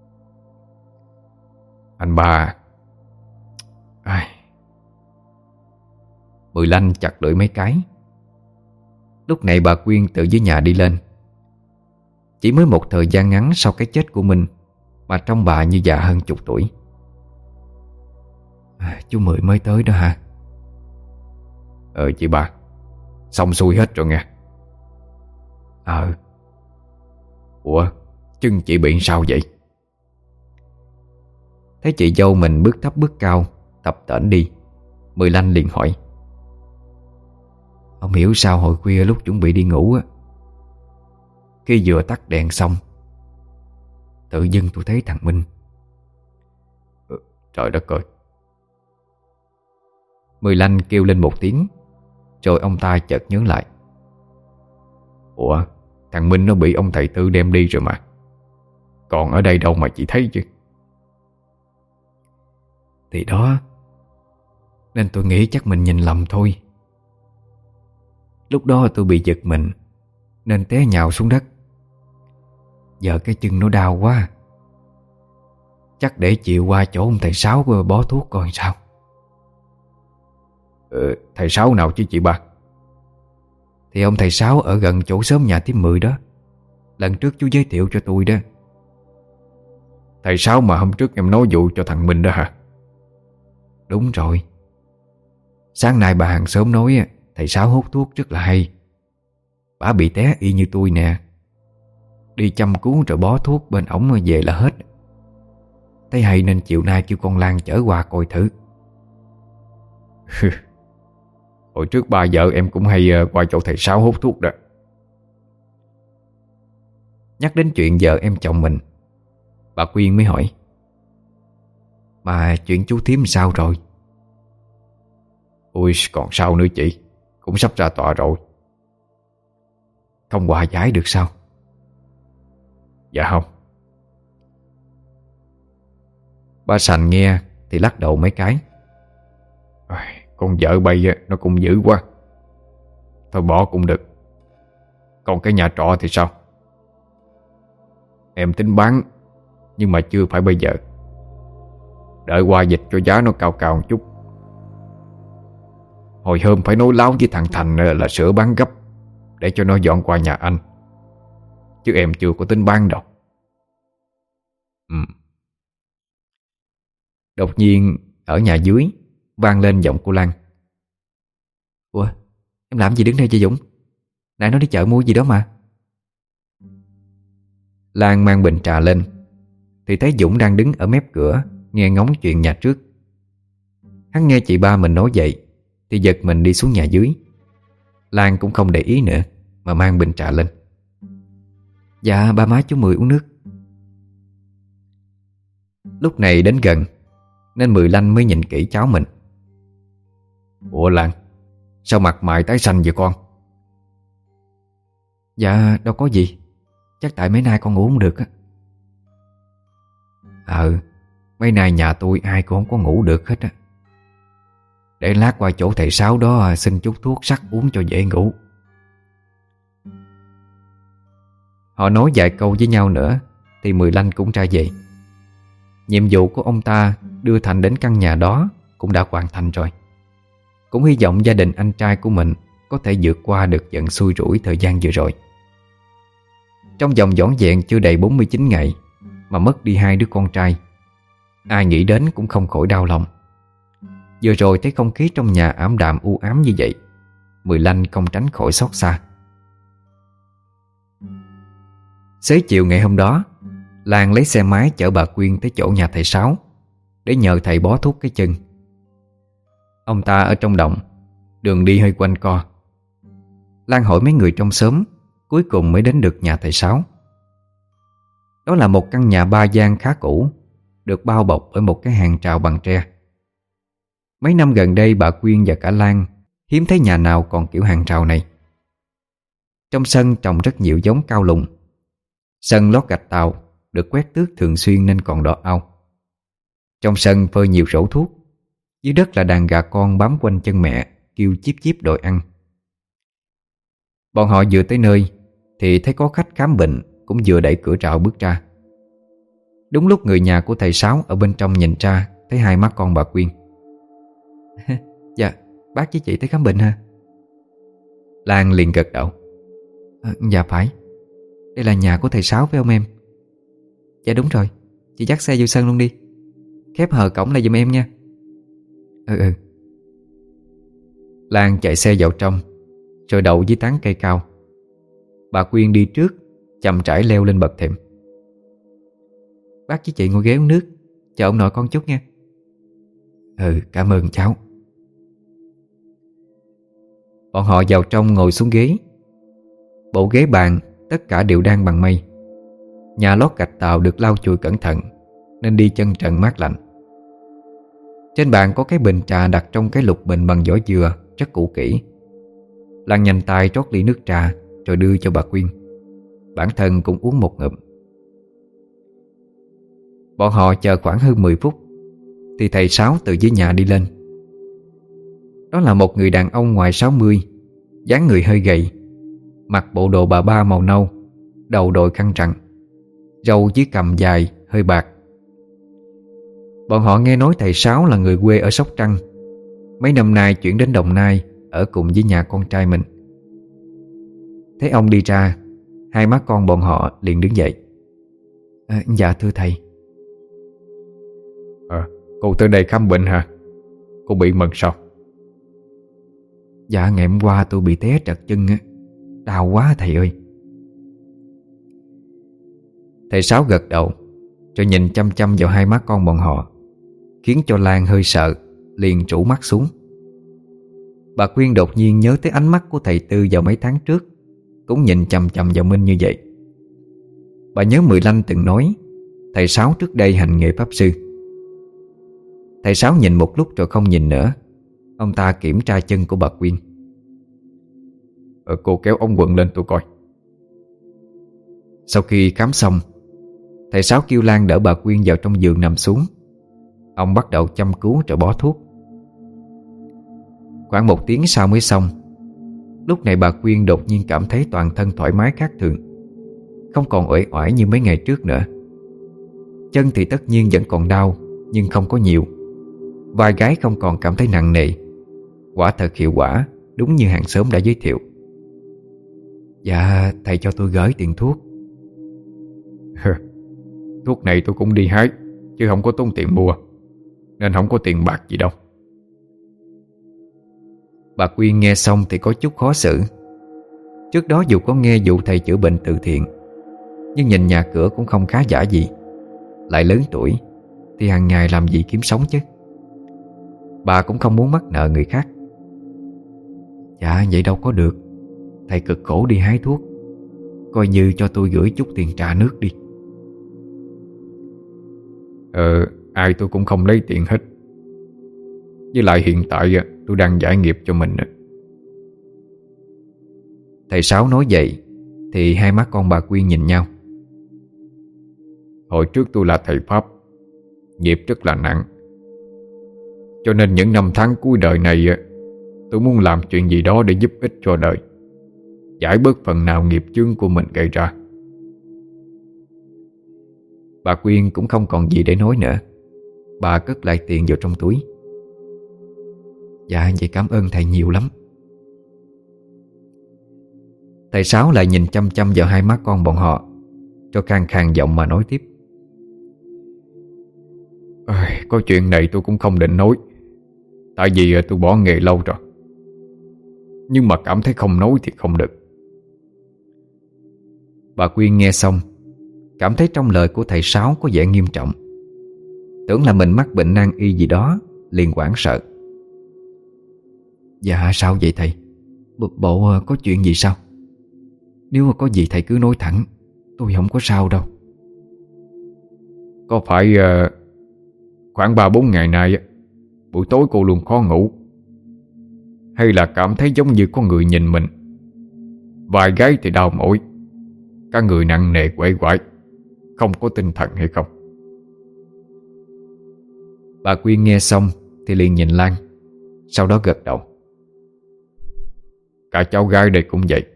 Anh ba. Ai. Mười Lanh chặt lưỡi mấy cái. Lúc này bà Quyên từ dưới nhà đi lên. Chỉ mới một thời gian ngắn sau cái chết của mình mà trông bà như già hơn chục tuổi. Chú Mười mới tới đó hả? Chị ba, xong xuôi hết rồi nghe. Ủa, chân chị bị sao vậy? Thấy chị dâu mình bước thấp bước cao, tập tễnh đi, Mười Lanh liền hỏi. Không hiểu sao hồi khuya lúc chuẩn bị đi ngủ á, khi vừa tắt đèn xong, tự dưng tôi thấy thằng Minh. Trời đất ơi. Mười Lanh kêu lên một tiếng, rồi ông ta chợt nhớ lại. Ủa, thằng Minh nó bị ông thầy Tư đem đi rồi mà, còn ở đây đâu mà chị thấy chứ. Thì đó, nên tôi nghĩ chắc mình nhìn lầm thôi. Lúc đó tôi bị giật mình nên té nhào xuống đất. Giờ cái chân nó đau quá, chắc để chịu qua chỗ ông thầy Sáu bó thuốc coi sao. Thầy Sáu nào chứ chị ba? Thì ông thầy Sáu ở gần chỗ xóm nhà thím Mười đó, lần trước chú giới thiệu cho tôi đó. Thầy Sáu mà hôm trước em nói vụ cho thằng Minh đó hả? Đúng rồi. Sáng nay bà hàng xóm nói thầy Sáu hút thuốc rất là hay. Bà bị té y như tôi nè, đi chăm cứu rồi bó thuốc bên ổng về là hết. Thấy hay nên chiều nay kêu con Lan chở qua coi thử. Hồi trước ba vợ em cũng hay qua chỗ thầy Sáu hút thuốc đó. Nhắc đến chuyện vợ em chồng mình, bà Quyên mới hỏi. Mà chuyện chú thím sao rồi? Ôi còn sao nữa chị, cũng sắp ra tòa rồi. Không hòa giải được sao? Dạ không. Ba Sành nghe thì lắc đầu mấy cái. Con vợ bay nó cũng dữ quá, thôi bỏ cũng được. Còn cái nhà trọ thì sao? Em tính bán, nhưng mà chưa phải bây giờ. Đợi qua dịch cho giá nó cao cao một chút. Hồi hôm phải nói láo với thằng Thành là sửa bán gấp, để cho nó dọn qua nhà anh, chứ em chưa có tính bán đâu. Đột nhiên ở nhà dưới vang lên giọng cô Lan. Ủa, em làm gì đứng đây vậy Dũng? Nãy nó đi chợ mua gì đó mà. Lan mang bình trà lên thì thấy Dũng đang đứng ở mép cửa nghe ngóng chuyện nhà trước. Hắn nghe chị ba mình nói vậy thì giật mình đi xuống nhà dưới. Lan cũng không để ý nữa mà mang bình trà lên. Dạ ba má chú Mười uống nước. Lúc này đến gần nên Mười Lanh mới nhìn kỹ cháu mình. Ủa Lan, sao mặt mày tái xanh vậy con? Dạ đâu có gì, chắc tại mấy nay con ngủ không được á. Mấy nay nhà tôi ai cũng không có ngủ được hết á. Để lát qua chỗ thầy Sáu đó xin chút thuốc sắc uống cho dễ ngủ. Họ nói vài câu với nhau nữa thì Mười Lanh cũng ra về. Nhiệm vụ của ông ta đưa Thành đến căn nhà đó cũng đã hoàn thành rồi. Cũng hy vọng gia đình anh trai của mình có thể vượt qua được giận xui rủi thời gian vừa rồi. Trong vòng vỏn vẹn chưa đầy 49 ngày mà mất đi hai đứa con trai, ai nghĩ đến cũng không khỏi đau lòng. Vừa rồi thấy không khí trong nhà ảm đạm u ám như vậy, Mười Lanh không tránh khỏi xót xa. Xế chiều ngày hôm đó, Lan lấy xe máy chở bà Quyên tới chỗ nhà thầy Sáu để nhờ thầy bó thuốc cái chân. Ông ta ở trong động, đường đi hơi quanh co. Lan hỏi mấy người trong xóm, cuối cùng mới đến được nhà thầy Sáu. Đó là một căn nhà 3 gian khá cũ, được bao bọc bởi một cái hàng rào bằng tre. Mấy năm gần đây bà Quyên và cả Lan hiếm thấy nhà nào còn kiểu hàng rào này. Trong sân trồng rất nhiều giống cao lùng. Sân lót gạch tàu, được quét tước thường xuyên nên còn đỏ au. Trong sân phơi nhiều rổ thuốc. Dưới đất là đàn gà con bám quanh chân mẹ, kêu chíp chíp đòi ăn. Bọn họ vừa tới nơi thì thấy có khách khám bệnh cũng vừa đẩy cửa rào bước ra. Đúng lúc người nhà của thầy Sáu ở bên trong nhìn ra, thấy hai má con bà Quyên. Dạ, bác với chị tới khám bệnh hả? Lan liền gật đầu. Dạ phải. Đây là nhà của thầy Sáu phải không em? Dạ đúng rồi. Chị dắt xe vô sân luôn đi. Khép hờ cổng lại giùm em nha. Ừ. Lan chạy xe vào trong, rồi đậu dưới tán cây cao. Bà Quyên đi trước, chậm rãi leo lên bậc thềm. Bác với chị ngồi ghế uống nước, chờ ông nội con chút nha. Cảm ơn cháu. Bọn họ vào trong ngồi xuống ghế. Bộ ghế bàn tất cả đều đan bằng mây. Nhà lót gạch tàu được lau chùi cẩn thận nên đi chân trần mát lạnh. Trên bàn có cái bình trà đặt trong cái lục bình bằng vỏ dừa, rất cũ kỹ. Lan nhanh tay trót ly nước trà rồi đưa cho bà Quyên. Bản thân cũng uống một ngụm. Bọn họ chờ khoảng hơn 10 phút thì thầy Sáu từ dưới nhà đi lên. Đó là một người đàn ông ngoài 60, dáng người hơi gầy, mặc bộ đồ bà ba màu nâu, đầu đội khăn trắng, râu dưới cằm dài hơi bạc. Bọn họ nghe nói thầy Sáu là người quê ở Sóc Trăng, mấy năm nay chuyển đến Đồng Nai ở cùng với nhà con trai mình. Thấy ông đi ra, hai má con bọn họ liền đứng dậy. Dạ thưa thầy. Cô tới đây khám bệnh hả? Cô bị mần sao? Dạ ngày hôm qua tôi bị té trật chân á, đau quá thầy ơi. Thầy Sáu gật đầu, rồi nhìn chăm chăm vào hai má con bọn họ, khiến cho Lan hơi sợ, liền rũ mắt xuống. Bà Quyên đột nhiên nhớ tới ánh mắt của thầy Tư vào mấy tháng trước, cũng nhìn chằm chằm vào Minh như vậy. Bà nhớ Mười Lanh từng nói thầy Sáu trước đây hành nghề pháp sư. Thầy Sáu nhìn một lúc rồi không nhìn nữa. Ông ta kiểm tra chân của bà Quyên. Cô kéo ống quần lên tôi coi. Sau khi khám xong, thầy Sáu kêu Lan đỡ bà Quyên vào trong giường nằm xuống. Ông bắt đầu chăm cứu rồi bó thuốc. Khoảng 1 tiếng sau mới xong. Lúc này bà Quyên đột nhiên cảm thấy toàn thân thoải mái khác thường, không còn uể oải như mấy ngày trước nữa. Chân thì tất nhiên vẫn còn đau, nhưng không có nhiều. Vai gáy không còn cảm thấy nặng nề. Quả thật hiệu quả, đúng như hàng xóm đã giới thiệu. Dạ thầy cho tôi gửi tiền thuốc. Thuốc này tôi cũng đi hái, chứ không có tốn tiền mua, nên không có tiền bạc gì đâu. Bà Quyên nghe xong thì có chút khó xử. Trước đó dù có nghe vụ thầy chữa bệnh từ thiện, nhưng nhìn nhà cửa cũng không khá giả gì. Lại lớn tuổi thì hàng ngày làm gì kiếm sống chứ. Bà cũng không muốn mắc nợ người khác. Dạ vậy đâu có được. Thầy cực khổ đi hái thuốc, coi như cho tôi gửi chút tiền trà nước đi. Ai tôi cũng không lấy tiền hết. Với lại hiện tại tôi đang giải nghiệp cho mình. Thầy Sáu nói vậy thì hai má con bà Quyên nhìn nhau. Hồi trước tôi là thầy Pháp, nghiệp rất là nặng. Cho nên những năm tháng cuối đời này tôi muốn làm chuyện gì đó để giúp ích cho đời, giải bớt phần nào nghiệp chướng của mình gây ra. Bà Quyên cũng không còn gì để nói nữa. Bà cất lại tiền vào trong túi. Dạ vậy cảm ơn thầy nhiều lắm. Thầy Sáu lại nhìn chăm chăm vào hai má con bọn họ, cho khàn khàn giọng mà nói tiếp. Có chuyện này tôi cũng không định nói, tại vì tôi bỏ nghề lâu rồi. Nhưng mà cảm thấy không nói thì không được. Bà Quyên nghe xong, cảm thấy trong lời của thầy Sáu có vẻ nghiêm trọng. Tưởng là mình mắc bệnh nan y gì đó, liền hoảng sợ. Dạ sao vậy thầy? Bộ có chuyện gì sao? Nếu mà có gì thầy cứ nói thẳng, tôi không có sao đâu. Có phải khoảng 3-4 ngày nay buổi tối cô luôn khó ngủ, hay là cảm thấy giống như có người nhìn mình, vai gáy thì đau mỏi, cả người nặng nề quể quải, không có tinh thần hay không? Bà Quyên nghe xong thì liền nhìn Lan, sau đó gật đầu. Cả cháu gái đây cũng vậy.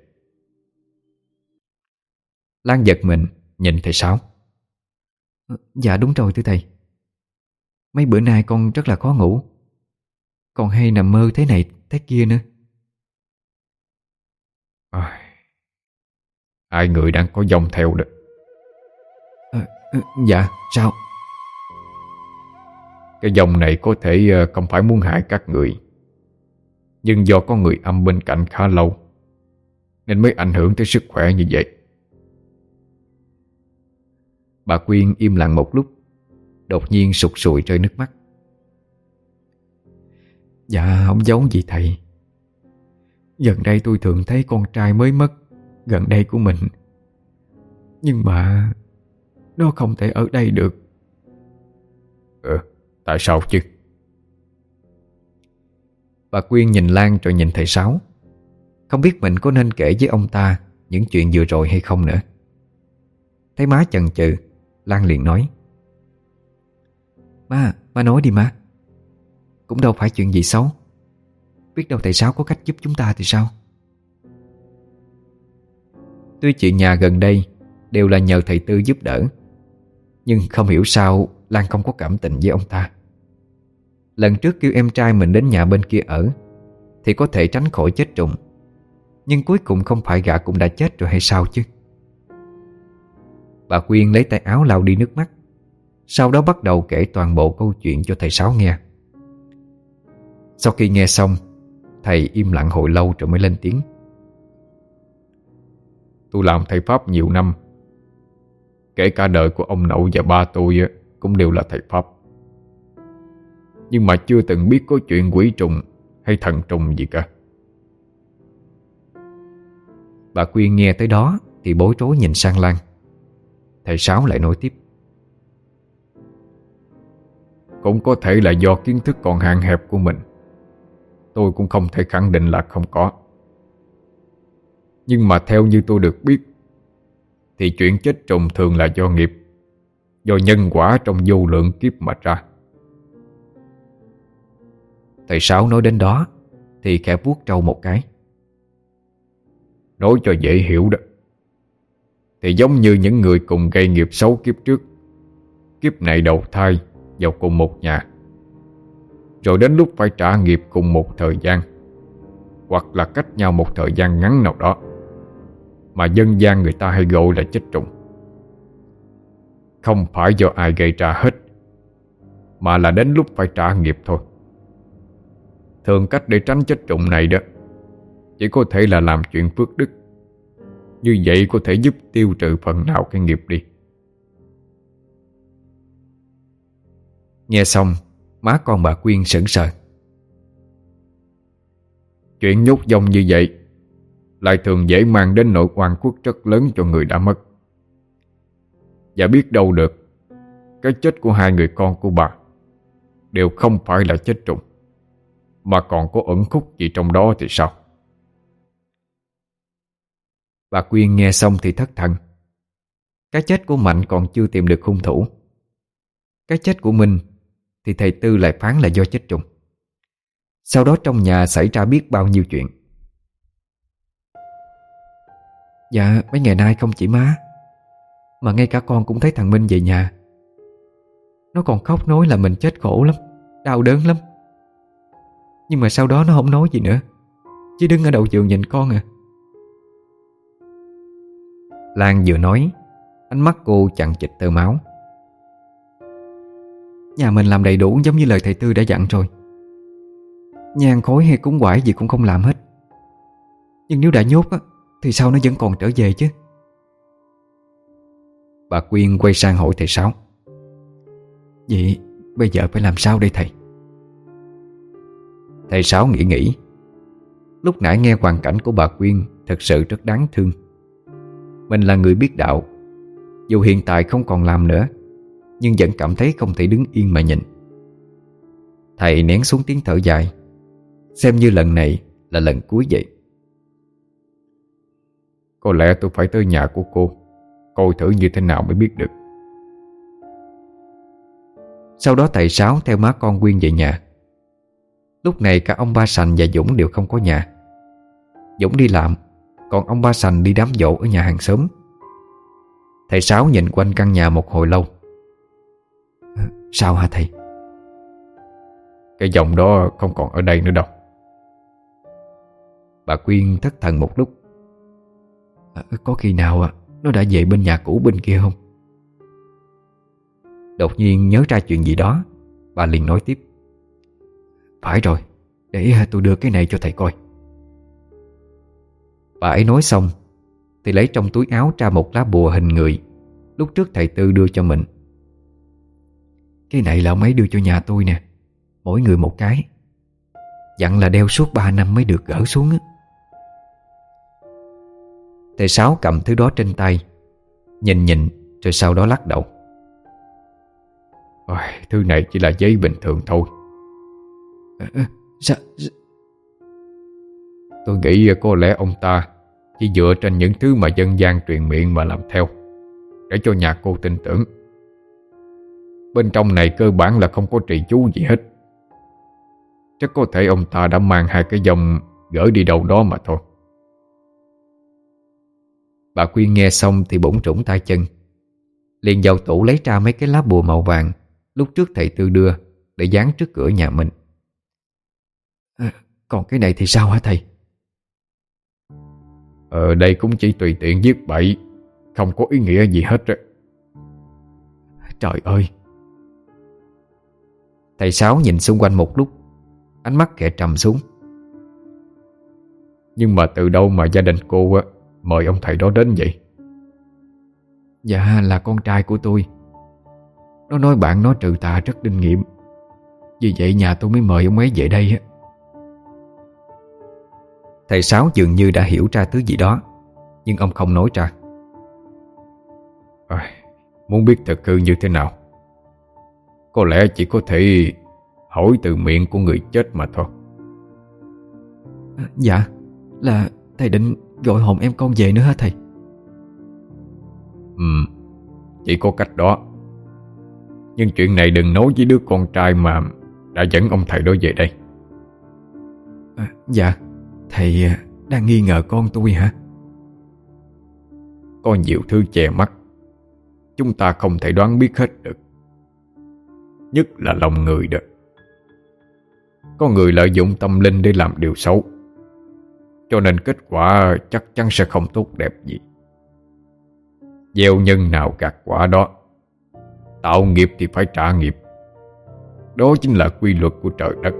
Lan giật mình nhìn thầy Sáu. Dạ đúng rồi thưa thầy. Mấy bữa nay con rất là khó ngủ, còn hay nằm mơ thế này thế kia nữa. Hai người đang có dông theo đó. Dạ sao? Cái dòng này có thể không phải muốn hại các người, nhưng do có người âm bên cạnh khá lâu nên mới ảnh hưởng tới sức khỏe như vậy. Bà Quyên im lặng một lúc, đột nhiên sụt sùi rơi nước mắt. Dạ không giấu gì thầy. Gần đây tôi thường thấy con trai mới mất gần đây của mình, nhưng mà nó không thể ở đây được. Tại sao chứ? Bà Quyên nhìn Lan rồi nhìn thầy Sáu, không biết mình có nên kể với ông ta những chuyện vừa rồi hay không nữa. Thấy má chần chừ, Lan liền nói. Má nói đi má. Cũng đâu phải chuyện gì xấu. Biết đâu thầy Sáu có cách giúp chúng ta thì sao? Tuy chuyện nhà gần đây đều là nhờ thầy Tư giúp đỡ, nhưng không hiểu sao Lan không có cảm tình với ông ta. Lần trước kêu em trai mình đến nhà bên kia ở thì có thể tránh khỏi chết trùng, nhưng cuối cùng không phải gã cũng đã chết rồi hay sao chứ? Bà Quyên lấy tay áo lau đi nước mắt, sau đó bắt đầu kể toàn bộ câu chuyện cho thầy Sáu nghe. Sau khi nghe xong, thầy im lặng hồi lâu rồi mới lên tiếng. Tôi làm thầy Pháp nhiều năm, kể cả đời của ông nội và ba tôi cũng đều là thầy Pháp, nhưng mà chưa từng biết có chuyện quỷ trùng hay thần trùng gì cả. Bà Quyên nghe tới đó thì bối rối nhìn sang Lan. Thầy Sáu lại nói tiếp. Cũng có thể là do kiến thức còn hạn hẹp của mình, tôi cũng không thể khẳng định là không có. Nhưng mà theo như tôi được biết thì chuyện chết trùng thường là do nghiệp, do nhân quả trong vô lượng kiếp mà ra. Thầy Sáu nói đến đó thì khẽ vuốt trâu một cái. Nói cho dễ hiểu đó, thì giống như những người cùng gây nghiệp xấu kiếp trước, kiếp này đầu thai vào cùng một nhà, rồi đến lúc phải trả nghiệp cùng một thời gian, hoặc là cách nhau một thời gian ngắn nào đó, mà dân gian người ta hay gọi là chết trùng. Không phải do ai gây ra hết, mà là đến lúc phải trả nghiệp thôi. Thường cách để tránh chết trùng này đó chỉ có thể là làm chuyện phước đức. Như vậy có thể giúp tiêu trừ phần nào cái nghiệp đi. Nghe xong, má con bà Quyên sững sờ. Chuyện nhốt dông như vậy lại thường dễ mang đến nỗi oan khuất rất lớn cho người đã mất. Và biết đâu được, cái chết của hai người con của bà đều không phải là chết trùng, mà còn có ẩn khúc gì trong đó thì sao? Bà Quyên nghe xong thì thất thần. Cái chết của Mạnh còn chưa tìm được hung thủ. Cái chết của Minh thì thầy Tư lại phán là do chết trùng. Sau đó trong nhà xảy ra biết bao nhiêu chuyện. Dạ mấy ngày nay không chỉ má, mà ngay cả con cũng thấy thằng Minh về nhà. Nó còn khóc nói là mình chết khổ lắm, đau đớn lắm. Nhưng mà sau đó nó không nói gì nữa, chỉ đứng ở đầu giường nhìn con à. Lan vừa nói, ánh mắt cô chặn chịt tơ máu. Nhà mình làm đầy đủ giống như lời thầy Tư đã dặn rồi. Nhang khói hay cúng quải gì cũng không làm hết. Nhưng nếu đã nhốt á, thì sao nó vẫn còn trở về chứ? Bà Quyên quay sang hỏi thầy Sáu. Vậy bây giờ phải làm sao đây thầy? Thầy Sáu nghĩ. Lúc nãy nghe hoàn cảnh của bà Quyên thật sự rất đáng thương. Mình là người biết đạo, dù hiện tại không còn làm nữa, nhưng vẫn cảm thấy không thể đứng yên mà nhìn. Thầy nén xuống tiếng thở dài, xem như lần này là lần cuối vậy. Có lẽ tôi phải tới nhà của cô, coi thử như thế nào mới biết được. Sau đó thầy Sáu theo má con Quyên về nhà. Lúc này cả ông Ba Sành và Dũng đều không có nhà. Dũng đi làm, còn ông Ba Sành đi đám giỗ ở nhà hàng xóm. Thầy Sáu nhìn quanh căn nhà một hồi lâu. Sao hả thầy? Cái dòng đó không còn ở đây nữa đâu. Bà Quyên thất thần một lúc. Có khi nào nó đã về bên nhà cũ bên kia không? Đột nhiên nhớ ra chuyện gì đó, bà liền nói tiếp. Phải rồi, để tôi đưa cái này cho thầy coi. Bà ấy nói xong thì lấy trong túi áo ra một lá bùa hình người lúc trước thầy Tư đưa cho mình. Cái này là ông ấy đưa cho nhà tôi nè, mỗi người một cái. Dặn là đeo suốt 3 năm mới được gỡ xuống á. Thầy Sáu cầm thứ đó trên tay, nhìn rồi sau đó lắc đầu. Thứ này chỉ là giấy bình thường thôi. Sao? Tôi nghĩ có lẽ ông ta chỉ dựa trên những thứ mà dân gian truyền miệng mà làm theo, để cho nhà cô tin tưởng. Bên trong này cơ bản là không có trì chú gì hết. Chắc có thể ông ta đã mang 2 cái dòng gửi đi đâu đó mà thôi. Bà Quyên nghe xong thì bủn rủn tay chân, liền vào tủ lấy ra mấy cái lá bùa màu vàng lúc trước thầy Tư đưa để dán trước cửa nhà mình. Còn cái này thì sao hả thầy? Đây cũng chỉ tùy tiện viết bậy, không có ý nghĩa gì hết á. Trời ơi! Thầy Sáu nhìn xung quanh một lúc, ánh mắt khẽ trầm xuống. Nhưng mà từ đâu mà gia đình cô mời ông thầy đó đến vậy? Dạ là con trai của tôi. Nó nói bạn nó trừ tà rất linh nghiệm, vì vậy nhà tôi mới mời ông ấy về đây á. Thầy Sáu dường như đã hiểu ra thứ gì đó, nhưng ông không nói ra. Muốn biết thực hư như thế nào, có lẽ chỉ có thể hỏi từ miệng của người chết mà thôi. Dạ, là thầy định gọi hồn em con về nữa hả thầy? Chỉ có cách đó. Nhưng chuyện này đừng nói với đứa con trai mà đã dẫn ông thầy đó về đây. Dạ, thầy đang nghi ngờ con tôi hả? Có nhiều thứ che mắt, chúng ta không thể đoán biết hết được. Nhất là lòng người đó. Có người lợi dụng tâm linh để làm điều xấu, cho nên kết quả chắc chắn sẽ không tốt đẹp gì. Gieo nhân nào gặt quả đó. Tạo nghiệp thì phải trả nghiệp. Đó chính là quy luật của trời đất.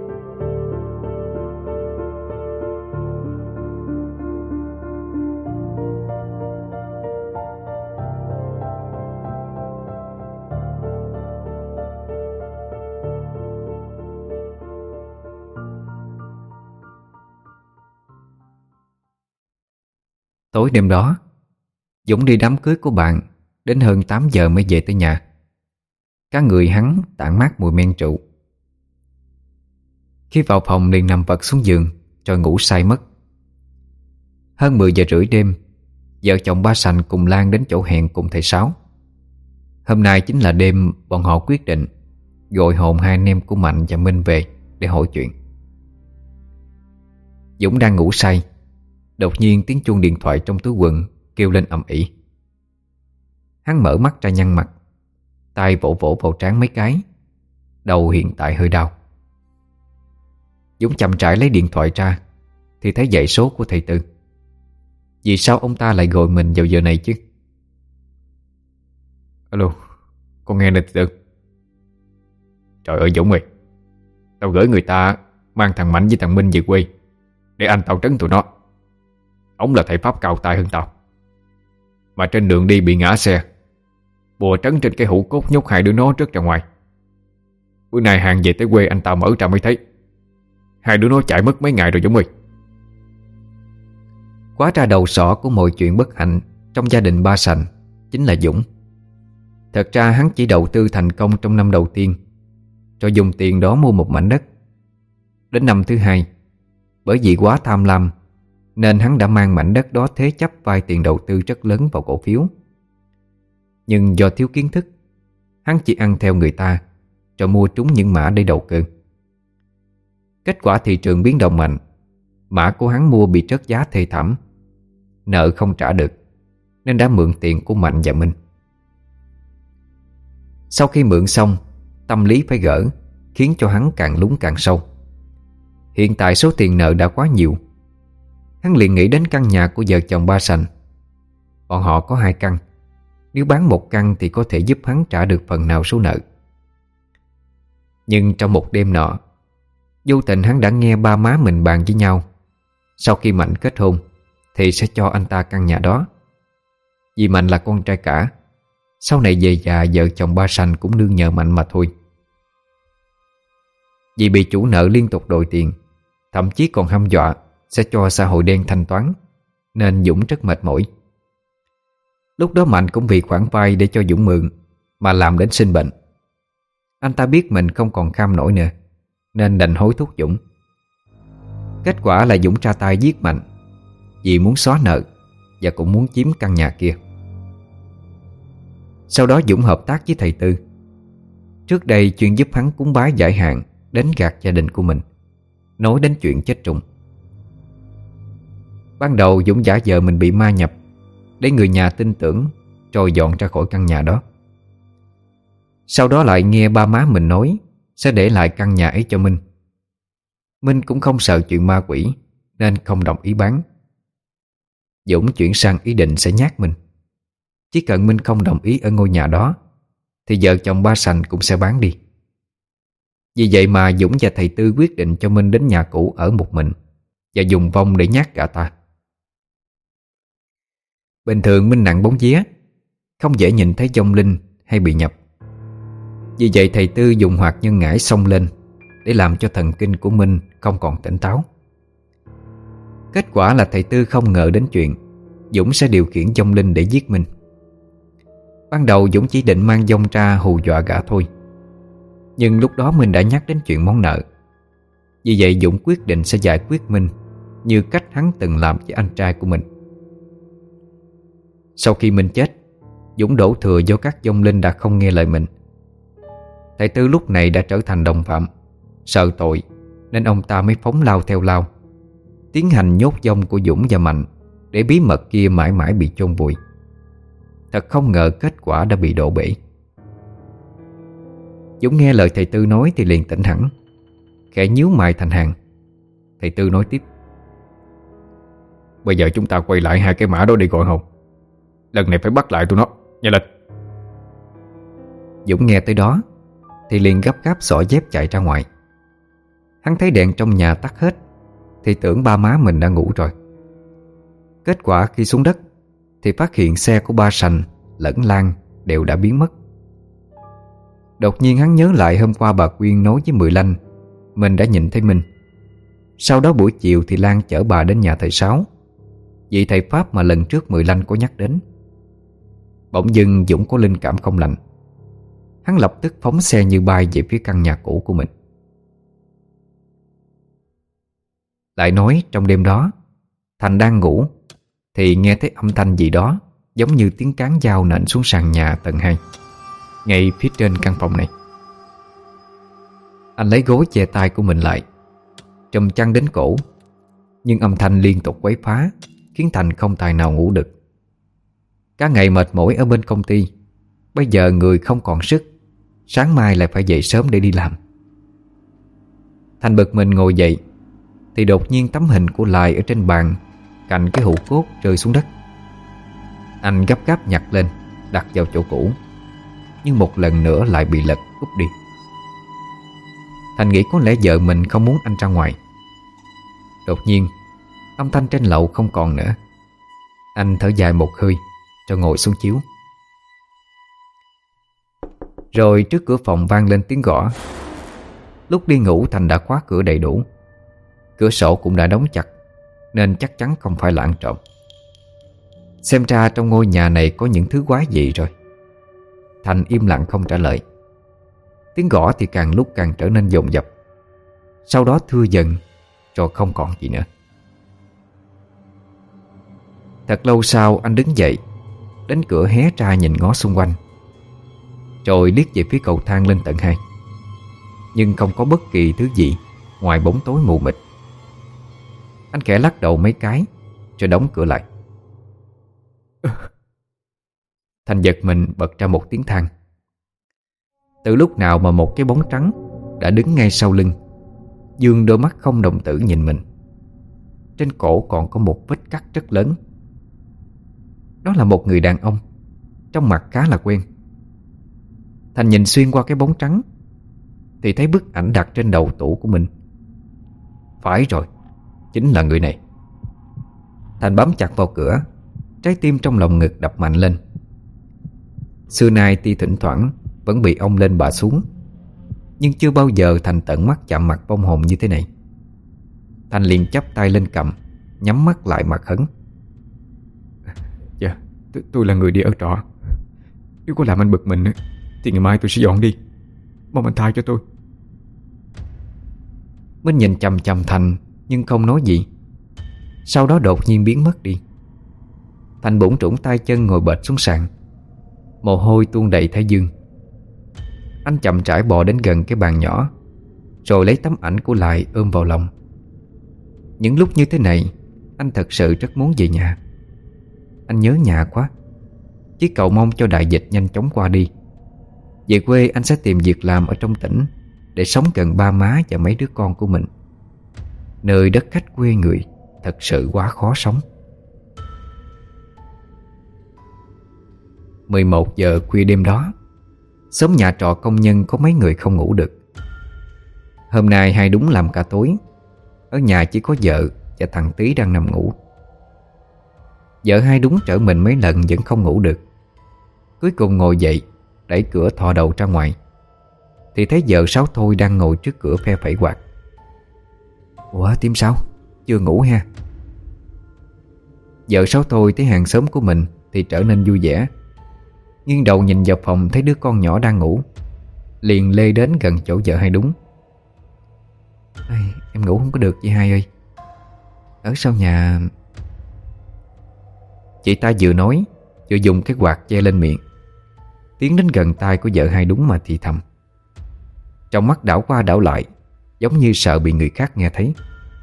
Tối đêm đó, Dũng đi đám cưới của bạn đến hơn 8 giờ mới về tới nhà. Cả người hắn tản mát mùi men rượu. Khi vào phòng liền nằm vật xuống giường rồi ngủ say mất. Hơn 10 giờ rưỡi đêm, vợ chồng Ba Sành cùng Lan đến chỗ hẹn cùng thầy Sáu. Hôm nay chính là đêm bọn họ quyết định gọi hồn hai anh em của Mạnh và Minh về để hỏi chuyện. Dũng đang ngủ say, đột nhiên tiếng chuông điện thoại trong túi quần kêu lên ầm ĩ. Hắn mở mắt ra nhăn mặt, tay vỗ vỗ vào trán mấy cái. Đầu hiện tại hơi đau. Dũng chậm rãi lấy điện thoại ra thì thấy dãy số của thầy Tư. Vì sao ông ta lại gọi mình vào giờ này chứ? Alo, con nghe nè thầy Tư. Trời ơi Dũng ơi, tao gửi người ta mang thằng Mạnh với thằng Minh về quê để anh tao trấn tụi nó. Ông là thầy pháp cao tay hơn tao, mà trên đường đi bị ngã xe, bùa trấn trên cái hũ cốt nhốt hai đứa nó rớt ra ngoài. Bữa nay hàng về tới quê anh tao mở ra mới thấy. Hai đứa nó chạy mất mấy ngày rồi Dũng ơi. Quá ra đầu sỏ của mọi chuyện bất hạnh trong gia đình Ba Sành chính là Dũng. Thật ra hắn chỉ đầu tư thành công trong năm đầu tiên, rồi dùng tiền đó mua một mảnh đất. Đến năm thứ hai, bởi vì quá tham lam nên hắn đã mang mảnh đất đó thế chấp vay tiền đầu tư rất lớn vào cổ phiếu. Nhưng do thiếu kiến thức, hắn chỉ ăn theo người ta rồi mua trúng những mã để đầu cơ. Kết quả thị trường biến động mạnh, mã của hắn mua bị rớt giá thê thảm, nợ không trả được nên đã mượn tiền của Mạnh và Minh. Sau khi mượn xong, tâm lý phải gỡ khiến cho hắn càng lún càng sâu. Hiện tại số tiền nợ đã quá nhiều. Hắn liền nghĩ đến căn nhà của vợ chồng Ba Sành. Bọn họ có 2 căn, nếu bán một căn thì có thể giúp hắn trả được phần nào số nợ. Nhưng trong một đêm nọ, vô tình hắn đã nghe ba má mình bàn với nhau, sau khi Mạnh kết hôn thì sẽ cho anh ta căn nhà đó. Vì Mạnh là con trai cả, sau này về già vợ chồng Ba Sành cũng nương nhờ Mạnh mà thôi. Vì bị chủ nợ liên tục đòi tiền, thậm chí còn hăm dọa sẽ cho xã hội đen thanh toán, nên Dũng rất mệt mỏi. Lúc đó Mạnh cũng vì khoản vay để cho Dũng mượn mà làm đến sinh bệnh. Anh ta biết mình không còn kham nổi nữa nên đành hối thúc Dũng. Kết quả là Dũng ra tay giết Mạnh vì muốn xóa nợ và cũng muốn chiếm căn nhà kia. Sau đó Dũng hợp tác với thầy Tư. Trước đây chuyên giúp hắn cúng bái giải hạn đến gạt gia đình của mình, nói đến chuyện chết trùng. Ban đầu Dũng giả vờ mình bị ma nhập để người nhà tin tưởng, rồi dọn ra khỏi căn nhà đó. Sau đó lại nghe ba má mình nói sẽ để lại căn nhà ấy cho Minh. Minh cũng không sợ chuyện ma quỷ nên không đồng ý bán. Dũng chuyển sang ý định sẽ nhát Minh. Chỉ cần Minh không đồng ý ở ngôi nhà đó thì vợ chồng Ba Sành cũng sẽ bán đi. Vì vậy mà Dũng và thầy Tư quyết định cho Minh đến nhà cũ ở một mình và dùng vong để nhát gã ta. Bình thường Minh nặng bóng vía, không dễ nhìn thấy vong linh hay bị nhập. Vì vậy thầy Tư dùng hoạt nhân ngải xông lên để làm cho thần kinh của Minh không còn tỉnh táo. Kết quả là thầy Tư không ngờ đến chuyện Dũng sẽ điều khiển vong linh để giết Minh. Ban đầu Dũng chỉ định mang vong ra hù dọa gã thôi, nhưng lúc đó Minh đã nhắc đến chuyện món nợ. Vì vậy Dũng quyết định sẽ giải quyết Minh như cách hắn từng làm với anh trai của mình. Sau khi Minh chết, Dũng đổ thừa do các vong linh đã không nghe lời mình. Thầy Tư lúc này đã trở thành đồng phạm, sợ tội nên ông ta mới phóng lao theo lao, tiến hành nhốt vong của Dũng và Mạnh để bí mật kia mãi mãi bị chôn vùi. Thật không ngờ kết quả đã bị đổ bể. Dũng nghe lời thầy Tư nói thì liền tỉnh hẳn, khẽ nhíu mày thành hàng. Thầy Tư nói tiếp: Bây giờ chúng ta quay lại 2 cái mã đó đi gọi hồn. Lần này phải bắt lại tụi nó, nhanh lên. Dũng nghe tới đó thì liền gấp gáp xỏ dép chạy ra ngoài. Hắn thấy đèn trong nhà tắt hết thì tưởng ba má mình đã ngủ rồi. Kết quả khi xuống đất thì phát hiện xe của Ba Sành lẫn Lan đều đã biến mất. Đột nhiên hắn nhớ lại hôm qua bà Quyên nói với Mười Lanh mình đã nhìn thấy Minh. Sau đó buổi chiều thì Lan chở bà đến nhà thầy Sáu, vị thầy Pháp mà lần trước Mười Lanh có nhắc đến. Bỗng dưng Dũng có linh cảm không lành. Hắn lập tức phóng xe như bay về phía căn nhà cũ của mình. Lại nói trong đêm đó, Thành đang ngủ thì nghe thấy âm thanh gì đó giống như tiếng cán dao nện xuống sàn nhà tầng 2, ngay phía trên căn phòng này. Anh lấy gối che tay của mình lại, trùm chăn đến cổ. Nhưng âm thanh liên tục quấy phá khiến Thành không tài nào ngủ được. Cả ngày mệt mỏi ở bên công ty, bây giờ người không còn sức, sáng mai lại phải dậy sớm để đi làm. Thành bực mình ngồi dậy thì đột nhiên tấm hình của Lại ở trên bàn cạnh cái hũ cốt rơi xuống đất. Anh gấp gáp nhặt lên, đặt vào chỗ cũ, nhưng một lần nữa lại bị lật úp đi. Thành nghĩ có lẽ vợ mình không muốn anh ra ngoài. Đột nhiên âm thanh trên lầu không còn nữa. Anh thở dài một hơi rồi ngồi xuống chiếu. Rồi trước cửa phòng vang lên tiếng gõ. Lúc đi ngủ Thành đã khóa cửa đầy đủ. Cửa sổ cũng đã đóng chặt, nên chắc chắn không phải là ăn trộm. Xem ra trong ngôi nhà này có những thứ quái dị rồi. Thành im lặng không trả lời. Tiếng gõ thì càng lúc càng trở nên dồn dập, sau đó thưa dần rồi không còn gì nữa. Thật lâu sau anh đứng dậy, đến cửa hé ra nhìn ngó xung quanh, rồi liếc về phía cầu thang lên tầng 2. Nhưng không có bất kỳ thứ gì ngoài bóng tối mù mịt. Anh khẽ lắc đầu mấy cái rồi đóng cửa lại. Thành giật mình bật ra một tiếng than. Từ lúc nào mà một cái bóng trắng đã đứng ngay sau lưng, dương đôi mắt không đồng tử nhìn mình. Trên cổ còn có một vết cắt rất lớn. Đó là một người đàn ông, trông mặt khá là quen. Thành nhìn xuyên qua cái bóng trắng thì thấy bức ảnh đặt trên đầu tủ của mình. Phải rồi, chính là người này. Thành bám chặt vào cửa, trái tim trong lòng ngực đập mạnh lên. Xưa nay tuy thỉnh thoảng vẫn bị ông lên bà xuống, nhưng chưa bao giờ Thành tận mắt chạm mặt vong hồn như thế này. Thành liền chắp tay lên cầm, nhắm mắt lại mà khấn. Dạ, tôi là người đi ở trọ. Nếu có làm anh bực mình thì ngày mai tôi sẽ dọn đi. Mong anh tha cho tôi. Minh nhìn chằm chằm Thành nhưng không nói gì. Sau đó đột nhiên biến mất đi. Thành bủn trũng tay chân ngồi bệt xuống sàn, mồ hôi tuôn đầy thái dương. Anh chậm rãi bò đến gần cái bàn nhỏ, rồi lấy tấm ảnh của Lại ôm vào lòng. Những lúc như thế này anh thật sự rất muốn về nhà. Anh nhớ nhà quá. Chỉ cầu mong cho đại dịch nhanh chóng qua đi. Về quê anh sẽ tìm việc làm ở trong tỉnh, để sống gần ba má và mấy đứa con của mình. Nơi đất khách quê người thật sự quá khó sống. 11 giờ khuya đêm đó, xóm nhà trọ công nhân có mấy người không ngủ được. Hôm nay Hai Đúng làm cả tối. Ở nhà chỉ có vợ và thằng Tý đang nằm ngủ. Vợ Hai Đúng trở mình mấy lần vẫn không ngủ được. Cuối cùng ngồi dậy, đẩy cửa thò đầu ra ngoài, thì thấy vợ Sáu Thôi đang ngồi trước cửa phe phẩy quạt. Ủa Tím sao? Chưa ngủ ha? Vợ Sáu Thôi thấy hàng xóm của mình thì trở nên vui vẻ. Nghiêng đầu nhìn vào phòng thấy đứa con nhỏ đang ngủ, liền lê đến gần chỗ vợ Hai Đúng. Em ngủ không có được chị Hai ơi. Ở sau nhà... Chị ta vừa nói vừa dùng cái quạt che lên miệng, tiến đến gần tai của vợ Hai Đúng mà thì thầm. Trong mắt đảo qua đảo lại, giống như sợ bị người khác nghe thấy.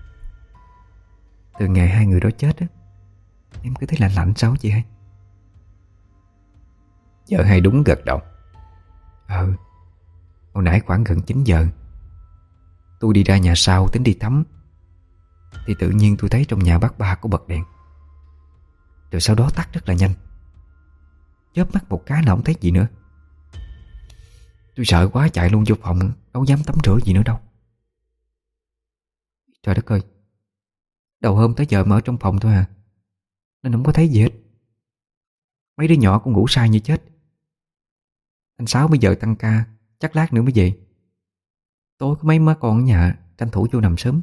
Từ ngày hai người đó chết á, em cứ thấy lạnh lạnh sao chị Hai? Vợ Hai Đúng gật đầu. Hồi nãy khoảng gần 9 giờ tôi đi ra nhà sau tính đi tắm, thì tự nhiên tôi thấy trong nhà bác Ba có bật đèn, rồi sau đó tắt rất là nhanh. Chớp mắt một cái là không thấy gì nữa. Tôi sợ quá chạy luôn vô phòng, đâu dám tắm rửa gì nữa đâu. Trời đất ơi, đầu hôm tới giờ mà ở trong phòng thôi à, nên không có thấy gì hết. Mấy đứa nhỏ cũng ngủ say như chết. Anh Sáu bây giờ tăng ca, chắc lát nữa mới về. Tối có mấy má con ở nhà, tranh thủ vô nằm sớm.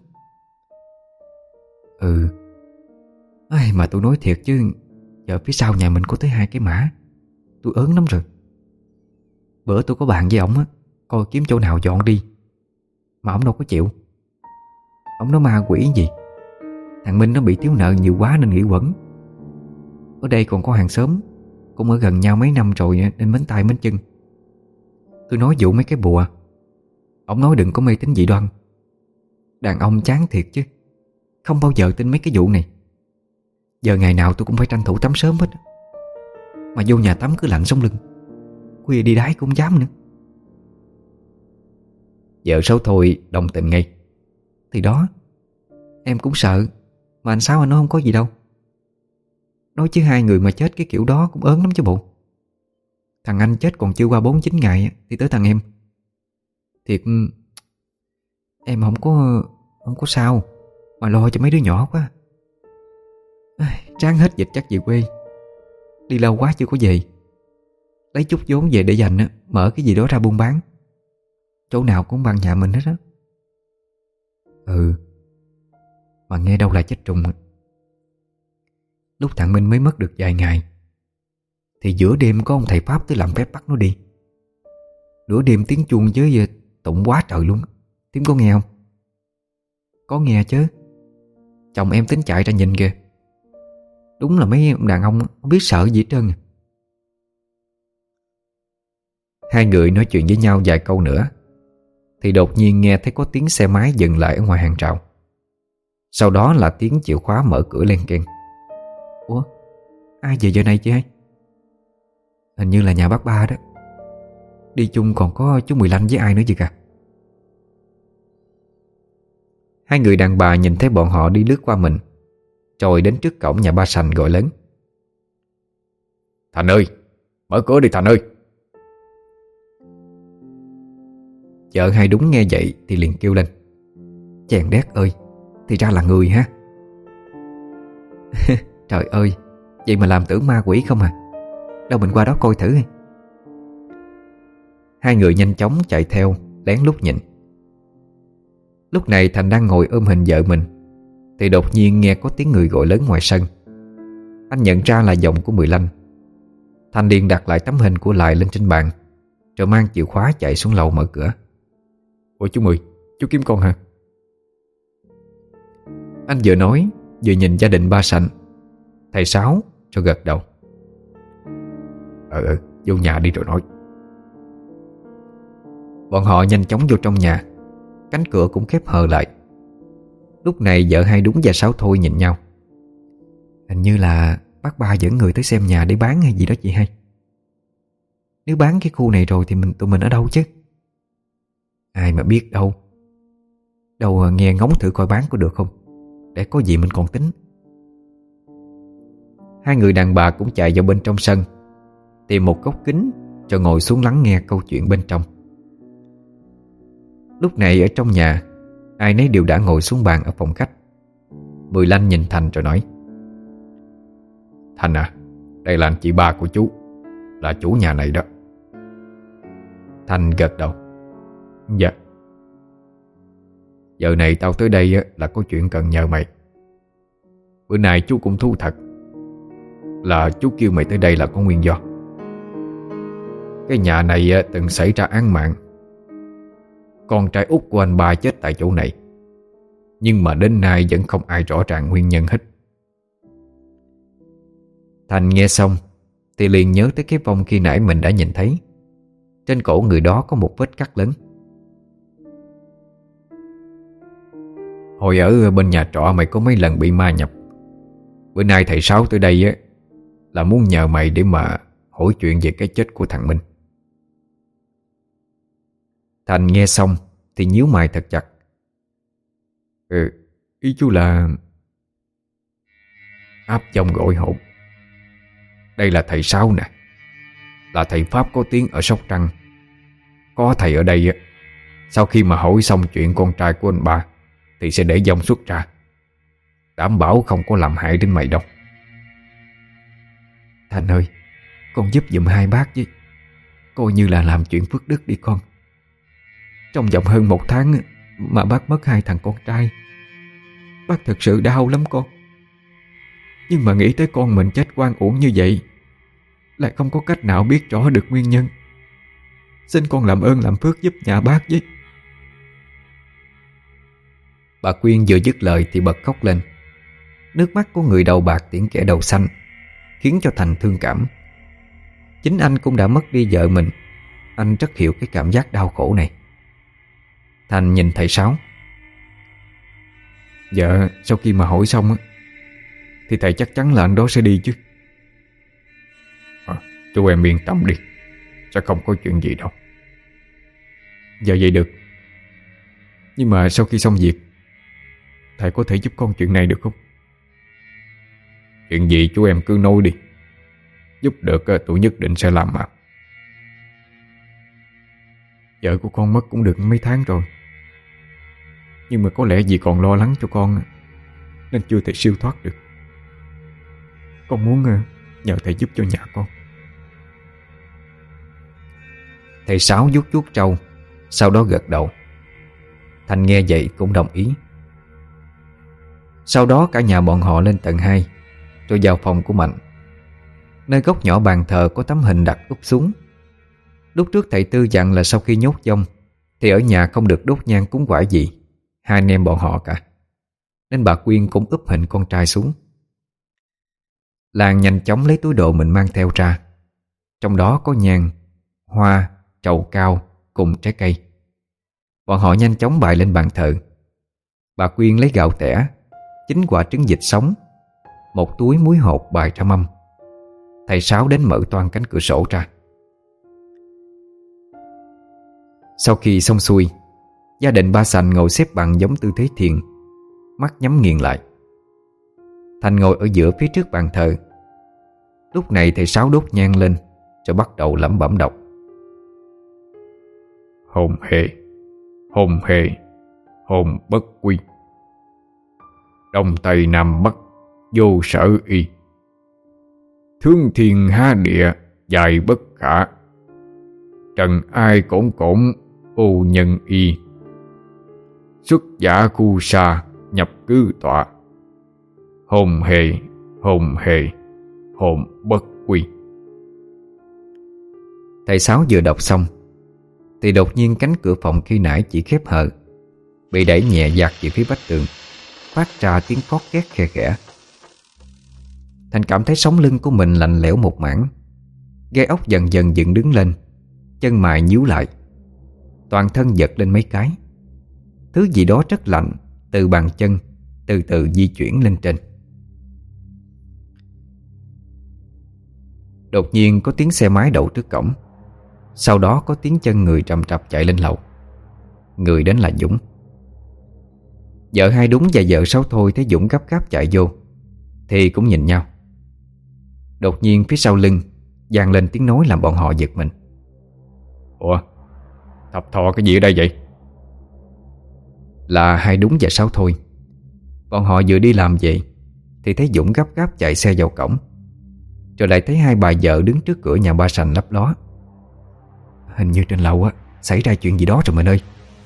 Mà tôi nói thiệt chứ, giờ phía sau nhà mình có tới 2 cái mã. Tôi ớn lắm rồi. Bữa tôi có bàn với ổng á, coi kiếm chỗ nào dọn đi, mà ổng đâu có chịu. Ổng nói ma quỷ gì, thằng Minh nó bị thiếu nợ nhiều quá nên nghỉ quẩn. Ở đây còn có hàng xóm cũng ở gần nhau mấy năm rồi nên mến tay mến chân. Tôi nói vụ mấy cái bùa, Ông nói đừng có mê tín dị đoan. Đàn ông chán thiệt chứ, không bao giờ tin mấy cái vụ này. Giờ ngày nào tôi cũng phải tranh thủ tắm sớm hết. Mà vô nhà tắm cứ lạnh sống lưng, khuya đi đái cũng không dám nữa. Vợ Sáu thôi đồng tình ngay. Thì đó, em cũng sợ. Mà anh Sáu anh nói không có gì đâu. Nói chứ hai người mà chết cái kiểu đó cũng ớn lắm chứ bộ. Thằng anh chết còn chưa qua 49 ngày thì tới thằng em. Thiệt, em không có sao, mà lo cho mấy đứa nhỏ quá. Ráng hết dịch chắc về quê. Đi lâu quá chưa có về. Lấy chút vốn về để dành mở cái gì đó ra buôn bán. Chỗ nào cũng bằng nhà mình hết á. Mà nghe đâu là chết trùng. Lúc thằng Minh mới mất được vài ngày thì giữa đêm có ông thầy Pháp tới làm phép bắt nó đi. Nửa đêm tiếng chuông với tụng quá trời luôn. Tím có nghe không? Có nghe chứ. Chồng em tính chạy ra nhìn kìa. Đúng là mấy đàn ông không biết sợ gì hết trơn. Hai người nói chuyện với nhau vài câu nữa thì đột nhiên nghe thấy có tiếng xe máy dừng lại ở ngoài hàng rào. Sau đó là tiếng chìa khóa mở cửa len keng. Ủa, ai về giờ này chị hay? Hình như là nhà bác Ba đó. Đi chung còn có chú Mười Lanh với ai nữa gì cả. Hai người đàn bà nhìn thấy bọn họ đi lướt qua mình, rồi đến trước cổng nhà ba Sành gọi lớn: "Thành ơi, mở cửa đi Thành ơi." Vợ Hai đúng nghe vậy thì liền kêu lên: "Chèn đét ơi, thì ra là người ha." Trời ơi, vậy mà làm tưởng ma quỷ không à. Đâu mình qua đó coi thử. Hai người nhanh chóng chạy theo, lén lút nhìn. Lúc này Thành đang ngồi ôm hình vợ mình thì đột nhiên nghe có tiếng người gọi lớn ngoài sân. Anh nhận ra là giọng của Mười Lanh. Thành liền đặt lại tấm hình của Lại lên trên bàn, rồi mang chìa khóa chạy xuống lầu mở cửa. "Ủa chú Mười, chú kiếm con hả?" Anh vừa nói vừa nhìn gia đình ba Sành, thầy Sáu, rồi gật đầu. Vô nhà đi rồi nói." Bọn họ nhanh chóng vô trong nhà. Cánh cửa cũng khép hờ lại. Lúc này vợ Hai đúng và Sáu Thôi nhìn nhau. Hình như là bác Ba dẫn người tới xem nhà để bán hay gì đó chị hay. Nếu bán cái khu này rồi thì tụi mình ở đâu chứ? Ai mà biết đâu. Đâu nghe ngóng thử coi bán có được không, để có gì mình còn tính. Hai người đàn bà cũng chạy vào bên trong sân, tìm một góc kính rồi ngồi xuống lắng nghe câu chuyện bên trong. Lúc này ở trong nhà, ai nấy đều đã ngồi xuống bàn ở phòng khách. Mười Lanh nhìn Thành rồi nói: "Thành à, đây là anh chị ba của chú, là chủ nhà này đó." Thành gật đầu: "Dạ." "Giờ này tao tới đây là có chuyện cần nhờ mày. Bữa nay chú cũng thú thật là chú kêu mày tới đây là có nguyên do. Cái nhà này từng xảy ra án mạng. Con trai út của anh ba chết tại chỗ này, nhưng mà đến nay vẫn không ai rõ ràng nguyên nhân hết." Thành nghe xong thì liền nhớ tới cái vong khi nãy mình đã nhìn thấy. Trên cổ người đó có một vết cắt lớn. "Hồi ở bên nhà trọ mày có mấy lần bị ma nhập. Bữa nay thầy Sáu tới đây là muốn nhờ mày để mà hỏi chuyện về cái chết của thằng Minh." Thành nghe xong thì nhíu mày thật chặt. Ý chú là áp dòng gọi hồn. Đây là thầy Sáu nè, là thầy Pháp có tiếng ở Sóc Trăng. Có thầy ở đây sau khi mà hỏi xong chuyện con trai của anh ba thì sẽ để dòng xuất ra, đảm bảo không có làm hại đến mày đâu. Thành ơi, con giúp giùm hai bác với, coi như là làm chuyện phước đức đi con. Trong vòng hơn 1 tháng mà bác mất 2 thằng con trai, bác thật sự đau lắm con. Nhưng mà nghĩ tới con mình chết oan uổng như vậy, lại không có cách nào biết rõ được nguyên nhân. Xin con làm ơn làm phước giúp nhà bác với." Bà Quyên vừa dứt lời thì bật khóc lên. Nước mắt của người đầu bạc tiễn kẻ đầu xanh khiến cho Thành thương cảm. Chính anh cũng đã mất đi vợ mình. Anh rất hiểu cái cảm giác đau khổ này. Thành nhìn thầy Sáu. Dạ sau khi mà hỏi xong á thì thầy chắc chắn là anh đó sẽ đi chứ. Chú em yên tâm đi, sẽ không có chuyện gì đâu. Dạ vậy được. Nhưng mà sau khi xong việc, thầy có thể giúp con chuyện này được không? Chuyện gì chú em cứ nói đi. Giúp được tôi nhất định sẽ làm mà. Vợ của con mất cũng được mấy tháng rồi, nhưng mà có lẽ vì còn lo lắng cho con nên chưa thể siêu thoát được. Con muốn nhờ thầy giúp cho nhà con. Thầy Sáu vuốt vuốt trâu, sau đó gật đầu. Thành nghe vậy cũng đồng ý. Sau đó cả nhà bọn họ lên tầng 2, rồi vào phòng của Mạnh. Nơi góc nhỏ bàn thờ có tấm hình đặt úp xuống. Lúc trước thầy Tư dặn là sau khi nhốt vong thì ở nhà không được đốt nhang cúng quải gì, hai anh em bọn họ cả, nên bà Quyên cũng úp hình con trai xuống. Lan nhanh chóng lấy túi đồ mình mang theo ra. Trong đó có nhang, hoa, trầu cao cùng trái cây. Bọn họ nhanh chóng bày lên bàn thờ. Bà Quyên lấy gạo tẻ, 9 quả trứng vịt sống, một túi muối hột bày ra mâm. Thầy Sáu đến mở toang cánh cửa sổ ra. Sau khi xong xuôi, gia đình Ba Sành ngồi xếp bằng giống tư thế thiền, mắt nhắm nghiền lại. Thành ngồi ở giữa phía trước bàn thờ. Lúc này thầy Sáu đốt nhang lên, rồi bắt đầu lẩm bẩm đọc: Hồn hệ, hồn hệ, hồn bất quy. Đông Tây Nam Bắc vô sở y. Thương thiên ha địa dài bất khả. Trần ai cổn cổn ô nhân y. Xuất giả khu xa nhập cư tọa. Hồn hệ, hồn hệ, hồn bất quy. Thầy Sáu vừa đọc xong thì đột nhiên cánh cửa phòng khi nãy chỉ khép hờ bị đẩy nhẹ dạt về phía vách tường, phát ra tiếng cót két khe khẽ. Thành cảm thấy sống lưng của mình lạnh lẽo một mảng, gai ốc dần dần dựng đứng lên, chân mày nhíu lại, toàn thân giật lên mấy cái. Thứ gì đó rất lạnh từ bàn chân từ từ di chuyển lên trên. Đột nhiên có tiếng xe máy đậu trước cổng. Sau đó có tiếng chân người trầm trập chạy lên lầu. Người đến là Dũng. Vợ Hai Đúng và vợ Sáu Thôi thấy Dũng gấp gáp chạy vô thì cũng nhìn nhau. Đột nhiên phía sau lưng vang lên tiếng nói làm bọn họ giật mình. Ủa, thập thò cái gì ở đây vậy? Là Hai Đúng và Sáu Thôi. Bọn họ vừa đi làm vậy thì thấy Dũng gấp gáp chạy xe vào cổng, rồi lại thấy hai bà vợ đứng trước cửa nhà Ba Sành lấp ló. Hình như trên lầu xảy ra chuyện gì đó rồi mình ơi.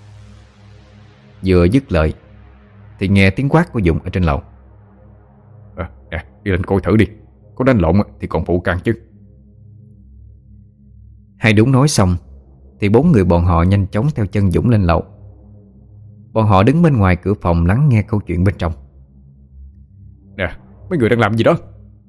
Vừa dứt lời thì nghe tiếng quát của Dũng ở trên lầu. Nè, đi lên coi thử đi. Có đánh lộn thì còn phụ can chứ. Hai Đúng nói xong thì 4 người bọn họ nhanh chóng theo chân Dũng lên lầu. Bọn họ đứng bên ngoài cửa phòng lắng nghe câu chuyện bên trong. Nè, mấy người đang làm gì đó?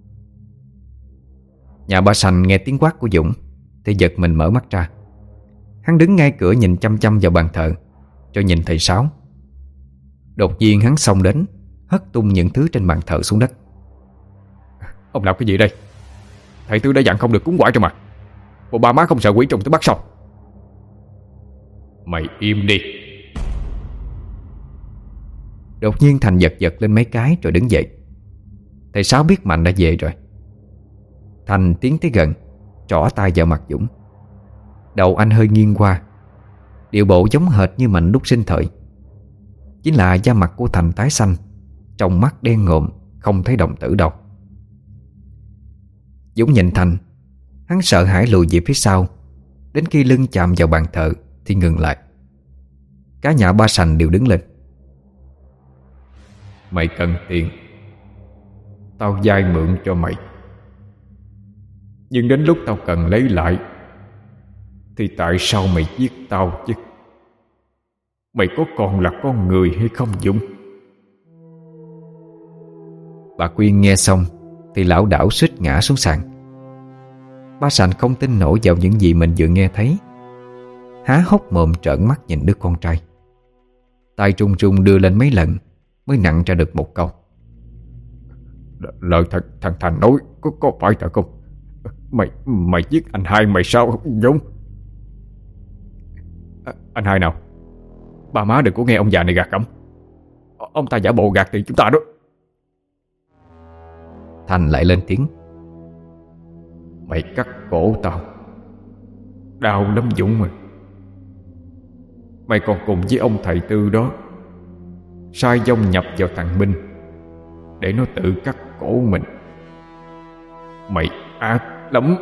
Nhà Ba Sành nghe tiếng quát của Dũng thì giật mình mở mắt ra. Hắn đứng ngay cửa nhìn chăm chăm vào bàn thờ, cho nhìn thầy Sáu. Đột nhiên hắn xông đến, hất tung những thứ trên bàn thờ xuống đất. Ông làm cái gì đây? Thầy Tư đã dặn không được cúng quải cho mà. Bộ ba má không sợ quỷ trùng tới bắt sao? Mày im đi. Đột nhiên Thành giật giật lên mấy cái rồi đứng dậy. Thầy Sáu biết Mạnh đã về rồi. Thành tiến tới gần, trỏ tay vào mặt Dũng. Đầu anh hơi nghiêng qua, điệu bộ giống hệt như Mạnh lúc sinh thời. Chính là da mặt của Thành tái xanh, trong mắt đen ngòm, không thấy đồng tử đâu. Dũng nhìn Thành, hắn sợ hãi lùi về phía sau. Đến khi lưng chạm vào bàn thờ thì ngừng lại. Cả nhà Ba Sành đều đứng lên. Mày cần tiền, tao vay mượn cho mày. Nhưng đến lúc tao cần lấy lại thì tại sao mày giết tao chứ? Mày có còn là con người hay không Dũng? Bà Quyên nghe xong thì lảo đảo suýt ngã xuống sàn. Ba Sành không tin nổi vào những gì mình vừa nghe thấy, há hốc mồm trợn mắt nhìn đứa con trai. Tay trung trung đưa lên mấy lần mới nặn ra được một câu. Lời thằng Thành nói có phải thật không? Mày giết anh hai mày sao Dũng? Anh hai nào? Ba má đừng có nghe ông già này gạt cẩm. Ông ta giả bộ gạt tiền chúng ta đó. Thành lại lên tiếng. Mày cắt cổ tao, đau lắm Dũng à. Mày còn cùng với ông thầy Tư đó sai vong nhập vào thằng Minh để nó tự cắt cổ mình. Mày ác lắm.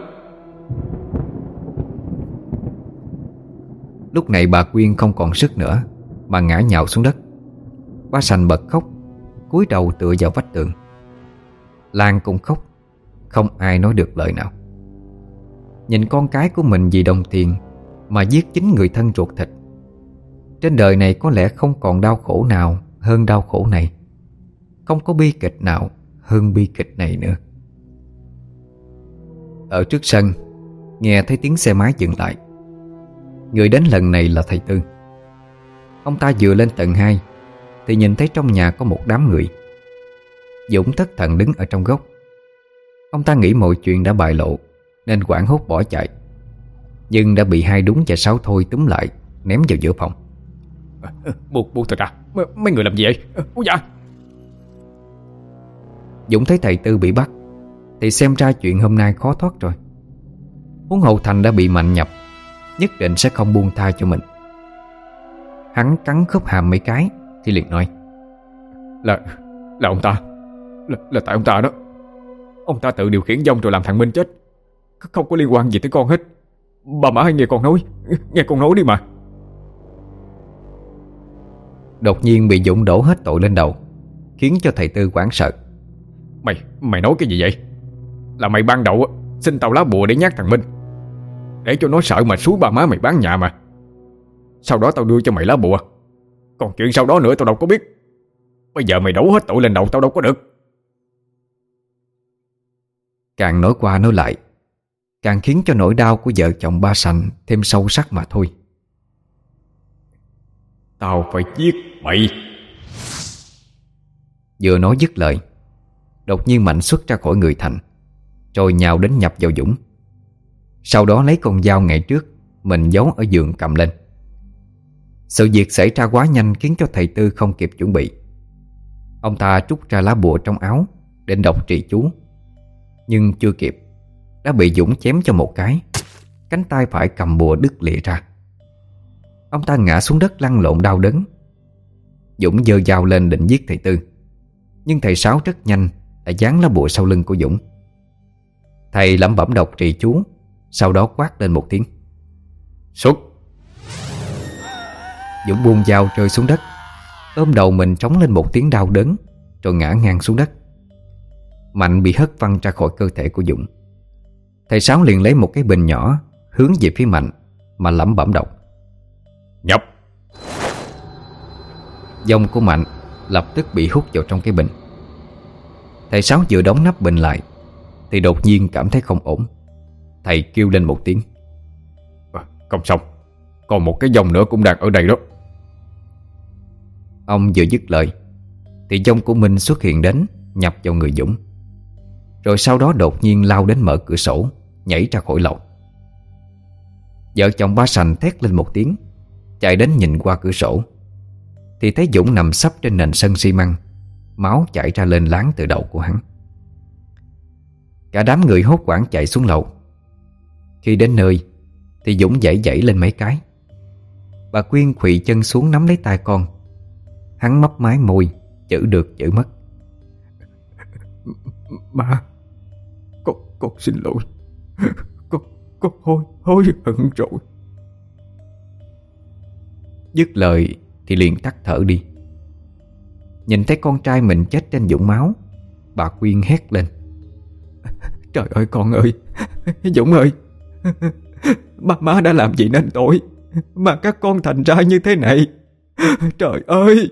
Lúc này bà Quyên không còn sức nữa mà ngã nhào xuống đất. Ba Sành bật khóc, cúi đầu tựa vào vách tường. Lan cũng khóc, không ai nói được lời nào. Nhìn con cái của mình vì đồng tiền mà giết chính người thân ruột thịt. Trên đời này có lẽ không còn đau khổ nào hơn đau khổ này. Không có bi kịch nào hơn bi kịch này nữa. Ở trước sân, nghe thấy tiếng xe máy dừng lại. Người đến lần này là thầy Tư. Ông ta vừa lên tầng 2 thì nhìn thấy trong nhà có một đám người. Dũng thất thần đứng ở trong góc. Ông ta nghĩ mọi chuyện đã bại lộ nên hoảng hốt bỏ chạy, nhưng đã bị hai Đúng và Sáu Thôi túm lại, ném vào giữa phòng. Buông thật ra. Mấy người làm gì vậy? Ôi dạ. Dũng thấy thầy Tư bị bắt thì xem ra chuyện hôm nay khó thoát rồi. Huống hồ Thành đã bị Mạnh nhập, nhất định sẽ không buông tha cho mình. Hắn cắn khớp hàm mấy cái thì liền nói. Là ông ta. Là tại ông ta đó. Ông ta tự điều khiển vong rồi làm thằng Minh chết. Không có liên quan gì tới con hết. Bà má hãy nghe con nói. Nghe con nói đi mà. Đột nhiên bị Dũng đổ hết tội lên đầu, khiến cho thầy Tư hoảng sợ. Mày nói cái gì vậy? Là mày ban đầu xin tao lá bùa để nhát thằng Minh, để cho nó sợ mà xúi ba má mày bán nhà mà. Sau đó tao đưa cho mày lá bùa. Còn chuyện sau đó nữa tao đâu có biết. Bây giờ mày đổ hết tội lên đầu tao đâu có được. Càng nói qua nói lại, càng khiến cho nỗi đau của vợ chồng Ba Sành thêm sâu sắc mà thôi. Tao phải giết mày. Vừa nói dứt lời, đột nhiên Mạnh xuất ra khỏi người Thành, rồi nhào đến nhập vào Dũng. Sau đó lấy con dao ngày trước mình giấu ở giường cầm lên. Sự việc xảy ra quá nhanh khiến cho thầy Tư không kịp chuẩn bị. Ông ta trút ra lá bùa trong áo định đọc trì chú, nhưng chưa kịp đã bị Dũng chém cho một cái. Cánh tay phải cầm bùa đứt lìa ra. Ông ta ngã xuống đất lăn lộn đau đớn. Dũng giơ dao lên định giết thầy Tư, nhưng thầy Sáu rất nhanh đã giáng lá bùa sau lưng của Dũng. Thầy lẩm bẩm đọc trì chú, sau đó quát lên một tiếng. Xuất. Dũng buông dao rơi xuống đất, ôm đầu mình trống lên một tiếng đau đớn, rồi ngã ngang xuống đất. Mạnh bị hất văng ra khỏi cơ thể của Dũng. Thầy Sáu liền lấy một cái bình nhỏ hướng về phía Mạnh mà lẩm bẩm đọc. Nhập. Vong của Mạnh lập tức bị hút vào trong cái bình. Thầy Sáu vừa đóng nắp bình lại thì đột nhiên cảm thấy không ổn. Thầy kêu lên một tiếng. Không xong, còn một cái vong nữa cũng đang ở đây đó. Ông vừa dứt lời thì vong của Minh xuất hiện đến, nhập vào người Dũng, rồi sau đó đột nhiên lao đến mở cửa sổ, nhảy ra khỏi lầu. Vợ chồng Ba Sành thét lên một tiếng, chạy đến nhìn qua cửa sổ thì thấy Dũng nằm sấp trên nền sân xi măng, máu chảy ra lên láng từ đầu của hắn. Cả đám người hốt hoảng chạy xuống lầu. Khi đến nơi thì Dũng giãy giãy lên mấy cái. Bà Quyên khuỵu chân xuống nắm lấy tay con. Hắn mấp mái môi, chữ được chữ mất. Má, con xin lỗi. Con hối hận rồi. Dứt lời thì liền tắt thở đi. Nhìn thấy con trai mình chết trên vũng máu, bà Quyên hét lên. Trời ơi con ơi, Dũng ơi, ba má đã làm gì nên tội mà các con thành ra như thế này. Trời ơi.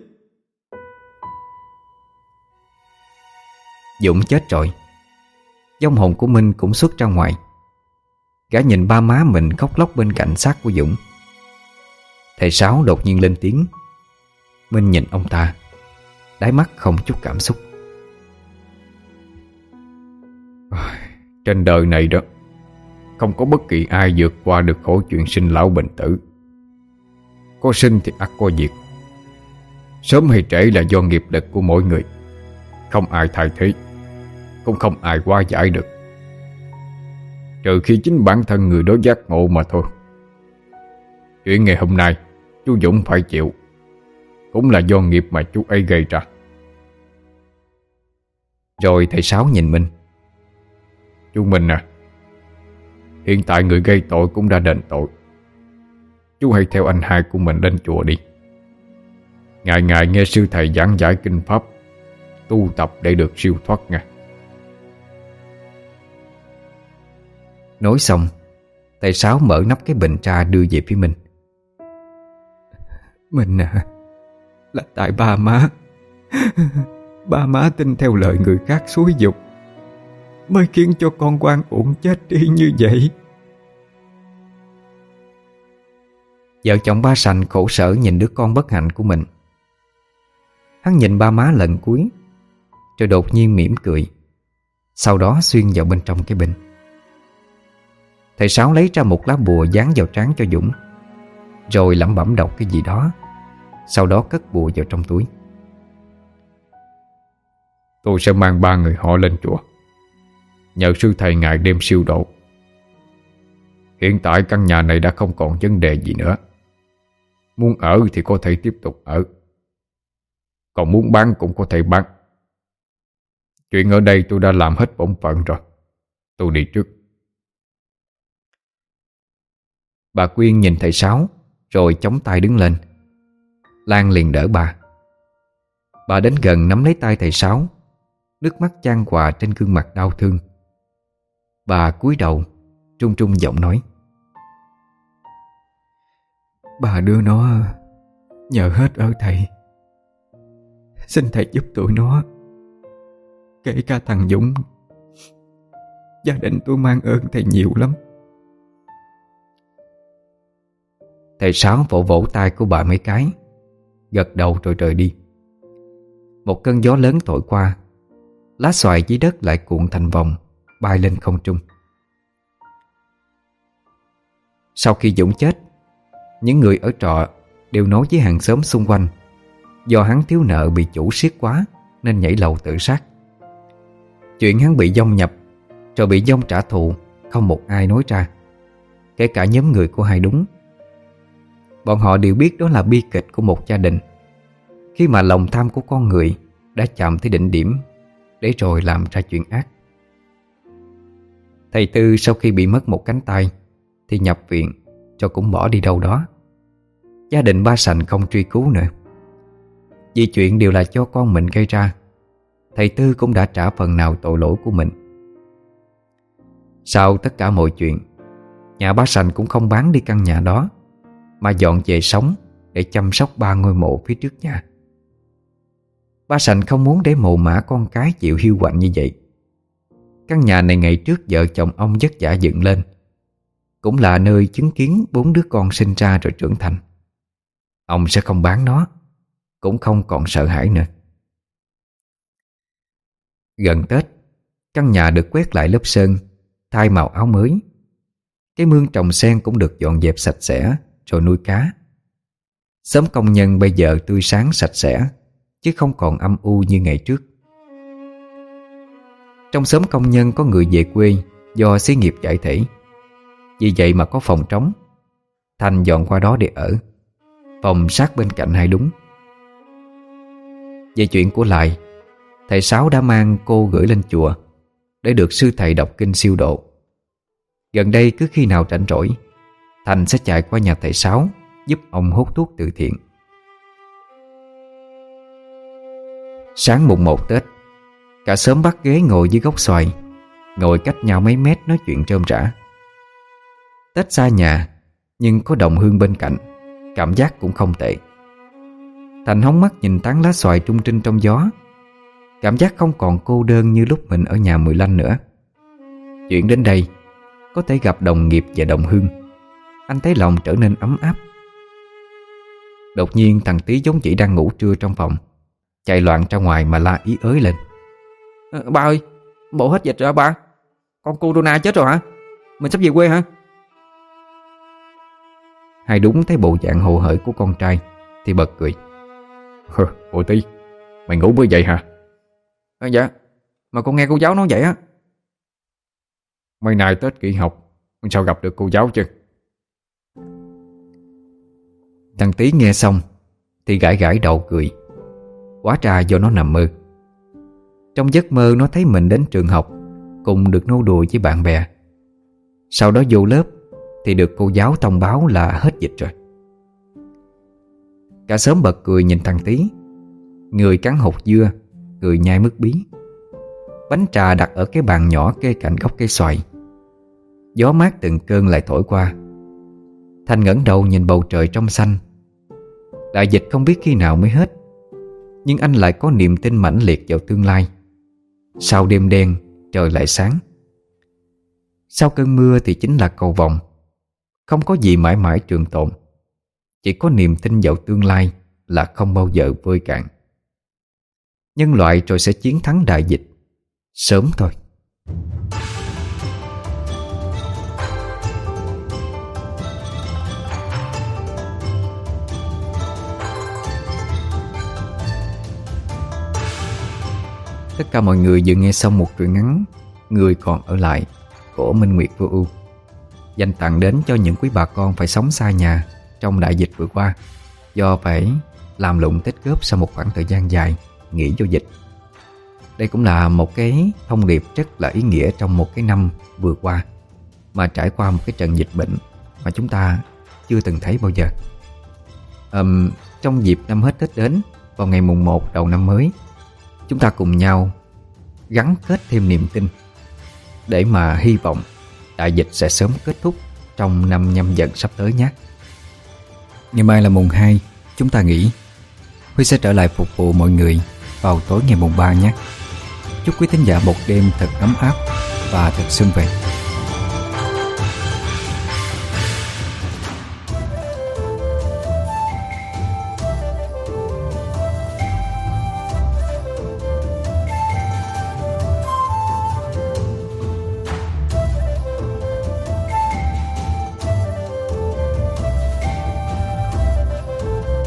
Dũng chết rồi. Vong hồn của Minh cũng xuất ra ngoài. Gã nhìn ba má mình khóc lóc bên cạnh xác của Dũng. Thầy Sáu đột nhiên lên tiếng. Minh nhìn ông ta, đáy mắt không chút cảm xúc. Trên đời này đó, không có bất kỳ ai vượt qua được khổ chuyện sinh lão bệnh tử. Có sinh thì ắt có diệt. Sớm hay trễ là do nghiệp lực của mỗi người. Không ai thay thế, cũng không ai hóa giải được, trừ khi chính bản thân người đó giác ngộ mà thôi. Chuyện ngày hôm nay chú Dũng phải chịu cũng là do nghiệp mà chú ấy gây ra. Rồi thầy Sáu nhìn Minh. Chú Minh à, hiện tại người gây tội cũng đã đền tội. Chú hãy theo anh hai của mình lên chùa đi. Ngày ngày nghe sư thầy giảng giải kinh pháp, tu tập để được siêu thoát nha. Nói xong, thầy Sáu mở nắp cái bình trà đưa về phía Minh. Minh à, là tại ba má ba má tin theo lời người khác xúi giục, mới khiến cho con oan uổng chết đi như vậy. Vợ chồng ba Sành khổ sở nhìn đứa con bất hạnh của mình. Hắn nhìn ba má lần cuối, rồi đột nhiên mỉm cười, sau đó xuyên vào bên trong cái bình. Thầy Sáu lấy ra một lá bùa dán vào trán cho Dũng, rồi lẩm bẩm đọc cái gì đó, sau đó cất bùa vào trong túi. Tôi sẽ mang 3 người họ lên chùa, nhờ sư thầy ngài đêm siêu độ. Hiện tại căn nhà này đã không còn vấn đề gì nữa. Muốn ở thì có thể tiếp tục ở, còn muốn bán cũng có thể bán. Chuyện ở đây tôi đã làm hết bổn phận rồi. Tôi đi trước. Bà Quyên nhìn thầy Sáu rồi chống tay đứng lên. Lan liền đỡ bà. Bà đến gần nắm lấy tay thầy Sáu, nước mắt chan hòa trên gương mặt đau thương. Bà cúi đầu, trung trung giọng nói: Bà đưa nó nhờ hết ở thầy. Xin thầy giúp tụi nó, kể cả thằng Dũng. Gia đình tôi mang ơn thầy nhiều lắm. Thầy Sáu vỗ vỗ tay của bà mấy cái, gật đầu rồi rời đi. Một cơn gió lớn thổi qua, lá xoài dưới đất lại cuộn thành vòng, bay lên không trung. Sau khi Dũng chết, những người ở trọ đều nói với hàng xóm xung quanh do hắn thiếu nợ bị chủ siết quá nên nhảy lầu tự sát. Chuyện hắn bị vong nhập rồi bị vong trả thù không một ai nói ra, kể cả nhóm người của hai Đúng. Bọn họ đều biết đó là bi kịch của một gia đình, khi mà lòng tham của con người đã chạm tới đỉnh điểm để rồi làm ra chuyện ác. Thầy Tư sau khi bị mất một cánh tay thì nhập viện rồi cũng bỏ đi đâu đó. Gia đình ba Sành không truy cứu nữa, vì chuyện đều là do con mình gây ra. Thầy Tư cũng đã trả phần nào tội lỗi của mình. Sau tất cả mọi chuyện, nhà ba Sành cũng không bán đi căn nhà đó, mà dọn về sống để chăm sóc 3 ngôi mộ phía trước nhà. Ba Sành không muốn để mồ mả con cái chịu hiu quạnh như vậy. Căn nhà này ngày trước vợ chồng ông vất vả dựng lên, cũng là nơi chứng kiến 4 đứa con sinh ra rồi trưởng thành. Ông sẽ không bán nó, cũng không còn sợ hãi nữa. Gần Tết, căn nhà được quét lại lớp sơn, thay màu áo mới. Cái mương trồng sen cũng được dọn dẹp sạch sẽ rồi nuôi cá. Xóm công nhân bây giờ tươi sáng sạch sẽ, chứ không còn âm u như ngày trước. Trong xóm công nhân có người về quê do xí nghiệp giải thể, vì vậy mà có phòng trống. Thành dọn qua đó để ở, phòng sát bên cạnh hai Đúng. Về chuyện của Lại, thầy Sáu đã mang cô gửi lên chùa để được sư thầy đọc kinh siêu độ. Gần đây cứ khi nào rảnh rỗi, Thành sẽ chạy qua nhà thầy Sáu giúp ông hút thuốc từ thiện. Sáng mùng 1 Tết, cả xóm bắt ghế ngồi dưới gốc xoài, ngồi cách nhau mấy mét nói chuyện rôm rả. Tết xa nhà nhưng có đồng hương bên cạnh, cảm giác cũng không tệ. Thành hóng mắt nhìn tán lá xoài trung trinh trong gió, cảm giác không còn cô đơn như lúc mình ở nhà Mười Lanh nữa. Chuyện đến đây, có thể gặp đồng nghiệp và đồng hương, anh thấy lòng trở nên ấm áp. Đột nhiên thằng Tí vốn chỉ đang ngủ trưa trong phòng chạy loạn ra ngoài mà la ý ới lên. Ba ơi, bộ hết dịch rồi hả ba? Con Corona chết rồi hả? Mình sắp về quê hả? Hai đúng thấy bộ dạng hồ hởi của con trai thì bật cười. Ủa Tí, mày ngủ mới vậy hả? Dạ, mà con nghe cô giáo nói vậy á. Mấy nay Tết nghỉ học, sao gặp được cô giáo chứ? Thằng Tí nghe xong thì gãi gãi đầu cười. Hóa ra do nó nằm mơ. Trong giấc mơ nó thấy mình đến trường học cùng được nô đùa với bạn bè. Sau đó vô lớp thì được cô giáo thông báo là hết dịch rồi. Cả xóm bật cười nhìn thằng Tí. Người cắn hột dưa, người nhai mứt bí. Bánh trà đặt ở cái bàn nhỏ kê cạnh gốc cây xoài. Gió mát từng cơn lại thổi qua. Thành ngẩng đầu nhìn bầu trời trong xanh. Đại dịch không biết khi nào mới hết, nhưng anh lại có niềm tin mãnh liệt vào tương lai. Sau đêm đen, trời lại sáng. Sau cơn mưa thì chính là cầu vồng. Không có gì mãi mãi trường tồn, chỉ có niềm tin vào tương lai là không bao giờ vơi cạn. Nhân loại rồi sẽ chiến thắng đại dịch sớm thôi. Tất cả mọi người vừa nghe xong một truyện ngắn Người Còn Ở Lại của Minh Nguyệt Vô Ưu, dành tặng đến cho những quý bà con phải sống xa nhà trong đại dịch vừa qua, do phải làm lụng tích góp sau một khoảng thời gian dài nghỉ do dịch. Đây cũng là một cái thông điệp rất là ý nghĩa trong một cái năm vừa qua, mà trải qua một cái trận dịch bệnh mà chúng ta chưa từng thấy bao giờ. Trong dịp năm hết Tết đến, vào ngày mùng 1 đầu năm mới, chúng ta cùng nhau gắn kết thêm niềm tin để mà hy vọng đại dịch sẽ sớm kết thúc trong năm Nhâm Dần sắp tới nhé. Ngày mai là mùng 2, chúng ta nghỉ. Huy sẽ trở lại phục vụ mọi người vào tối ngày mùng 3 nhé. Chúc quý thính giả một đêm thật ấm áp và thật sum vầy.